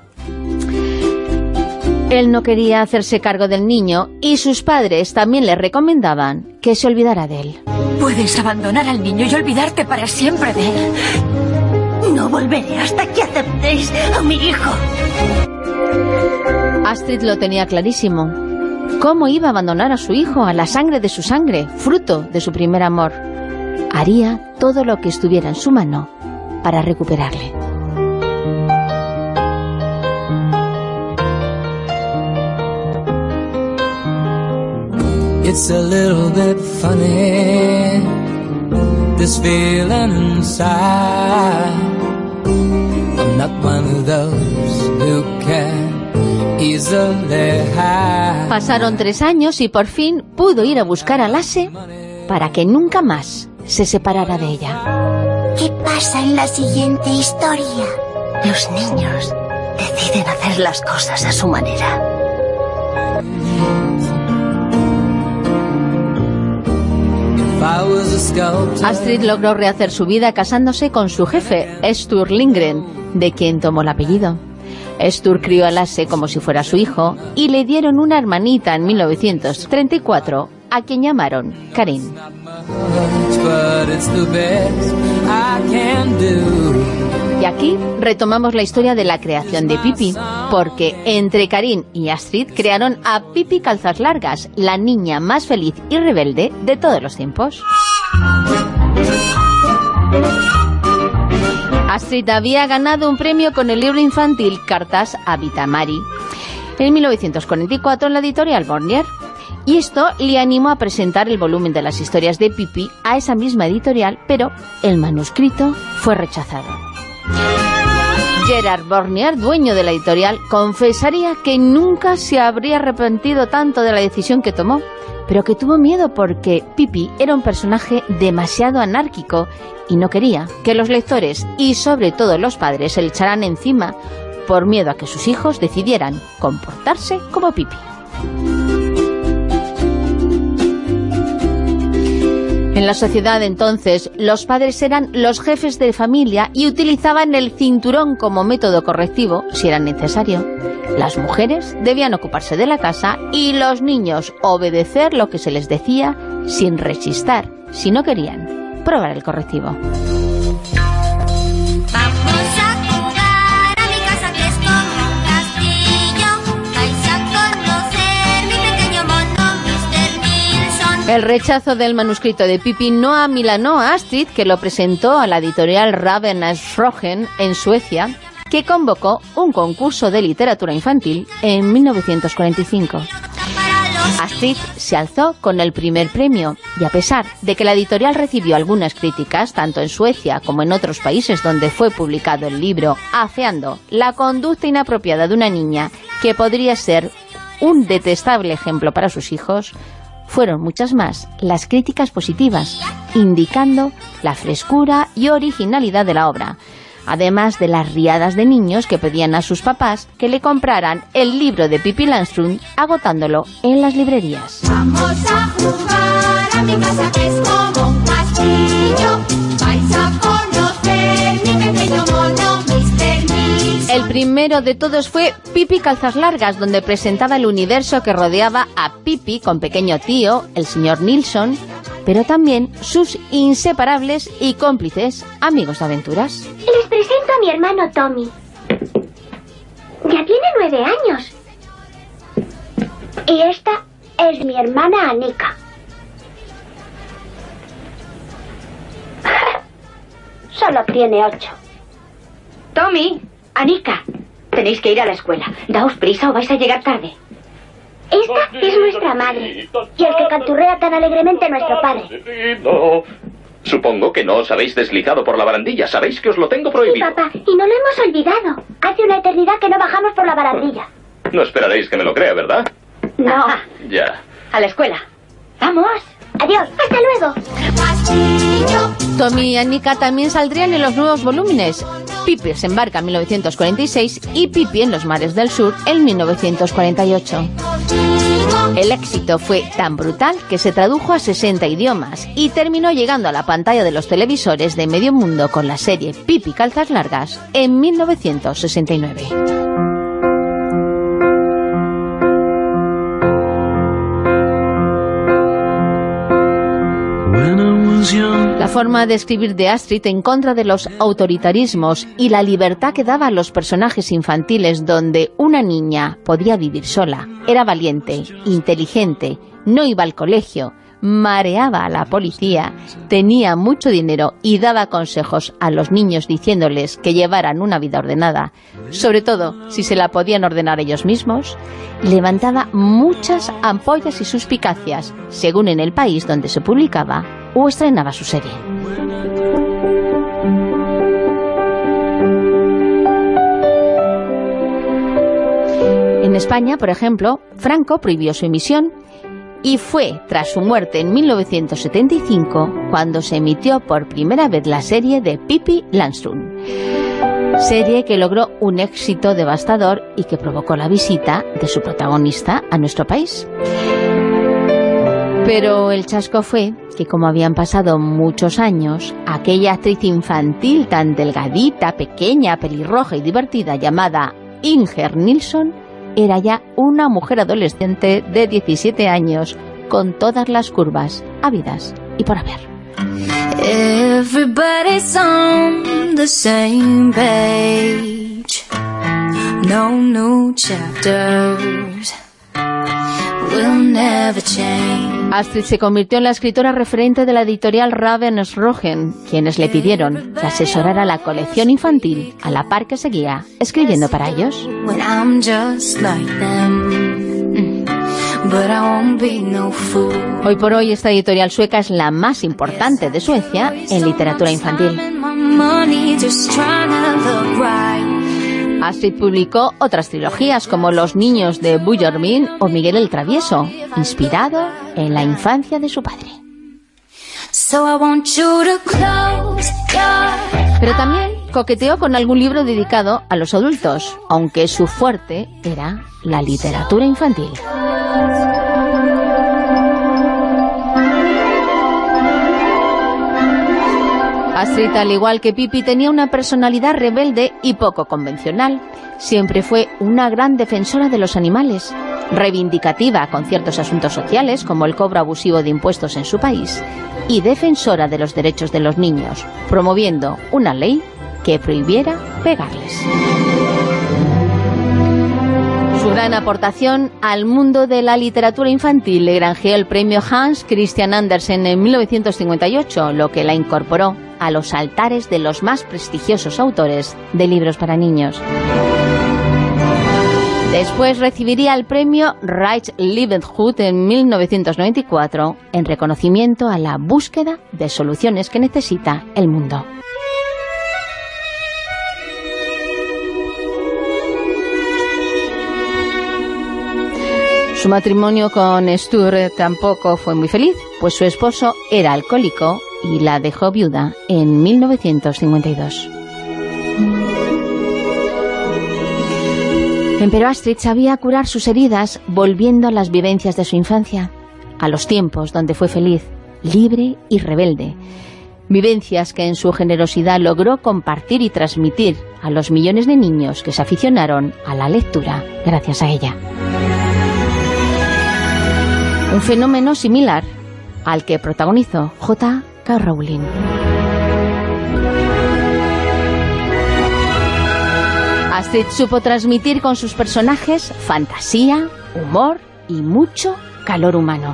Él no quería hacerse cargo del niño y sus padres también le recomendaban que se olvidara de él. Puedes abandonar al niño y olvidarte para siempre de él. No volveré hasta que aceptéis a mi hijo. Astrid lo tenía clarísimo. ¿Cómo iba a abandonar a su hijo, a la sangre de su sangre, fruto de su primer amor? Haría todo lo que estuviera en su mano para recuperarle. It's a little bit funny, this feeling inside. I'm not one of those who can easily hide. Pasaron 3 años y por fin pudo ir a buscar a Lasse para que nunca más se separara de ella. ¿Qué pasa en la siguiente historia? Los niños deciden hacer las cosas a su manera. Astrid logró rehacer su vida casándose con su jefe, Sture Lindgren, de quien tomó el apellido. Sture crió a Lasse como si fuera su hijo y le dieron una hermanita en 1934, a quien llamaron Karin. Y aquí retomamos la historia de la creación de Pippi, porque entre Karin y Astrid crearon a Pippi Calzas Largas, la niña más feliz y rebelde de todos los tiempos. Astrid había ganado un premio con el libro infantil Cartas a Vita Mari en 1944 en la editorial Bonnier. Y esto le animó a presentar el volumen de las historias de Pippi a esa misma editorial, pero el manuscrito fue rechazado. Gerard Bonnier, dueño de la editorial, confesaría que nunca se habría arrepentido tanto de la decisión que tomó, pero que tuvo miedo porque Pippi era un personaje demasiado anárquico y no quería que los lectores y sobre todo los padres se le echaran encima por miedo a que sus hijos decidieran comportarse como Pippi. En la sociedad entonces, los padres eran los jefes de familia y utilizaban el cinturón como método correctivo si era necesario. Las mujeres debían ocuparse de la casa y los niños obedecer lo que se les decía sin rechistar, si no querían probar el correctivo. El rechazo del manuscrito de Pippi no amilanó a Astrid, que lo presentó a la editorial Ravensbrücken en Suecia, que convocó un concurso de literatura infantil en 1945. Astrid se alzó con el primer premio y a pesar de que la editorial recibió algunas críticas, tanto en Suecia como en otros países donde fue publicado el libro, afeando la conducta inapropiada de una niña que podría ser un detestable ejemplo para sus hijos, fueron muchas más las críticas positivas, indicando la frescura y originalidad de la obra, además de las riadas de niños que pedían a sus papás que le compraran el libro de Pippi Langström, agotándolo en las librerías. Vamos a jugar a mi casa que es como un castillo, vais a conocer mi pequeño mono, Mr. Nilsson. El primero de todos fue Pippi Calzas Largas, donde presentaba el universo que rodeaba a Pippi con pequeño tío, el señor Nilsson, pero también sus inseparables y cómplices amigos de aventuras. Les presento a mi hermano Tommy. Ya tiene 9 años. Y esta es mi hermana Anika. Solo tiene 8. Tommy, Anika, tenéis que ir a la escuela. Daos prisa o vais a llegar tarde. Esta es nuestra madre, y el que canturrea tan alegremente nuestro padre. Supongo que no os habéis deslizado por la barandilla. Sabéis que os lo tengo prohibido. Sí, papá, y no lo hemos olvidado. Hace una eternidad que no bajamos por la barandilla. No esperaréis que me lo crea, ¿verdad? No. Ya. A la escuela. ¡Vamos! Adiós, hasta luego. Tommy y Anika también saldrían en los nuevos volúmenes. Pippi se embarca en 1946 y Pippi en los mares del sur en 1948. El éxito fue tan brutal que se tradujo a 60 idiomas y terminó llegando a la pantalla de los televisores de medio mundo con la serie Pippi Calzas Largas en 1969. La forma de escribir de Astrid en contra de los autoritarismos y la libertad que daba a los personajes infantiles, donde una niña podía vivir sola, era valiente, inteligente, no iba al colegio, mareaba a la policía, tenía mucho dinero y daba consejos a los niños diciéndoles que llevaran una vida ordenada, sobre todo si se la podían ordenar ellos mismos, levantaba muchas ampollas y suspicacias, según en el país donde se publicaba o estrenaba su serie. En España, por ejemplo, Franco prohibió su emisión y fue tras su muerte en 1975 cuando se emitió por primera vez la serie de Pippi Langström, serie que logró un éxito devastador y que provocó la visita de su protagonista a nuestro país. Pero el chasco fue que, como habían pasado muchos años, aquella actriz infantil tan delgadita, pequeña, pelirroja y divertida llamada Inger Nilsson era ya una mujer adolescente de 17 años con todas las curvas habidas y por haber. Everybody's on the same page. No new chapters will never change. Astrid se convirtió en la escritora referente de la editorial Ravensbrücken, quienes le pidieron que asesorara la colección infantil a la par que seguía escribiendo para ellos. Hoy por hoy esta editorial sueca es la más importante de Suecia en literatura infantil. Astrid publicó otras trilogías como Los niños de Bullermin o Miguel el Travieso, inspirado en la infancia de su padre. Pero también coqueteó con algún libro dedicado a los adultos, aunque su fuerte era la literatura infantil. Astrid, al igual que Pippi, tenía una personalidad rebelde y poco convencional. Siempre fue una gran defensora de los animales, reivindicativa con ciertos asuntos sociales, como el cobro abusivo de impuestos en su país, y defensora de los derechos de los niños, promoviendo una ley que prohibiera pegarles. Su gran aportación al mundo de la literatura infantil le granjeó el premio Hans Christian Andersen en 1958, lo que la incorporó a los altares de los más prestigiosos autores de libros para niños. Después recibiría el premio Reich-Levenhut en 1994 en reconocimiento a la búsqueda de soluciones que necesita el mundo. Su matrimonio con Sture tampoco fue muy feliz, pues su esposo era alcohólico y la dejó viuda en 1952. Pero Astrid sabía curar sus heridas volviendo a las vivencias de su infancia, a los tiempos donde fue feliz, libre y rebelde. Vivencias que en su generosidad logró compartir y transmitir a los millones de niños que se aficionaron a la lectura gracias a ella. Un fenómeno similar al que protagonizó J.K. Rowling. Astrid supo transmitir con sus personajes fantasía, humor y mucho calor humano.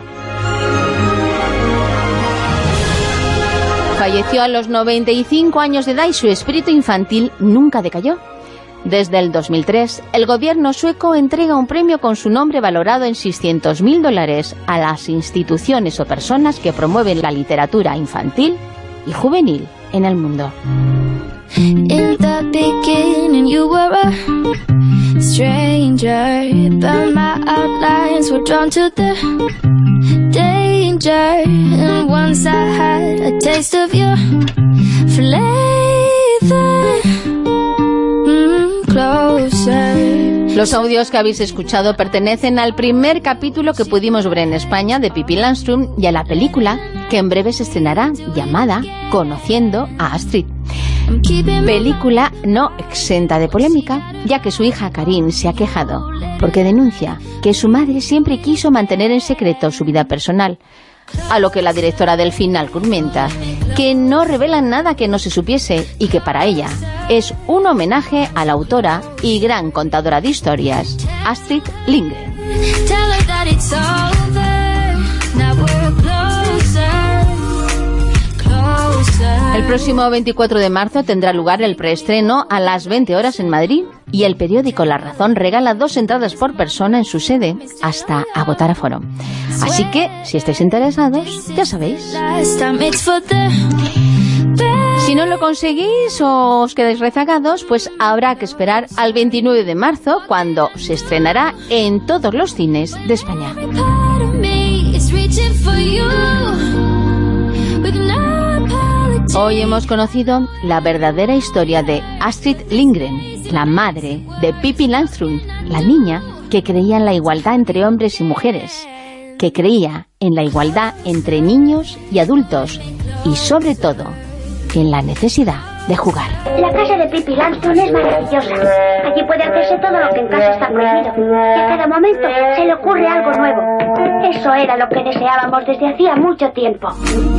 Falleció a los 95 años de edad y su espíritu infantil nunca decayó. Desde el 2003, el gobierno sueco entrega un premio con su nombre valorado en $600.000 a las instituciones o personas que promueven la literatura infantil y juvenil en el mundo. In the beginning you were a stranger, but my outlines were drawn to the danger. And once I had a taste of your flavor, closer. Los audios que habéis escuchado pertenecen al primer capítulo que pudimos ver en España de Pippi Langström y a la película que en breve se estrenará, llamada Conociendo a Astrid. Película no exenta de polémica, ya que su hija Karin se ha quejado porque denuncia que su madre siempre quiso mantener en secreto su vida personal, a lo que la directora del final argumenta que no revelan nada que no se supiese y que para ella es un homenaje a la autora y gran contadora de historias, Astrid Lindgren. El próximo 24 de marzo tendrá lugar el preestreno a las 20 horas en Madrid y el periódico La Razón regala 2 entradas por persona en su sede hasta agotar aforo. Así que, si estáis interesados, ya sabéis. Si no lo conseguís o os quedáis rezagados, pues habrá que esperar al 29 de marzo, cuando se estrenará en todos los cines de España. Hoy hemos conocido la verdadera historia de Astrid Lindgren, la madre de Pippi Langström, la niña que creía en la igualdad entre hombres y mujeres, que creía en la igualdad entre niños y adultos y, sobre todo, en la necesidad de jugar. La casa de Pippi Langström es maravillosa. Allí puede hacerse todo lo que en casa está prohibido. Y a cada momento se le ocurre algo nuevo. Eso era lo que deseábamos desde hacía mucho tiempo.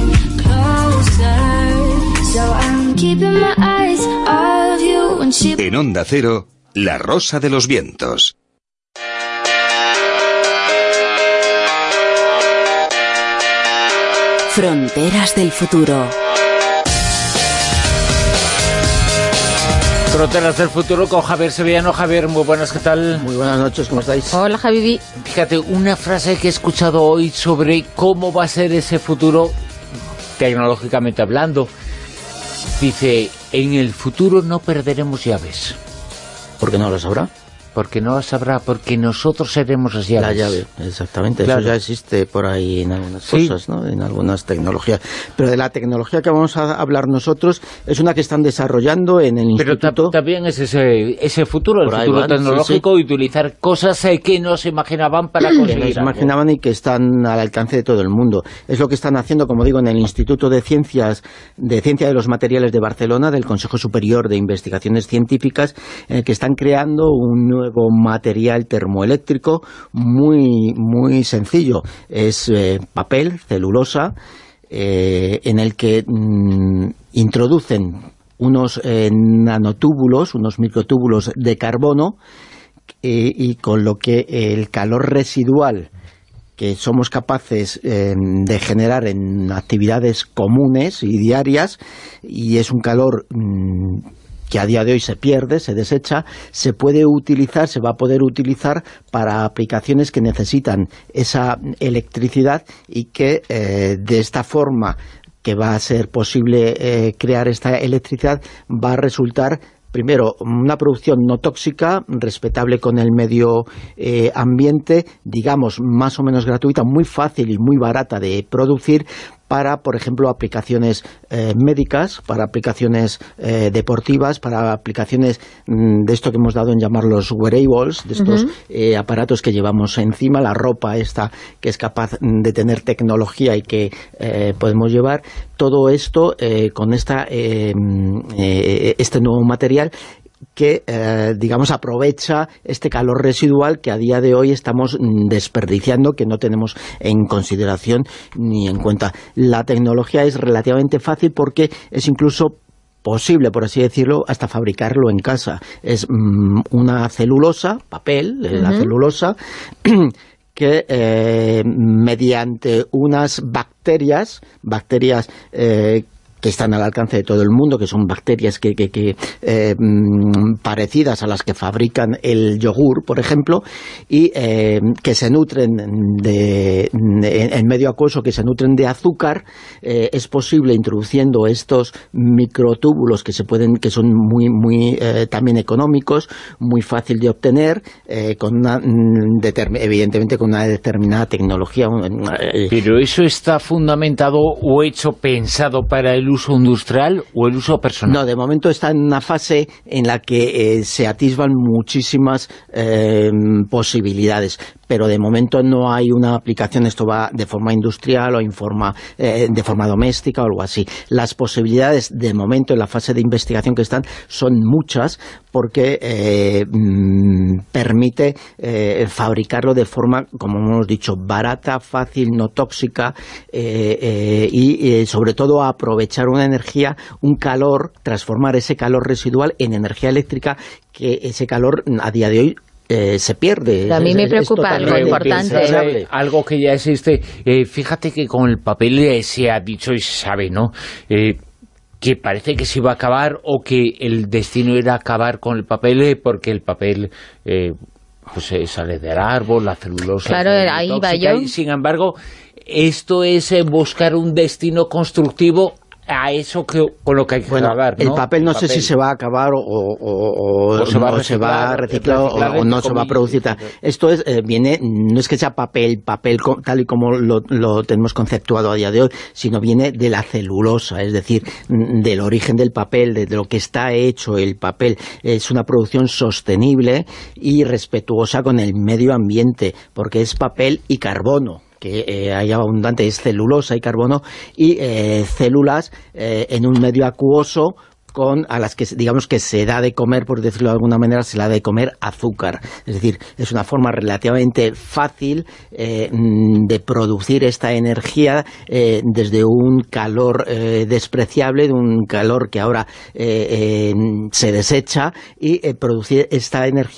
En Onda Cero, La Rosa de los Vientos. Fronteras del futuro. Fronteras del futuro con Javier Sevillano. Javier, muy buenas, ¿qué tal? Muy buenas noches, ¿cómo estáis? Hola, Javi. Fíjate, una frase que he escuchado hoy sobre cómo va a ser ese futuro, tecnológicamente hablando. Dice, en el futuro no perderemos llaves. ¿Por qué no lo sabrá? Porque no las habrá, porque nosotros seremos las llaves. La llave, exactamente. Claro. Eso ya existe por ahí en algunas cosas, ¿no? En algunas tecnologías. Pero de la tecnología que vamos a hablar nosotros es una que están desarrollando en el instituto. Pero también es ese futuro, el futuro tecnológico, y utilizar cosas que no se imaginaban para conseguir que no se imaginaban y que están al alcance de todo el mundo. Es lo que están haciendo, como digo, en el Instituto de Ciencia de los Materiales de Barcelona, del Consejo Superior de Investigaciones Científicas, que están creando un nuevo material termoeléctrico muy, muy sencillo. Es papel, celulosa, en el que introducen unos nanotúbulos, unos microtúbulos de carbono, y con lo que el calor residual que somos capaces de generar en actividades comunes y diarias, y es un calor que a día de hoy se pierde, se desecha, se puede utilizar, se va a poder utilizar para aplicaciones que necesitan esa electricidad, y que de esta forma que va a ser posible crear esta electricidad va a resultar, primero, una producción no tóxica, respetable con el medio ambiente, digamos, más o menos gratuita, muy fácil y muy barata de producir, para, por ejemplo, aplicaciones médicas, para aplicaciones deportivas, para aplicaciones de esto que hemos dado en llamar los wearables, de estos aparatos que llevamos encima, la ropa esta que es capaz de tener tecnología y que podemos llevar. Todo esto con este nuevo material que, digamos, aprovecha este calor residual que a día de hoy estamos desperdiciando, que no tenemos en consideración ni en cuenta. La tecnología es relativamente fácil porque es incluso posible, por así decirlo, hasta fabricarlo en casa. Es una celulosa, papel, la celulosa, que mediante unas bacterias que están al alcance de todo el mundo, que son bacterias parecidas a las que fabrican el yogur, por ejemplo, y que se nutren en medio acuoso, que se nutren de azúcar. Es posible, introduciendo estos microtúbulos que son muy también económicos, muy fácil de obtener, evidentemente con una determinada tecnología. Pero eso está fundamentado o hecho, pensado para el uso industrial o el uso personal. No, de momento está en una fase en la que se atisban muchísimas posibilidades, pero de momento no hay una aplicación. Esto va de forma industrial o de forma doméstica o algo así. Las posibilidades de momento en la fase de investigación que están son muchas, porque permite fabricarlo de forma, como hemos dicho, barata, fácil, no tóxica, y sobre todo aprovechar una energía, un calor, transformar ese calor residual en energía eléctrica, que ese calor a día de hoy se pierde. A mí me preocupa algo importante. Algo que ya existe. Fíjate que con el papel se ha dicho y se sabe, ¿no?, que parece que se iba a acabar, o que el destino era acabar con el papel, porque el papel pues sale del árbol, la celulosa. Claro, ahí va yo. Y, sin embargo, esto es buscar un destino constructivo a eso con lo que hay que acabar, ¿no? El papel no sé si se va a acabar o se va a reciclar o no se va a producir. Esto no es que sea papel tal y como lo tenemos conceptuado a día de hoy, sino viene de la celulosa, es decir, del origen del papel, de lo que está hecho el papel. Es una producción sostenible y respetuosa con el medio ambiente, porque es papel y carbono, que hay abundante, es celulosa y carbono, y células en un medio acuoso a las que, digamos, que se da de comer, por decirlo de alguna manera, se le da de comer azúcar. Es decir, es una forma relativamente fácil de producir esta energía desde un calor despreciable, de un calor que ahora se desecha, y producir esta energía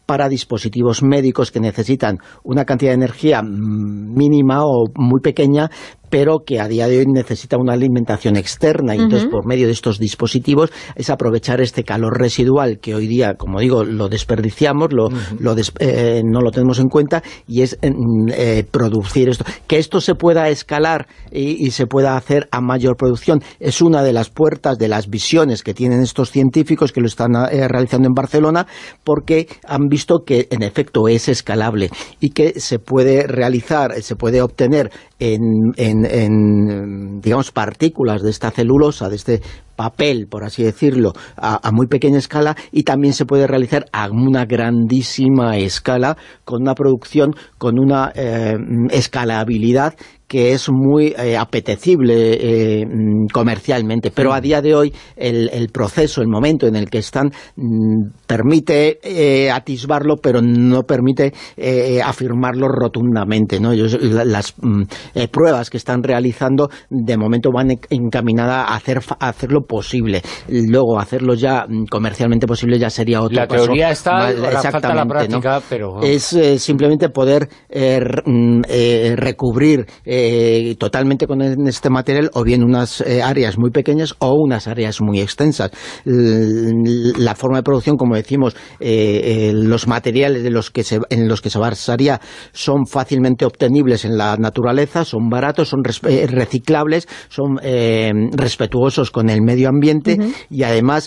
para dispositivos médicos que necesitan una cantidad de energía mínima o muy pequeña, pero que a día de hoy necesita una alimentación externa, y entonces por medio de estos dispositivos es aprovechar este calor residual que hoy día, como digo, lo desperdiciamos, no lo tenemos en cuenta, y es producir esto. Que esto se pueda escalar y se pueda hacer a mayor producción es una de las puertas, de las visiones que tienen estos científicos que lo están realizando en Barcelona, porque han visto que en efecto es escalable y que se puede realizar, se puede obtener en digamos, partículas de esta celulosa, de este papel, por así decirlo, a muy pequeña escala, y también se puede realizar a una grandísima escala, con una producción, con una escalabilidad que es muy apetecible comercialmente, pero a día de hoy el proceso, el momento en el que están, permite atisbarlo, pero no permite afirmarlo rotundamente, ¿no? Las pruebas que están realizando de momento van encaminadas a hacerlo posible. Luego hacerlo ya comercialmente posible ya sería otro paso. La teoría está, ahora falta la práctica, ¿no? Pero es simplemente poder recubrir totalmente con este material, o bien unas áreas muy pequeñas o unas áreas muy extensas. La forma de producción, como decimos, los materiales en los que se basaría son fácilmente obtenibles en la naturaleza, son baratos, son reciclables, son respetuosos con el medio ambiente, y además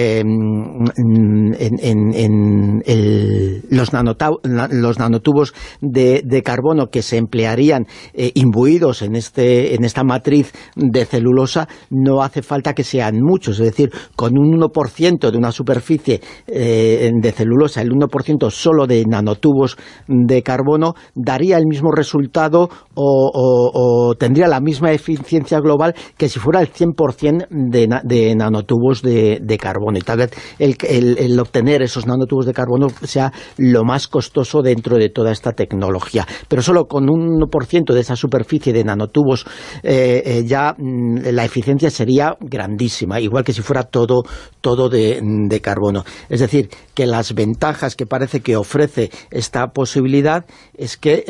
los nanotubos de carbono que se emplearían imbuidos en esta matriz de celulosa, no hace falta que sean muchos, es decir, con un 1% de una superficie de celulosa, el 1% solo de nanotubos de carbono, daría el mismo resultado o tendría la misma eficiencia global que si fuera el 100% de nanotubos de carbono. Y tal vez el obtener esos nanotubos de carbono sea lo más costoso dentro de toda esta tecnología. Pero solo con un 1% de esa superficie de nanotubos ya la eficiencia sería grandísima, igual que si fuera todo de carbono. Es decir, que las ventajas que parece que ofrece esta posibilidad es que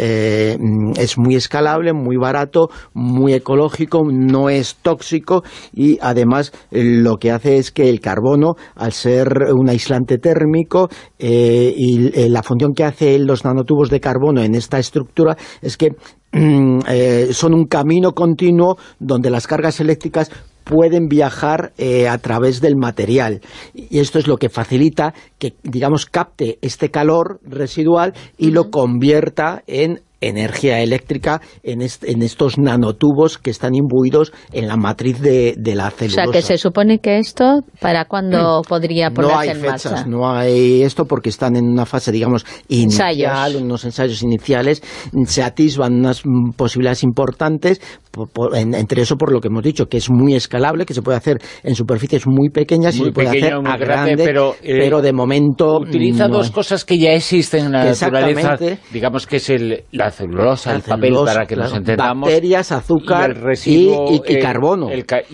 es muy escalable, muy barato, muy ecológico, no es tóxico, y además lo que hace es que el carbono, al ser un aislante térmico, y la función que hacen los nanotubos de carbono en esta estructura es que son un camino continuo donde las cargas eléctricas pueden viajar a través del material, y esto es lo que facilita que, digamos, capte este calor residual y lo convierta en energía eléctrica en estos nanotubos que están imbuidos en la matriz de la celulosa. O sea, que se supone que esto, ¿para cuándo podría ponerse en marcha? No hay fechas, no hay esto, porque están en una fase, digamos, inicial, unos ensayos iniciales, se atisban unas posibilidades importantes, entre eso por lo que hemos dicho, que es muy escalable, que se puede hacer en superficies muy pequeñas y se puede hacer a grande, pero de momento utiliza dos cosas que ya existen en la naturaleza, digamos, que es la celulosa, el papel, para que nos entendamos, bacterias, azúcar y carbono,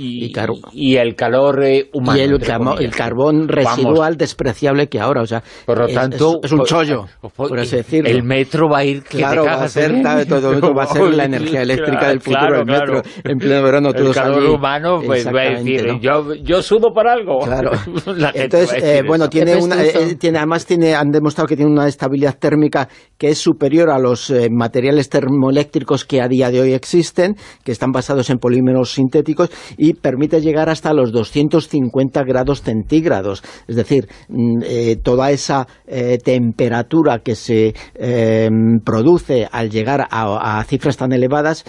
y el calor humano, y el carbón residual despreciable que ahora, o sea, por lo tanto es un chollo, por así decirlo. El metro va a ir, claro, va a ser la energía eléctrica del futuro, el metro en pleno verano, todos allí. El calor humano pues va a decir, ¿no? yo sudo por algo. Claro. Entonces, bueno, además han demostrado que tiene una estabilidad térmica que es superior a los materiales termoeléctricos que a día de hoy existen, que están basados en polímeros sintéticos, y permite llegar hasta los 250 grados centígrados. Es decir, toda esa temperatura que se produce al llegar a cifras tan elevadas,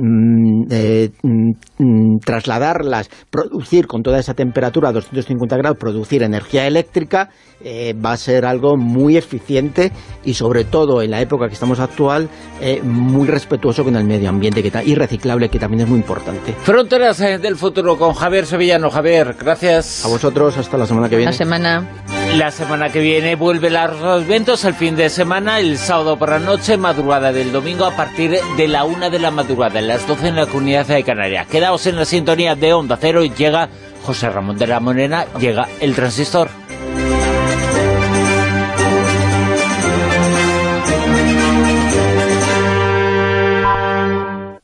trasladarlas, producir con toda esa temperatura a 250 grados, producir energía eléctrica, va a ser algo muy eficiente y, sobre todo en la época que estamos actual, muy respetuoso con el medio ambiente y reciclable, que también es muy importante. Fronteras del futuro con Javier Sevillano. Javier, gracias. A vosotros, hasta la semana que viene. La semana que viene vuelve la Rosa de los Vientos, el fin de semana, el sábado por la noche, madrugada del domingo a partir de la 1 de la madrugada, en las 12 en la Comunidad de Canarias. Quedaos en la sintonía de Onda Cero y llega José Ramón de la Morena, llega El Transistor.